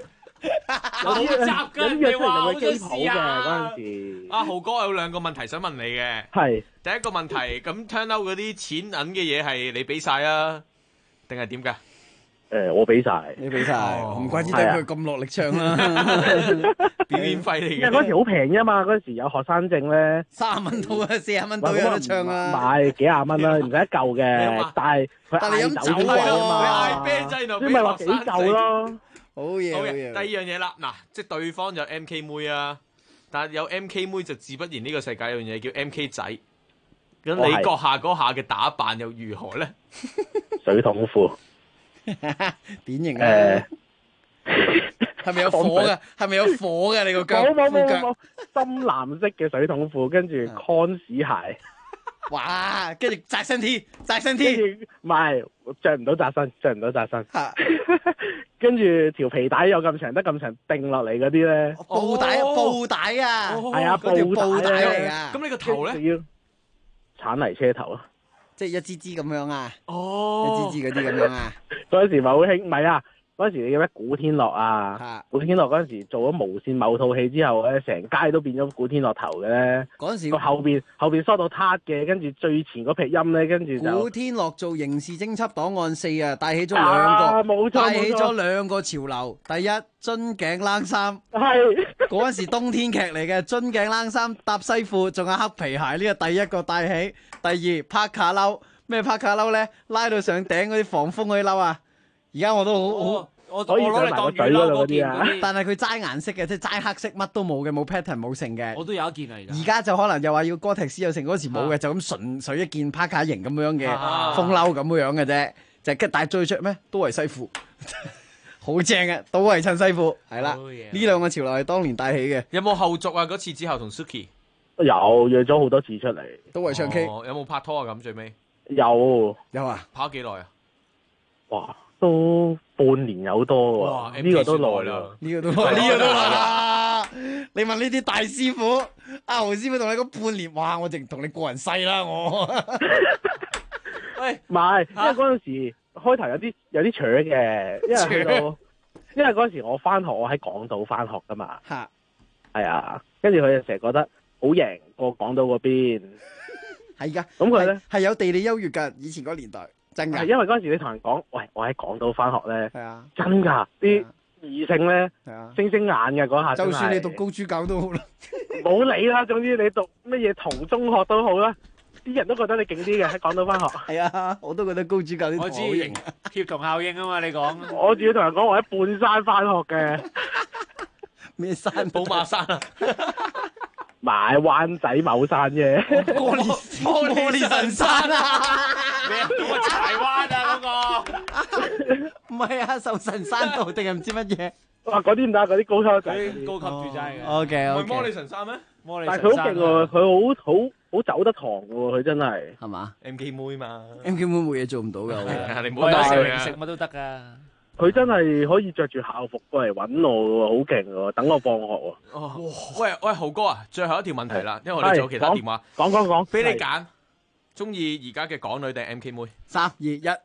好雜㗎，你話好多事啊！ 嗰陣時， 阿豪哥有兩個問題想問你嘅。 係第一個問題，咁 turn out 嗰啲錢銀嘅嘢係你俾晒啊，定係點㗎？ 我俾晒， 你俾晒，唔怪之得佢咁落力唱啦。 表演費嚟嘅。 因為嗰時好平啫嘛，嗰時有學生證咧 ，30蚊到啊，40蚊到有得唱啊。 買幾廿蚊啦，唔使一嚿嘅，但係佢嗌酒先貴啊嘛。 你嗌啤劑就所以咪話幾嚿咯。 好嘢，好嘢。 第二樣嘢啦，嗱，即係對方有 MK 妹啊，但係有 MK 妹就自不然呢個世界有樣嘢叫 MK 仔。咁你閣下嗰下嘅打扮又如何咧？ 水桶褲。 典型啊！係咪有火嘅？係咪有火嘅？你個腳冇，深藍色嘅水桶褲，跟住 Converse 鞋， 哇！跟住窄身 T，唔係着唔到窄身，跟住條皮帶有咁長得咁長，定落嚟嗰啲咧， 布帶啊， 係啊， 嗰條布帶嚟噶。 咁你個頭咧？ 要鏟泥車頭啊！ 即係一支支咁樣啊！一支支嗰啲咁樣啊！ 嗰陣時咪好興，唔係啊！嗰陣時你記唔記得古天樂啊？古天樂嗰陣時做咗無線某套戲之後咧，成街都變咗古天樂頭嘅咧。 嗰陣時個後邊梳到塌嘅，跟住最前嗰撇音咧，跟住就古天樂做刑事偵緝檔案4啊，帶起咗兩個潮流。第一，樽頸冷衫， 係嗰陣時冬天劇嚟嘅，樽頸冷衫搭西褲，仲有黑皮鞋，呢個第一個帶起。第二，帕卡褸，咩帕卡褸咧？拉到上頂嗰啲防風嗰啲褸啊！而家我都好， 我攞嚟當雨褸嗰啲啊！ 但係佢齋顏色嘅，即係齋黑色，乜都冇嘅，冇 pattern 冇成嘅。 我都有一件啊！ 而家就可能又話要哥迪斯有成，嗰時冇嘅，就咁純粹一件帕卡型咁樣嘅風褸咁樣嘅啫。就但係最着咩？都係西褲，好正嘅，都係襯西褲。係啦，呢兩個潮流係當年帶起嘅。 有冇後續啊？嗰次之後同 Suki 有約咗好多次出嚟， 都係唱 K。 有冇拍拖啊？咁最尾有啊？ 拍咗幾耐啊？ 哇，都半年有多喎。呢個都耐啦， 呢個都耐啦。你問呢啲大師傅，阿豪師傅同你講半年，哇！我淨同你過人世啦，我。 喂，唔係，因為嗰陣時開頭有啲扯嘅，因為嗰陣時我翻學，我喺港島翻學噶嘛。 嚇， 係啊，跟住佢就成日覺得好贏過港島嗰邊。 係噶， 咁佢咧係有地理優越噶，以前嗰個年代真㗎。 係因為嗰陣時你同人講，喂，我喺港島翻學咧， 係啊， 真㗎，啲異性咧，星星眼嘅嗰下。 就算你讀高豬教都好啦， 冇理啦，總之你讀乜嘢同中學都好啦，啲人都覺得你勁啲嘅喺港島翻學。 係啊，我都覺得高豬教啲好型， 協同效應啊嘛，你講。 我仲要同人講我喺半山翻學嘅。 咩山？ 寶馬山啊！ 買灣仔某山啫， 摩利神山啊！ 咩啊？嗰柴灣啊？嗰個唔係啊，壽神山道定係唔知乜嘢？ 哇！嗰啲唔得，嗰啲高級高級住宅嘅。 OK， 唔係摩利神山咩？ 但係佢好勁喎，佢好走得堂嘅喎，佢真係係嘛 ？MK 妹嘛 ，MK 妹冇嘢做唔到㗎。 你唔好有時食乜都得㗎。 佢真係可以着住校服過嚟揾我喎，好勁喎！等我放學喎。 哦，喂，豪哥啊，最後一條問題啦，因為我哋仲有其他電話。 講， 俾你揀，中意而家嘅港女定 MK 妹 ？3、2、1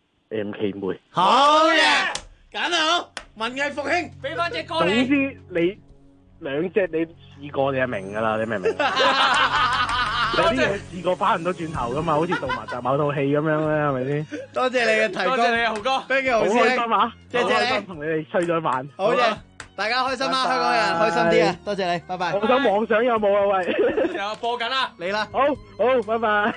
MK 妹。 好嘢，揀好，文藝復興， 俾翻隻歌你。 總之你兩隻你試過你就明㗎啦，你明唔明？有啲嘢試過翻唔到轉頭噶嘛，好似做埋集某套戲咁樣咧，係咪先？ 多謝你嘅提供， 多謝你啊，豪哥， 非常好開心啊！ 謝謝你， 同你哋吹咗晚。 好嘅，大家開心啦，香港人開心啲啊！多謝你，拜拜。 我想妄想有冇啊？喂， 有播緊啦， 嚟啦， 好，拜拜。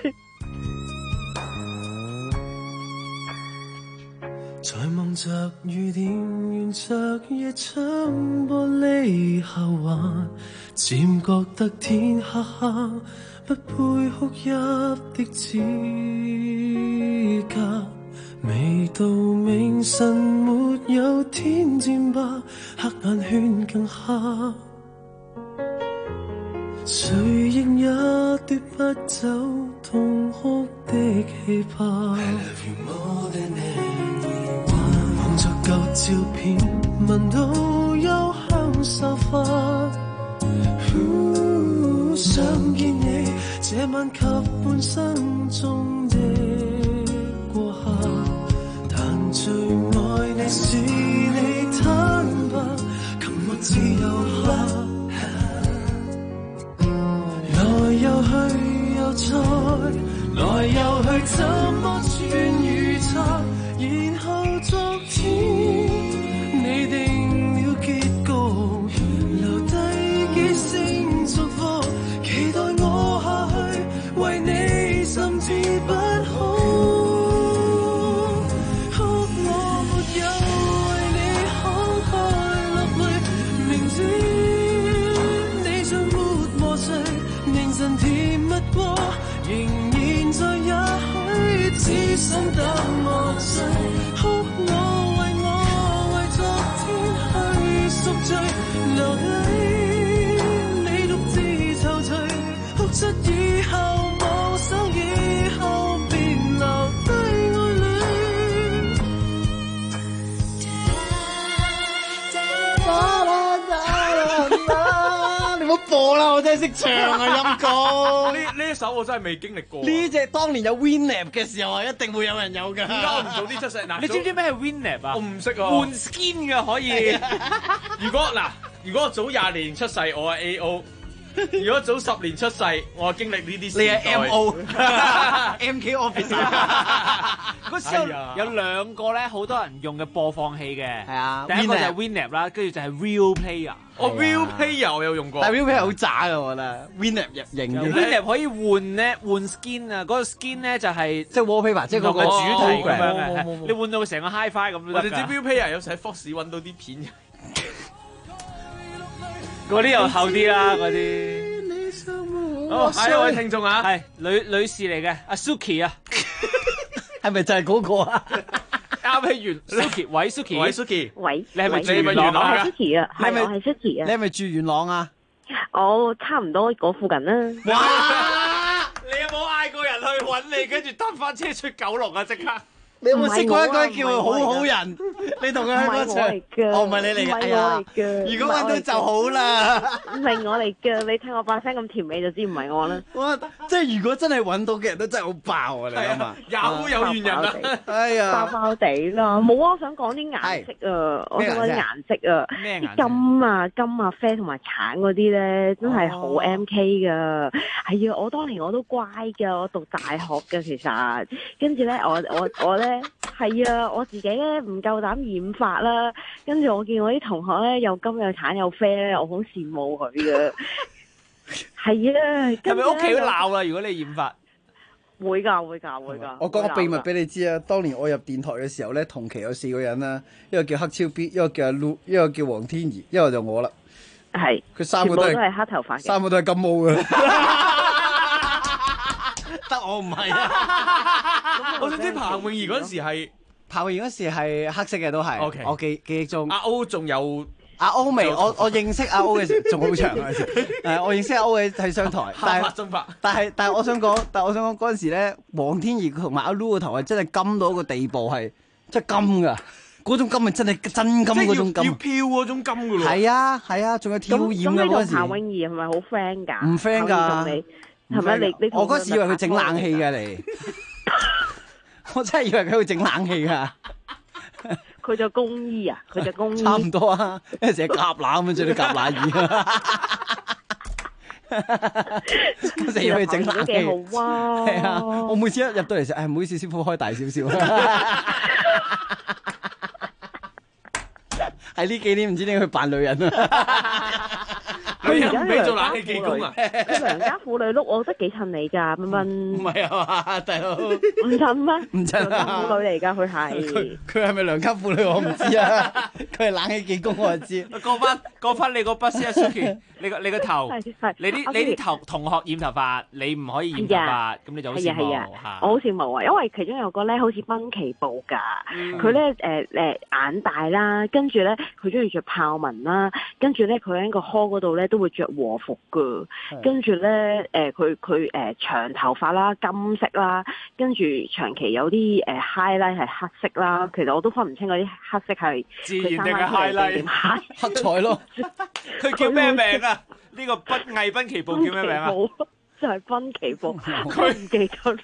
在望着雨點，沿着夜窗玻璃下滑，漸覺得天黑黑，不配哭泣的資格。未到明晨，沒有天漸白，黑眼圈更黑。誰仍也奪不走痛哭的氣魄。望着舊照片，聞到幽香散發。想見你，這晚及半生中的過客，但最愛你是你坦白， 只有黑。來又去又再，來又去，怎麼轉預測？然後昨天你定了結局，留低幾聲祝福，期待我下去為你，甚至不好。哭我沒有為你慷慨落淚，明知你像沒和誰凝神甜蜜過，仍然在也許只想等我睡。哭我為昨天去贖罪，留低你獨自躊躇，哭出以後無手，以後別留低愛侶。 你唔好播啦，我真係識唱啊，陰公。 呢一首我真係未經歷過。 呢隻當年有 Winamp 嘅時候啊，一定會有人有㗎。 點解我唔早啲出世？嗱， 你知唔知咩係 Winamp 啊？ 我唔識啊。 換 skin 嘅可以。 如果我早20年出世，我係 AO。如果早10年出世，我係經歷呢啲時代。 你係 MO，MK Officer。 嗰時候有兩個咧，好多人用嘅播放器嘅。係啊，第一個就係 Winamp 啦，跟住就係 Real Player。 Real Player 我有用過。 但係 Real Player 好渣㗎，我覺得。Winamp 入型嘅。 Winamp 可以換 skin 啊，嗰個 skin 咧就係即係 wallpaper，即係嗰個主題咁樣嘅。你換到佢成個 HiFi 咁都得㗎。 我哋知 Real Player 有時喺 Fox 揾到啲片。 嗰啲又厚啲啦，嗰啲。好，下一位聽眾啊，係女士嚟嘅，阿 Suki 啊， 係咪就係嗰個啊？ 啱起元 Suki， 喂 Suki， 喂， 你係咪住元朗啊？ 係 Suki 啊，係我係 Suki 啊。 你係咪住元朗啊？ 我差唔多嗰附近啦。 哇！你有冇嗌過人去揾你，跟住搭翻車出九龍啊？即刻！ 你有冇識過一個叫佢好好人？你同佢喺嗰場，我唔係你嚟嘅，係我嚟嘅。如果揾到就好啦。 唔係我嚟嘅，你聽我把聲咁甜美就知唔係我啦。 哇！即係如果真係揾到嘅人都真係好爆啊！你諗下， 有緣人啊！ 哎呀， 爆爆地啦！冇啊，我想講啲顏色啊，我想講啲顏色啊，啲金啊、啡同埋橙嗰啲咧，真係好 MK 噶。係啊，我當年我都乖噶，我讀大學嘅其實，跟住咧我咧。係啊，我自己咧唔夠膽染髮啦，跟住我見我啲同學咧又金又橙又啡咧，我好羨慕佢嘅。係啊， 係咪屋企都鬧啦？如果你染髮， 會㗎。 我講個秘密俾你知啊！當年我入電台嘅時候咧，同期有4個人啦，一個叫黑超 B， 一個叫阿 Lu， 一個叫黃天怡，一個就我啦。 係， 佢3個都係黑頭髮嘅 ，3個都係金毛嘅。得我唔係啊！ 我想知彭詠儀嗰陣時係彭詠儀嗰時係黑色嘅都係。 Okay. 我記憶中。 阿 O 仲有阿 O 未？我認識阿 O 嘅時仲好長嗰陣時。我認識阿 O 嘅喺商台。但係我想講嗰陣時咧，黃天怡同埋阿 Lu 個頭係真係金到一個地步，係真係金㗎。嗰種金係真係真金嗰種金。 要飄嗰種金㗎咯。 係啊，仲有挑染㗎嗰陣時。 咁你同彭詠儀係咪好 friend 㗎？ 唔 friend 㗎。 係咪你我嗰時以為佢整冷氣㗎你，我真係以為佢會整冷氣㗎。 佢做工衣啊？佢做工衣。 差唔多啊，因為成日夾乸咁樣着啲夾乸衣啊。我成日以為佢整冷氣。 幾好啊！ 係啊，我每次一入到嚟時，唔好意思，師傅開大少少。喺呢幾年唔知點解去扮女人啊！ 佢而家唔俾做冷氣技工啊！ 佢良家婦女碌，我覺得幾襯你㗎，蚊蚊。 唔係啊嘛，大佬。 唔襯咩？ 唔襯啊！ 良家婦女嚟㗎，佢係。 佢係咪良家婦女我唔知啊，佢係冷氣技工我就知。 過翻你個筆先啊 Suki，你個頭，你啲同學染頭髮，你唔可以染頭髮，咁你就好羨慕嚇。 我好羨慕啊，因為其中有個咧好似濱崎步㗎，佢咧眼大啦，跟住咧佢中意着豹紋啦，跟住咧佢喺個殼嗰度咧都會着和服㗎，跟住咧佢長頭髮啦，金色啦，跟住長期有啲highlight 係黑色啦，其實我都分唔清嗰啲黑色係自然定係 highlight 黑彩咯。 佢叫咩名啊？呢個濱崎步叫咩名啊？ 就係濱崎步，佢唔記得。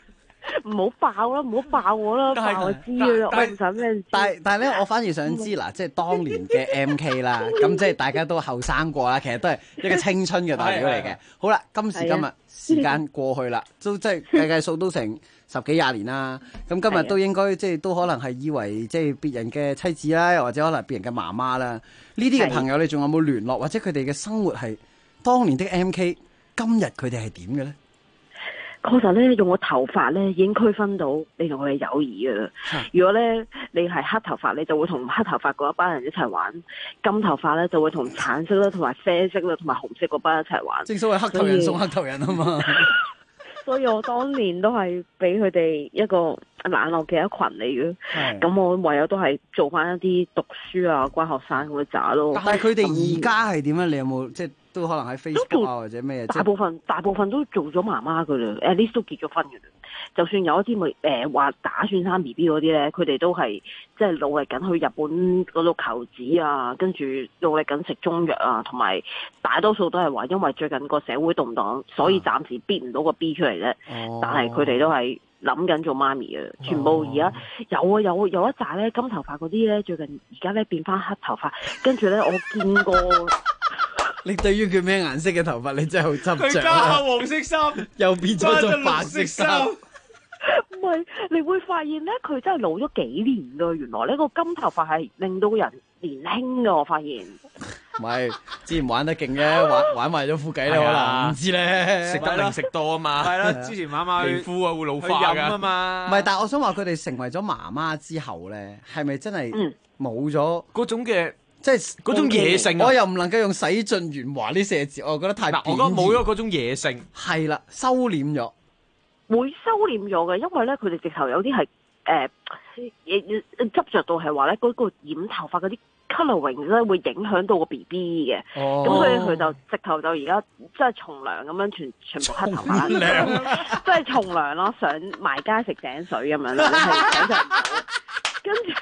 唔好爆啦，唔好爆我啦，爆我知啦，我唔想咩。 但係咧，我反而想知嗱，即係當年嘅 MK 啦，咁即係大家都後生過啦，其實都係一個青春嘅代表嚟嘅。好啦，今時今日時間過去啦，都即係計數都成10幾20年啦。咁今日都應該即係都可能係以為即係別人嘅妻子啦，又或者可能別人嘅媽媽啦。呢啲嘅朋友你仲有冇聯絡，或者佢哋嘅生活係當年的 MK， 今日佢哋係點嘅咧？ 確實咧，用個頭髮咧已經區分到你同佢嘅友誼噶啦。如果咧你係黑頭髮，你就會同黑頭髮嗰一班人一齊玩；金頭髮咧就會同橙色啦、同埋啡色啦、同埋紅色嗰班一齊玩。 正所謂黑頭人送黑頭人啊嘛。 所以我當年都係俾佢哋一個冷落嘅一群嚟嘅。咁我唯有都係做翻一啲讀書啊、乖學生咁嘅渣咯。 但係佢哋而家係點咧？你有冇即係都可能喺 Facebook 啊或者咩？ 大部分都做咗媽媽噶啦，at least 都結咗婚噶啦。就算有一啲咪話打算生 BB 嗰啲咧，佢哋都係即係努力緊去日本嗰度求子啊，跟住努力緊食中藥啊，同埋大多數都係話因為最近個社會動盪，所以暫時逼唔到個 B 出嚟啫。但係佢哋都係諗緊做媽咪啊！全部而家有一紮咧金頭髮嗰啲咧，最近而家咧變翻黑頭髮，跟住咧我見過。 你對於佢咩顏色嘅頭髮，你真係好執着。 佢加下黃色衫， 又變咗白色衫。 唔係，你會發現咧，佢真係老咗幾年噶。原來呢個金頭髮係令到人年輕噶，我發現。 唔係，之前玩得勁啫，玩壞咗副計咧，可能唔知咧。 食得零食多啊嘛。 係啦，之前媽媽皮膚啊會老化㗎啊嘛。 唔係，但係我想話佢哋成為咗媽媽之後咧，係咪真係冇咗嗰種嘅？ 即係嗰種野性， 我又唔能夠用洗盡鉛華呢4字，我覺得太貶義。 我覺得冇咗嗰種野性， 係啦，收斂咗， 會收斂咗嘅，因為咧佢哋直頭有啲係執着到係話咧嗰個染頭髮嗰啲 colouring 咧會影響到個 BB 嘅，咁所以佢就直頭就而家即係從良咁樣全部黑頭髮，即係從良咯，上埋街食井水咁樣啦，係想象唔到，跟住。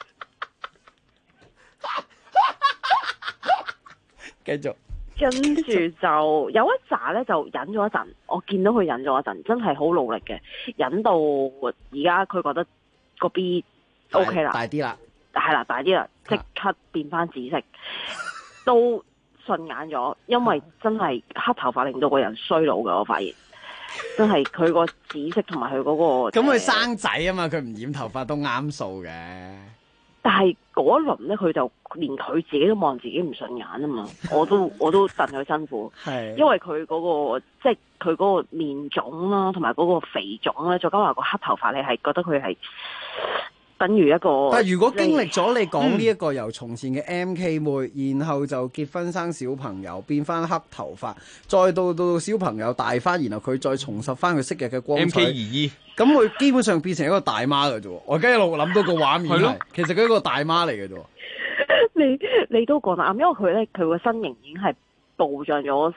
繼續， 跟住就有一紮咧就忍咗一陣，我見到佢忍咗一陣，真係好努力嘅，忍到而家佢覺得個 B OK 啦， 大啲啦， 係啦，大啲啦，即刻變翻紫色，都順眼咗，因為真係黑頭髮令到個人衰老嘅，我發現真係佢個紫色同埋佢嗰個， 咁佢生仔啊嘛，佢唔染頭髮都啱數嘅。 但係嗰一輪咧，佢就連佢自己都望自己唔順眼啊嘛！我都戥佢辛苦，因為佢嗰個即係佢嗰個面腫啦，同埋嗰個肥腫咧，再加埋個黑頭髮，你係覺得佢係等於一個。 但係如果經歷咗你講呢一個由從前嘅 MK 妹，然後就結婚生小朋友，變翻黑頭髮，再到小朋友大翻，然後佢再重拾翻佢昔日嘅光彩。 MK 姨咁佢基本上變成一個大媽㗎啫喎！我而家一路諗到個畫面係，其實佢一個大媽嚟嘅啫喎。 你都講得啱，因為佢咧佢個身形已經係暴漲咗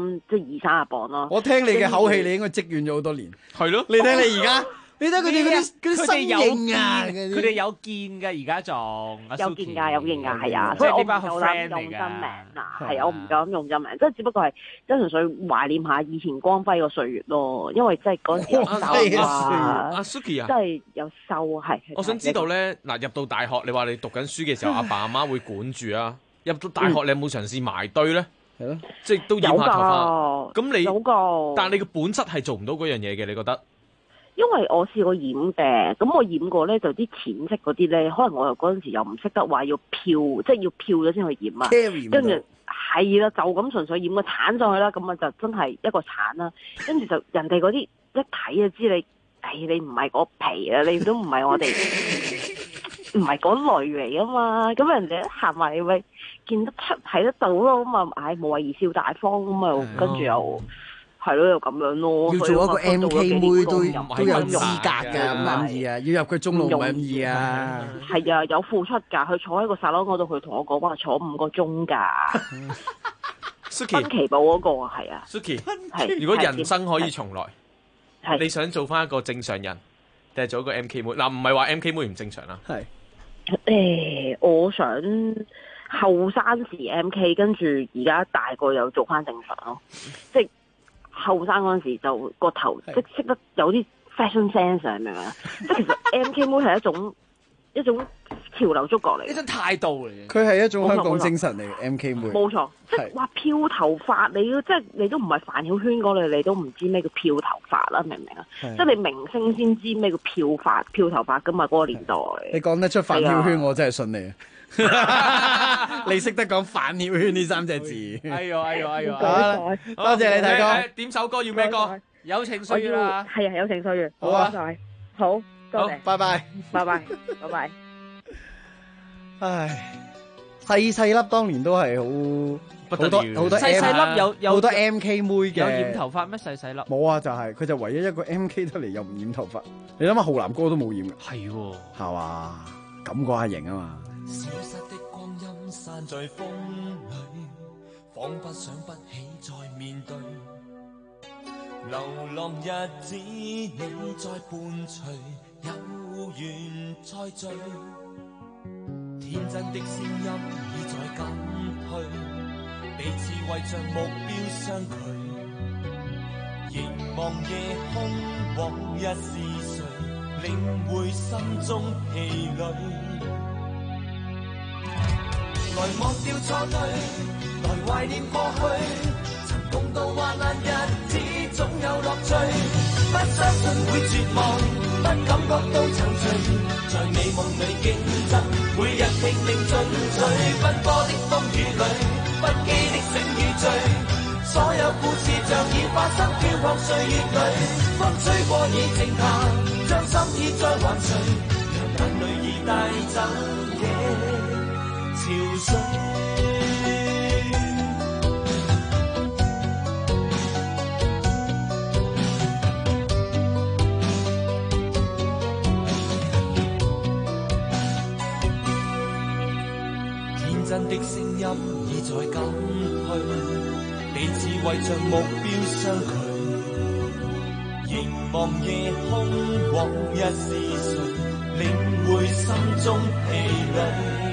20-30磅咯。 我聽你嘅口氣，你應該積怨咗好多年。 係咯， 你睇你而家。你睇佢哋嗰啲身形啊， 佢哋有見㗎，而家仲有見㗎，係啊，所以我唔夠膽用真名啊，係啊，我唔夠膽用真名，即係只不過係真純粹懷念下以前光輝個歲月咯，因為即係嗰陣時有瘦啊， 阿 Suki 啊， 真係有瘦係。 我想知道咧，嗱入到大學，你話你讀緊書嘅時候，阿爸阿媽會管住啊，入到大學你有冇嘗試埋堆咧？係咯，即係都染下頭髮。咁你有個，但係你嘅本質係做唔到嗰樣嘢嘅，你覺得？ 因為我試過染嘅，咁我染過咧就啲淺色嗰啲咧，可能我又嗰陣時又唔識得話要漂，即係要漂咗先去染啊。跟住係啦，就咁純粹染個橙上去啦，咁啊就真係一個橙啦。跟住就人哋嗰啲一睇就知你，你唔係嗰皮啊，你都唔係我哋，唔係嗰類嚟啊嘛。咁人哋一行埋嚟咪見得出睇得到咯，咁啊，無謂貽笑大方咁啊，跟住又。係咯，又咁樣咯。 要做一個 MK 妹都有資格㗎，唔係咁易啊！要入佢中路唔係咁易啊。 係啊，有付出㗎。佢坐喺個沙龍嗰度，佢同我講話坐5個鐘㗎。 Suki 濱崎步嗰個係啊。 Suki 係。如果人生可以重來，你想做翻一個正常人，定係做一個 MK 妹？嗱，唔係話 MK 妹唔正常啦。 係。我想後生時 MK， 跟住而家大個又做翻正常咯，即係。後生嗰陣時就個頭即識得有啲 fashion sense 明唔明啊？即係其實 MK 妹係一種潮流觸覺嚟， 一種態度嚟嘅。 佢係一種香港精神嚟嘅 MK 妹。 冇錯，即係話漂頭髮，你都唔係范曉萱嗰類，你都唔知咩叫漂頭髮啦，明唔明啊？即係你明星先知咩叫漂頭髮噶嘛，嗰個年代。 你講得出范曉萱，我真係信你。你識得講范曉萱呢3隻字？ 哎呦！ 多謝你，大哥。 點首歌要咩歌？ 友情歲月啦。 係啊，友情歲月。 好啊， 好，多謝。 拜拜。唉，細粒當年都係好多細粒有好多 MK 妹嘅。 有染頭髮咩？細粒冇啊，佢就唯一一個 MK 得嚟又唔染頭髮。你諗下，浩南哥都冇染嘅。 係喎， 係嘛？咁個阿型啊嘛。 消失的光陰散在風裏，彷彿想不起再面對。流浪日子你在伴隨，有緣再聚。天真的聲音已在減退，彼此為着目標相距。凝望夜空，往日是誰領會心中疲累？來忘掉錯對，來懷念過去，曾共度患難日子總有樂趣。不相信會絕望，不感覺到躊躇，在美夢裏競爭，每日拼命進取。奔波的風雨裏，不羈的醒與醉，所有故事像已發生，飄泊歲月裏，風吹過已靜下，將心意再還誰？讓眼淚已帶走潮水。天真的聲音已在減退，彼此為着目標相距。凝望夜空，往日是誰領會心中疲累？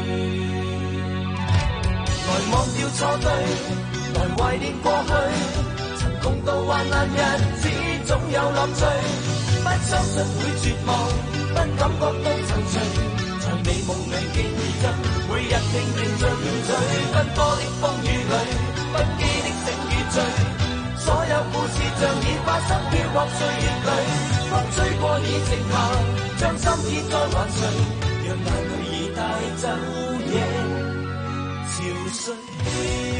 來忘掉錯對，來懷念過去，曾共度患難日子總有樂趣。不相信會絕望，不感覺到躊躇，在美夢裏競爭，每日拼命進取。奔波的風雨裏，不羈的醒與醉，所有故事像已發生，飄泊歲月裏，風吹過已靜下，將心意再還誰？讓眼淚已帶走夜潮水。